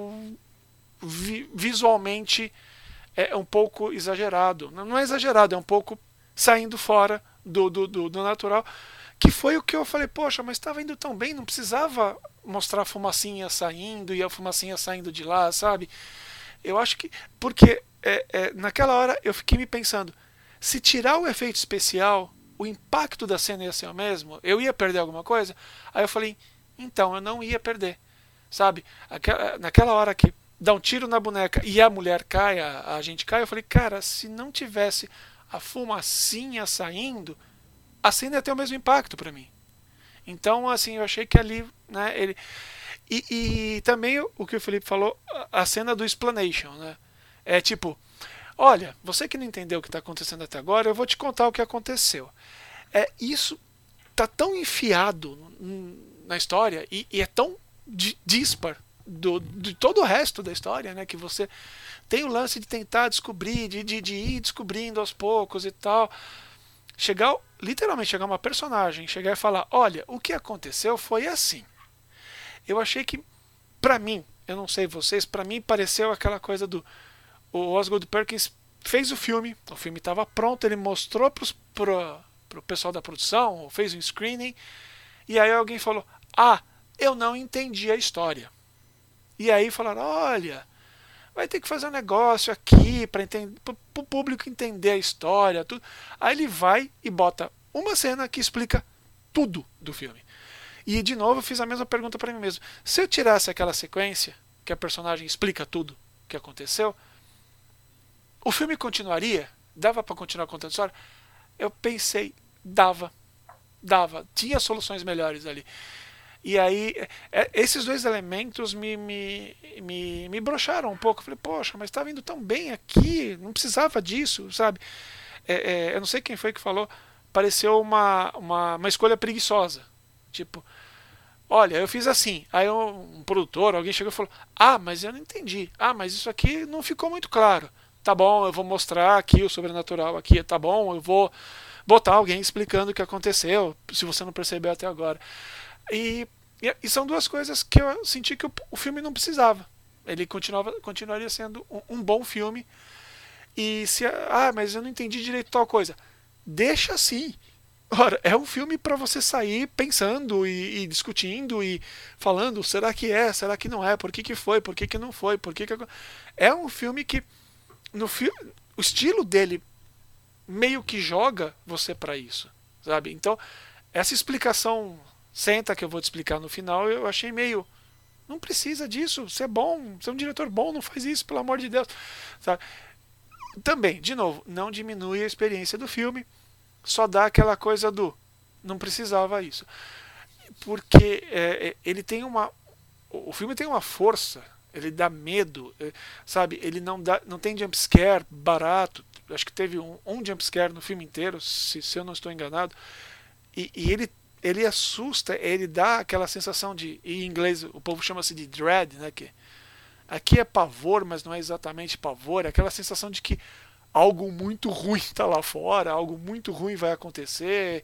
vi, visualmente é um pouco exagerado. Não é exagerado, é um pouco saindo fora do, do, do, do natural, que foi o que eu falei, poxa, mas estava indo tão bem, não precisava mostrar a fumacinha saindo e a fumacinha saindo de lá, sabe? Eu acho que, porque é, é, naquela hora eu fiquei me pensando, se tirar o efeito especial, o impacto da cena ia ser o mesmo, eu ia perder alguma coisa? Aí eu falei, então, eu não ia perder, sabe? Aquela, naquela hora que dá um tiro na boneca e a mulher cai, a, a gente cai, eu falei, cara, se não tivesse a fumacinha saindo, a cena ia ter o mesmo impacto para mim. Então, assim, eu achei que ali, né, ele... E, e também o que o Felipe falou, a cena do explanation, né? É tipo, olha, você que não entendeu o que está acontecendo até agora, eu vou te contar o que aconteceu. É, isso tá tão enfiado na história e, e é tão dispar do, de todo o resto da história, né? Que você tem o lance de tentar descobrir, de, de, de ir descobrindo aos poucos e tal. Chegar, literalmente chegar uma personagem, chegar e falar, olha, o que aconteceu foi assim. Eu achei que, pra mim, eu não sei vocês, pra mim pareceu aquela coisa do o Osgood Perkins fez o filme, o filme estava pronto, ele mostrou pros, pro, pro pessoal da produção, fez um screening, e aí alguém falou, ah, eu não entendi a história. E aí falaram, olha, vai ter que fazer um negócio aqui para o público entender a história, tudo. Aí ele vai e bota uma cena que explica tudo do filme. E de novo eu fiz a mesma pergunta para mim mesmo. Se eu tirasse aquela sequência, que a personagem explica tudo o que aconteceu, o filme continuaria? Dava para continuar contando a história? Eu pensei, dava. dava, tinha soluções melhores ali. E aí, é, esses dois elementos me, me, me, me broxaram um pouco. Eu falei, poxa, mas estava indo tão bem aqui, não precisava disso, sabe? É, é, eu não sei quem foi que falou, pareceu uma, uma, uma escolha preguiçosa. Tipo, olha, eu fiz assim. Aí um, um produtor, alguém chegou e falou, ah, mas eu não entendi. Ah, mas isso aqui não ficou muito claro. Tá bom, eu vou mostrar aqui o sobrenatural aqui. Tá bom, eu vou botar alguém explicando o que aconteceu, se você não percebeu até agora. E, e são duas coisas que eu senti que o, o filme não precisava. Ele continuava, continuaria sendo um, um bom filme. E se, ah, mas eu não entendi direito tal coisa. Deixa assim. Ora, é um filme para você sair pensando e, e discutindo e falando, será que é, será que não é, por que, que foi, por que, que não foi, por que, que... É um filme que no fi... o estilo dele meio que joga você para isso, sabe? Então, essa explicação, senta que eu vou te explicar no final, eu achei meio, não precisa disso, você é bom, você é um diretor bom, não faz isso, pelo amor de Deus, sabe? Também, de novo, não diminui a experiência do filme, só dá aquela coisa do, não precisava isso, porque é, ele tem uma, o filme tem uma força, ele dá medo, sabe? Ele não dá, não tem jumpscare barato. Acho que teve um, um jumpscare no filme inteiro, se, se eu não estou enganado. E, e ele, ele assusta, ele dá aquela sensação de, em inglês o povo chama-se de dread, né? Que aqui é pavor, mas não é exatamente pavor. É aquela sensação de que algo muito ruim está lá fora, algo muito ruim vai acontecer.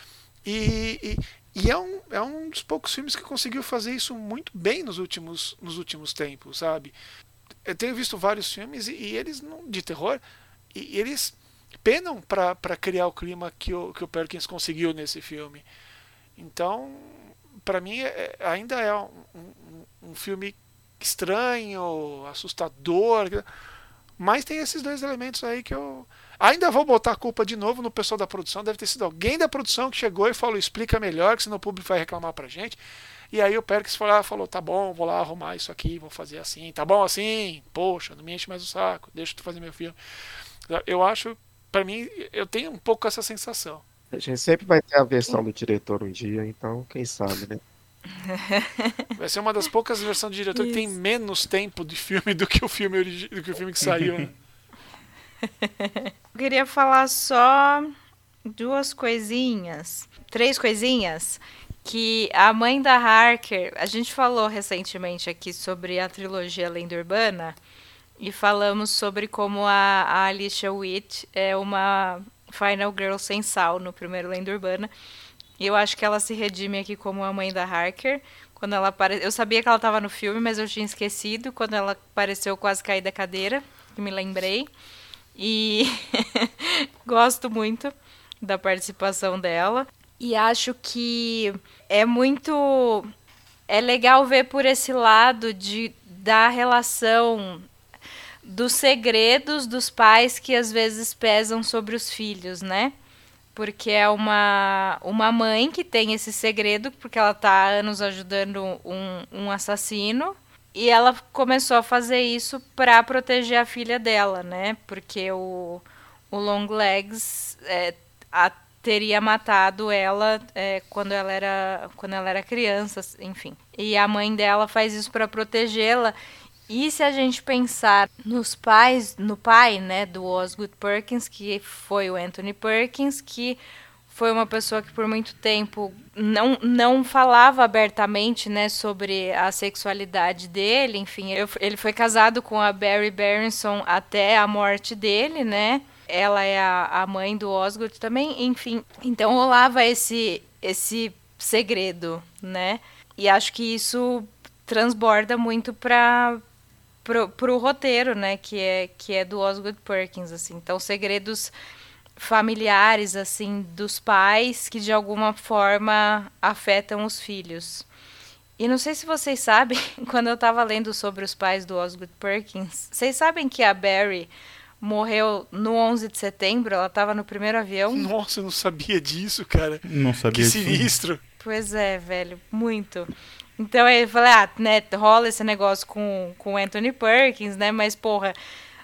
E, e, e é, um, é um dos poucos filmes que conseguiu fazer isso muito bem nos últimos, nos últimos tempos, sabe? Eu tenho visto vários filmes e, e eles, não, de terror, e, e eles penam para criar o clima que o, que o Perkins conseguiu nesse filme. Então, para mim, é, ainda é um, um, um filme estranho, assustador, mas tem esses dois elementos aí que eu... Ainda vou botar a culpa de novo no pessoal da produção. Deve ter sido alguém da produção que chegou e falou, explica melhor, que senão o público vai reclamar pra gente. E aí o Perkins foi lá, falou, tá bom, vou lá arrumar isso aqui, vou fazer assim. Tá bom assim? Poxa, não me enche mais o saco, deixa eu fazer meu filme. Eu acho, pra mim, eu tenho um pouco essa sensação. A gente sempre vai ter a versão do diretor um dia, então quem sabe, né? Vai ser uma das poucas versões do diretor isso. Que tem menos tempo de filme do que o filme, do que, o filme que saiu, né? Eu queria falar só duas coisinhas, três coisinhas, que a mãe da Harker, a gente falou recentemente aqui sobre a trilogia Lenda Urbana, e falamos sobre como a, a Alicia Witt é uma Final Girl sem sal no primeiro Lenda Urbana, e eu acho que ela se redime aqui como a mãe da Harker. Quando ela apare... Eu sabia que ela estava no filme, mas eu tinha esquecido, quando ela apareceu quase caí da cadeira, que me lembrei. E gosto muito da participação dela. E acho que é muito... É legal ver por esse lado de, da relação dos segredos dos pais que às vezes pesam sobre os filhos, né? Porque é uma, uma mãe que tem esse segredo, porque ela está há anos ajudando um, um assassino. E ela começou a fazer isso para proteger a filha dela, né? Porque o, o Longlegs é, a, teria matado ela é, quando, ela era, quando ela era criança, enfim. E a mãe dela faz isso para protegê-la. E se a gente pensar nos pais, no pai, né, do Osgood Perkins, que foi o Anthony Perkins, que foi uma pessoa que por muito tempo não, não falava abertamente, né, sobre a sexualidade dele, enfim, eu, ele foi casado com a Barry Berenson até a morte dele, né, ela é a, a mãe do Osgood também, enfim, então rolava esse, esse segredo, né, e acho que isso transborda muito para pro, pro roteiro, né, que é, que é do Osgood Perkins, assim, então segredos familiares, assim, dos pais que de alguma forma afetam os filhos. E não sei se vocês sabem, quando eu tava lendo sobre os pais do Osgood Perkins, vocês sabem que a Barry morreu no onze de setembro? Ela tava no primeiro avião. Nossa, eu não sabia disso, cara. Não sabia que disso. sinistro. Pois é, velho, muito. Então eu falei, ah, né, rola esse negócio com o Anthony Perkins, né, mas porra,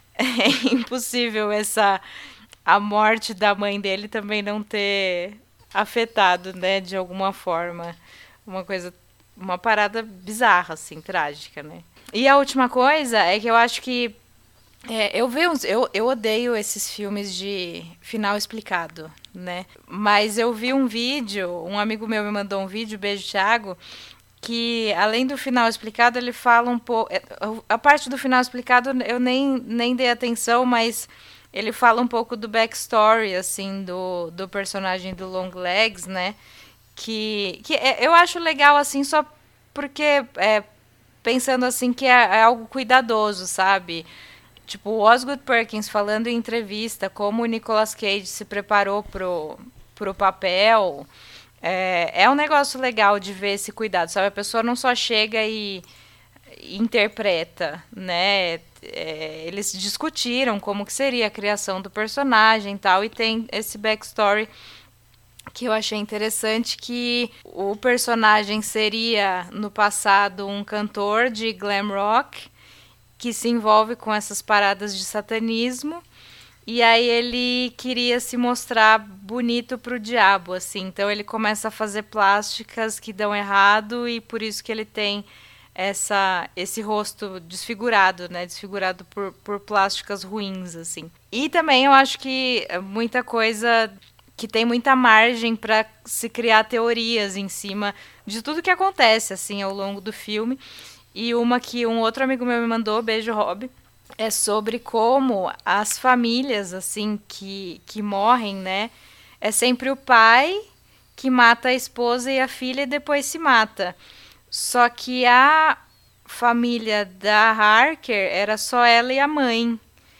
é impossível essa... a morte da mãe dele também não ter afetado, né, de alguma forma. Uma coisa, uma parada bizarra, assim, trágica, né? E a última coisa é que eu acho que É, eu, vi uns, eu, eu odeio esses filmes de final explicado, né? Mas eu vi um vídeo, um amigo meu me mandou um vídeo, beijo, Thiago, que além do final explicado, ele fala um pouco... A parte do final explicado eu nem, nem dei atenção, mas ele fala um pouco do backstory, assim, do, do personagem do Longlegs, né? Que, que é, eu acho legal, assim, só porque... É, pensando, assim, que é, é algo cuidadoso, sabe? Tipo, o Osgood Perkins falando em entrevista como o Nicolas Cage se preparou pro, pro papel. É, é um negócio legal de ver esse cuidado, sabe? A pessoa não só chega e, e interpreta, né? É, eles discutiram como que seria a criação do personagem e tal, e tem esse backstory que eu achei interessante, que o personagem seria, no passado, um cantor de glam rock, que se envolve com essas paradas de satanismo, e aí ele queria se mostrar bonito pro diabo, assim, então ele começa a fazer plásticas que dão errado, e por isso que ele tem essa, esse rosto desfigurado, né, desfigurado por, por plásticas ruins, assim. E também eu acho que muita coisa, que tem muita margem para se criar teorias em cima de tudo que acontece, assim, ao longo do filme. E uma que um outro amigo meu me mandou, beijo, Rob, é sobre como as famílias, assim, que, que morrem, né? É sempre o pai que mata a esposa e a filha e depois se mata. Só que a família da Harker era só ela e a mãe.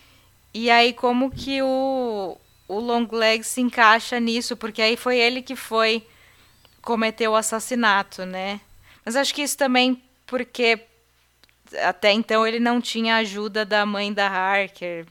E aí como que o, o Longlegs se encaixa nisso? Porque aí foi ele que foi cometer o assassinato, né? Mas acho que isso também... porque até então ele não tinha ajuda da mãe da Harker.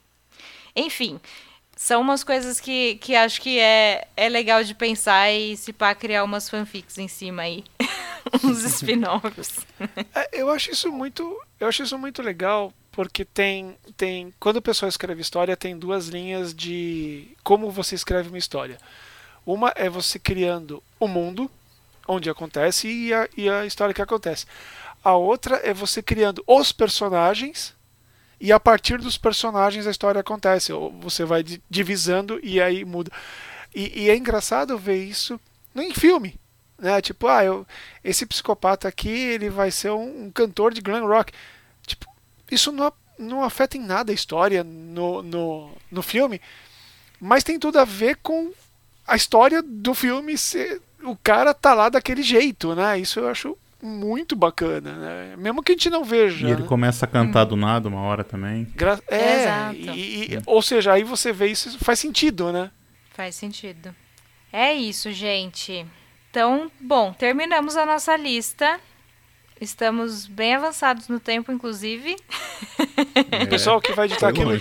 Enfim, são umas coisas que, que acho que é, é legal de pensar e se pá criar umas fanfics em cima aí. Uns spin-offs. É, eu acho isso muito, eu acho isso muito legal, porque tem, tem quando o pessoal escreve história, tem duas linhas de como você escreve uma história. Uma é você criando o mundo onde acontece e a, e a história que acontece. A outra é você criando os personagens e a partir dos personagens a história acontece. Ou você vai divisando e aí muda. E, e é engraçado ver isso em filme. Né? Tipo, ah, eu, esse psicopata aqui ele vai ser um, um cantor de glam rock. Tipo, isso não, não afeta em nada a história no, no, no filme, mas tem tudo a ver com a história do filme. Ser, o cara tá lá daquele jeito, né? Isso eu acho muito bacana, né? Mesmo que a gente não veja. E ele né? começa a cantar hum. do nada uma hora também. Gra é, Exato. E, e, ou seja, aí você vê isso, faz sentido, né? Faz sentido. É isso, gente. Então, bom, terminamos a nossa lista. Estamos bem avançados no tempo, inclusive. É. O pessoal que vai editar aqui no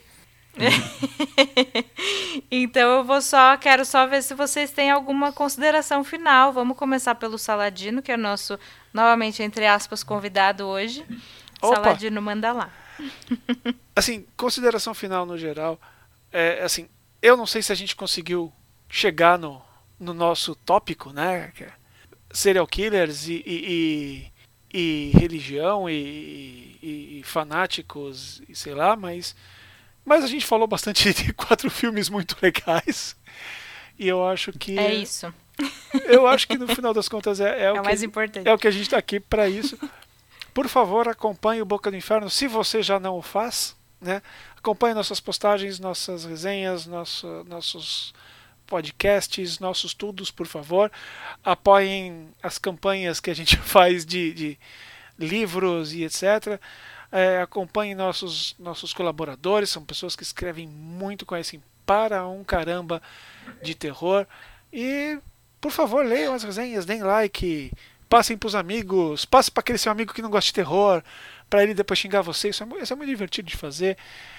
Então eu vou só, quero só ver se vocês têm alguma consideração final. Vamos começar pelo Saladino, que é o nosso, novamente, entre aspas, convidado hoje. Opa. Saladino, manda lá. Assim, consideração final no geral. É, assim, eu não sei se a gente conseguiu chegar no, no nosso tópico, né? Que é serial killers e, e, e, e religião e, e, e fanáticos e sei lá, mas... Mas a gente falou bastante de quatro filmes muito legais. E eu acho que... É isso. Eu acho que no final das contas é, é, é o, o que, mais importante. É o que a gente está aqui para isso. Por favor, acompanhe o Boca do Inferno, se você já não o faz. Né? Acompanhe nossas postagens, nossas resenhas, nosso, nossos podcasts, nossos tudos, por favor. Apoiem as campanhas que a gente faz de, de livros e etcétera. É, acompanhe nossos, nossos colaboradores, são pessoas que escrevem muito, conhecem para um caramba de terror. E, por favor, leiam as resenhas, deem like, passem para os amigos, passem para aquele seu amigo que não gosta de terror, para ele depois xingar você. Isso é, isso é muito divertido de fazer.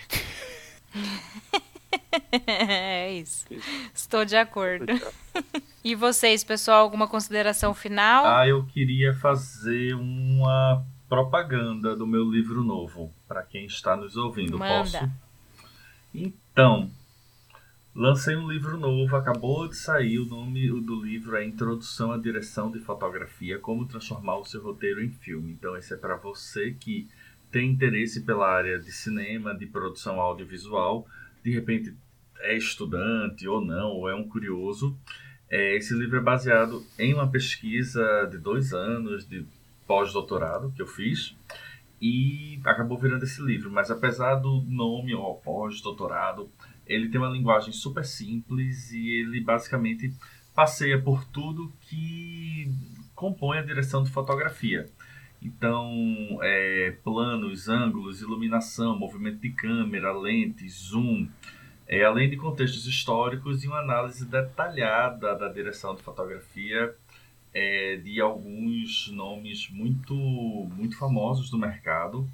É isso. Estou de acordo. E vocês, pessoal, alguma consideração final? Ah, eu queria fazer uma... propaganda do meu livro novo, para quem está nos ouvindo. Manda. Posso? Então, Lancei um livro novo, acabou de sair, o nome do livro é Introdução à Direção de Fotografia, Como Transformar o Seu Roteiro em Filme. Então esse é para você que tem interesse pela área de cinema, de produção audiovisual, de repente é estudante ou não, ou é um curioso. É, esse livro é baseado em uma pesquisa de dois anos de pós-doutorado que eu fiz e acabou virando esse livro. Mas apesar do nome, ó, pós-doutorado, ele tem uma linguagem super simples e ele basicamente passeia por tudo que compõe a direção de fotografia. Então, é, planos, ângulos, iluminação, movimento de câmera, lente, zoom, é, além de contextos históricos e uma análise detalhada da direção de fotografia é, de alguns nomes muito, muito famosos do mercado.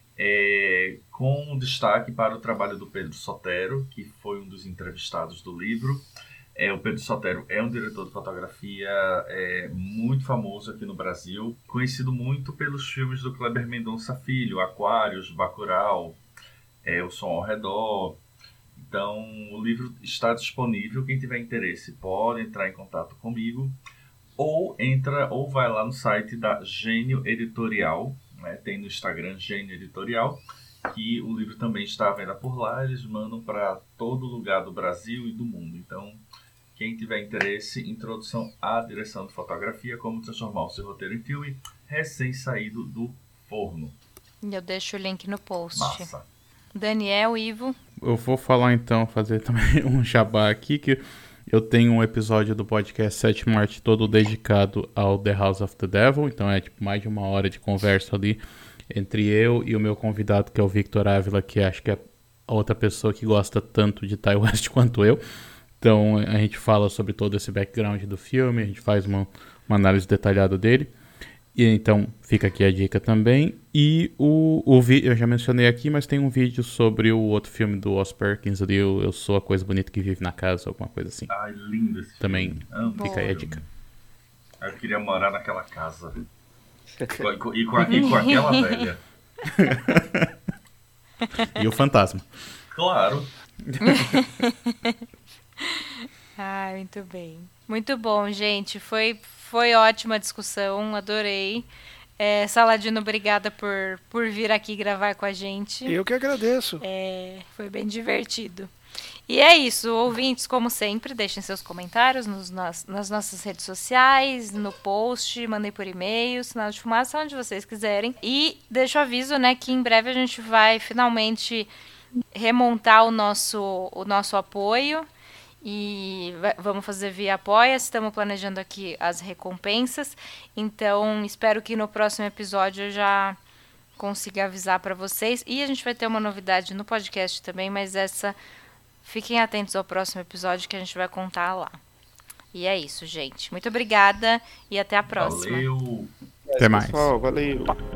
É, com destaque para o trabalho do Pedro Sotero, que foi um dos entrevistados do livro. É, o Pedro Sotero é um diretor de fotografia é, muito famoso aqui no Brasil, conhecido muito pelos filmes do Kleber Mendonça Filho, Aquários, Bacurau, é, O Som ao Redor. Então, o livro está disponível. Quem tiver interesse pode entrar em contato comigo ou entra ou vai lá no site da Gênio Editorial. Né, tem no Instagram Gênio Editorial, que o livro também está à venda por lá. Eles mandam para todo lugar do Brasil e do mundo. Então, quem tiver interesse, Introdução à Direção de Fotografia, Como Transformar o Seu Roteiro em Filme, recém-saído do forno. Eu deixo o link no post. Massa. Daniel, Ivo. Eu vou falar então, fazer também um jabá aqui, que eu tenho um episódio do podcast Sétima Arte todo dedicado ao The House of the Devil, então é tipo mais de uma hora de conversa ali entre eu e o meu convidado, que é o Victor Ávila, que acho que é a outra pessoa que gosta tanto de Ty West quanto eu. Então a gente fala sobre todo esse background do filme, a gente faz uma, uma análise detalhada dele. E então fica aqui a dica também. E o, o vídeo, eu já mencionei aqui, mas tem um vídeo sobre o outro filme do Os Perkins ali, Eu, eu Sou a Coisa Bonita que Vive na Casa, alguma coisa assim. Ai, lindo esse Também filme. Amo fica aí a esse dica. filme. Eu queria morar naquela casa. E com, e com, a- e com aquela velha. E o fantasma. Claro. Ai, muito bem. Muito bom, gente. Foi, foi ótima a discussão, adorei. É, Saladino, obrigada por, por vir aqui gravar com a gente. Eu que agradeço. É, foi bem divertido. E é isso, ouvintes, como sempre, deixem seus comentários nos, nas, nas nossas redes sociais, no post, mandem por e-mail, sinal de fumaça, onde vocês quiserem. E deixo o aviso, né, que em breve a gente vai finalmente remontar o nosso, o nosso apoio. E vai- vamos fazer via Apoia, estamos planejando aqui as recompensas. Então, espero que no próximo episódio eu já consiga avisar para vocês. E a gente vai ter uma novidade no podcast também, mas essa... Fiquem atentos ao próximo episódio que a gente vai contar lá. E é isso, gente. Muito obrigada e até a próxima. Valeu. Até mais. Pessoal, valeu.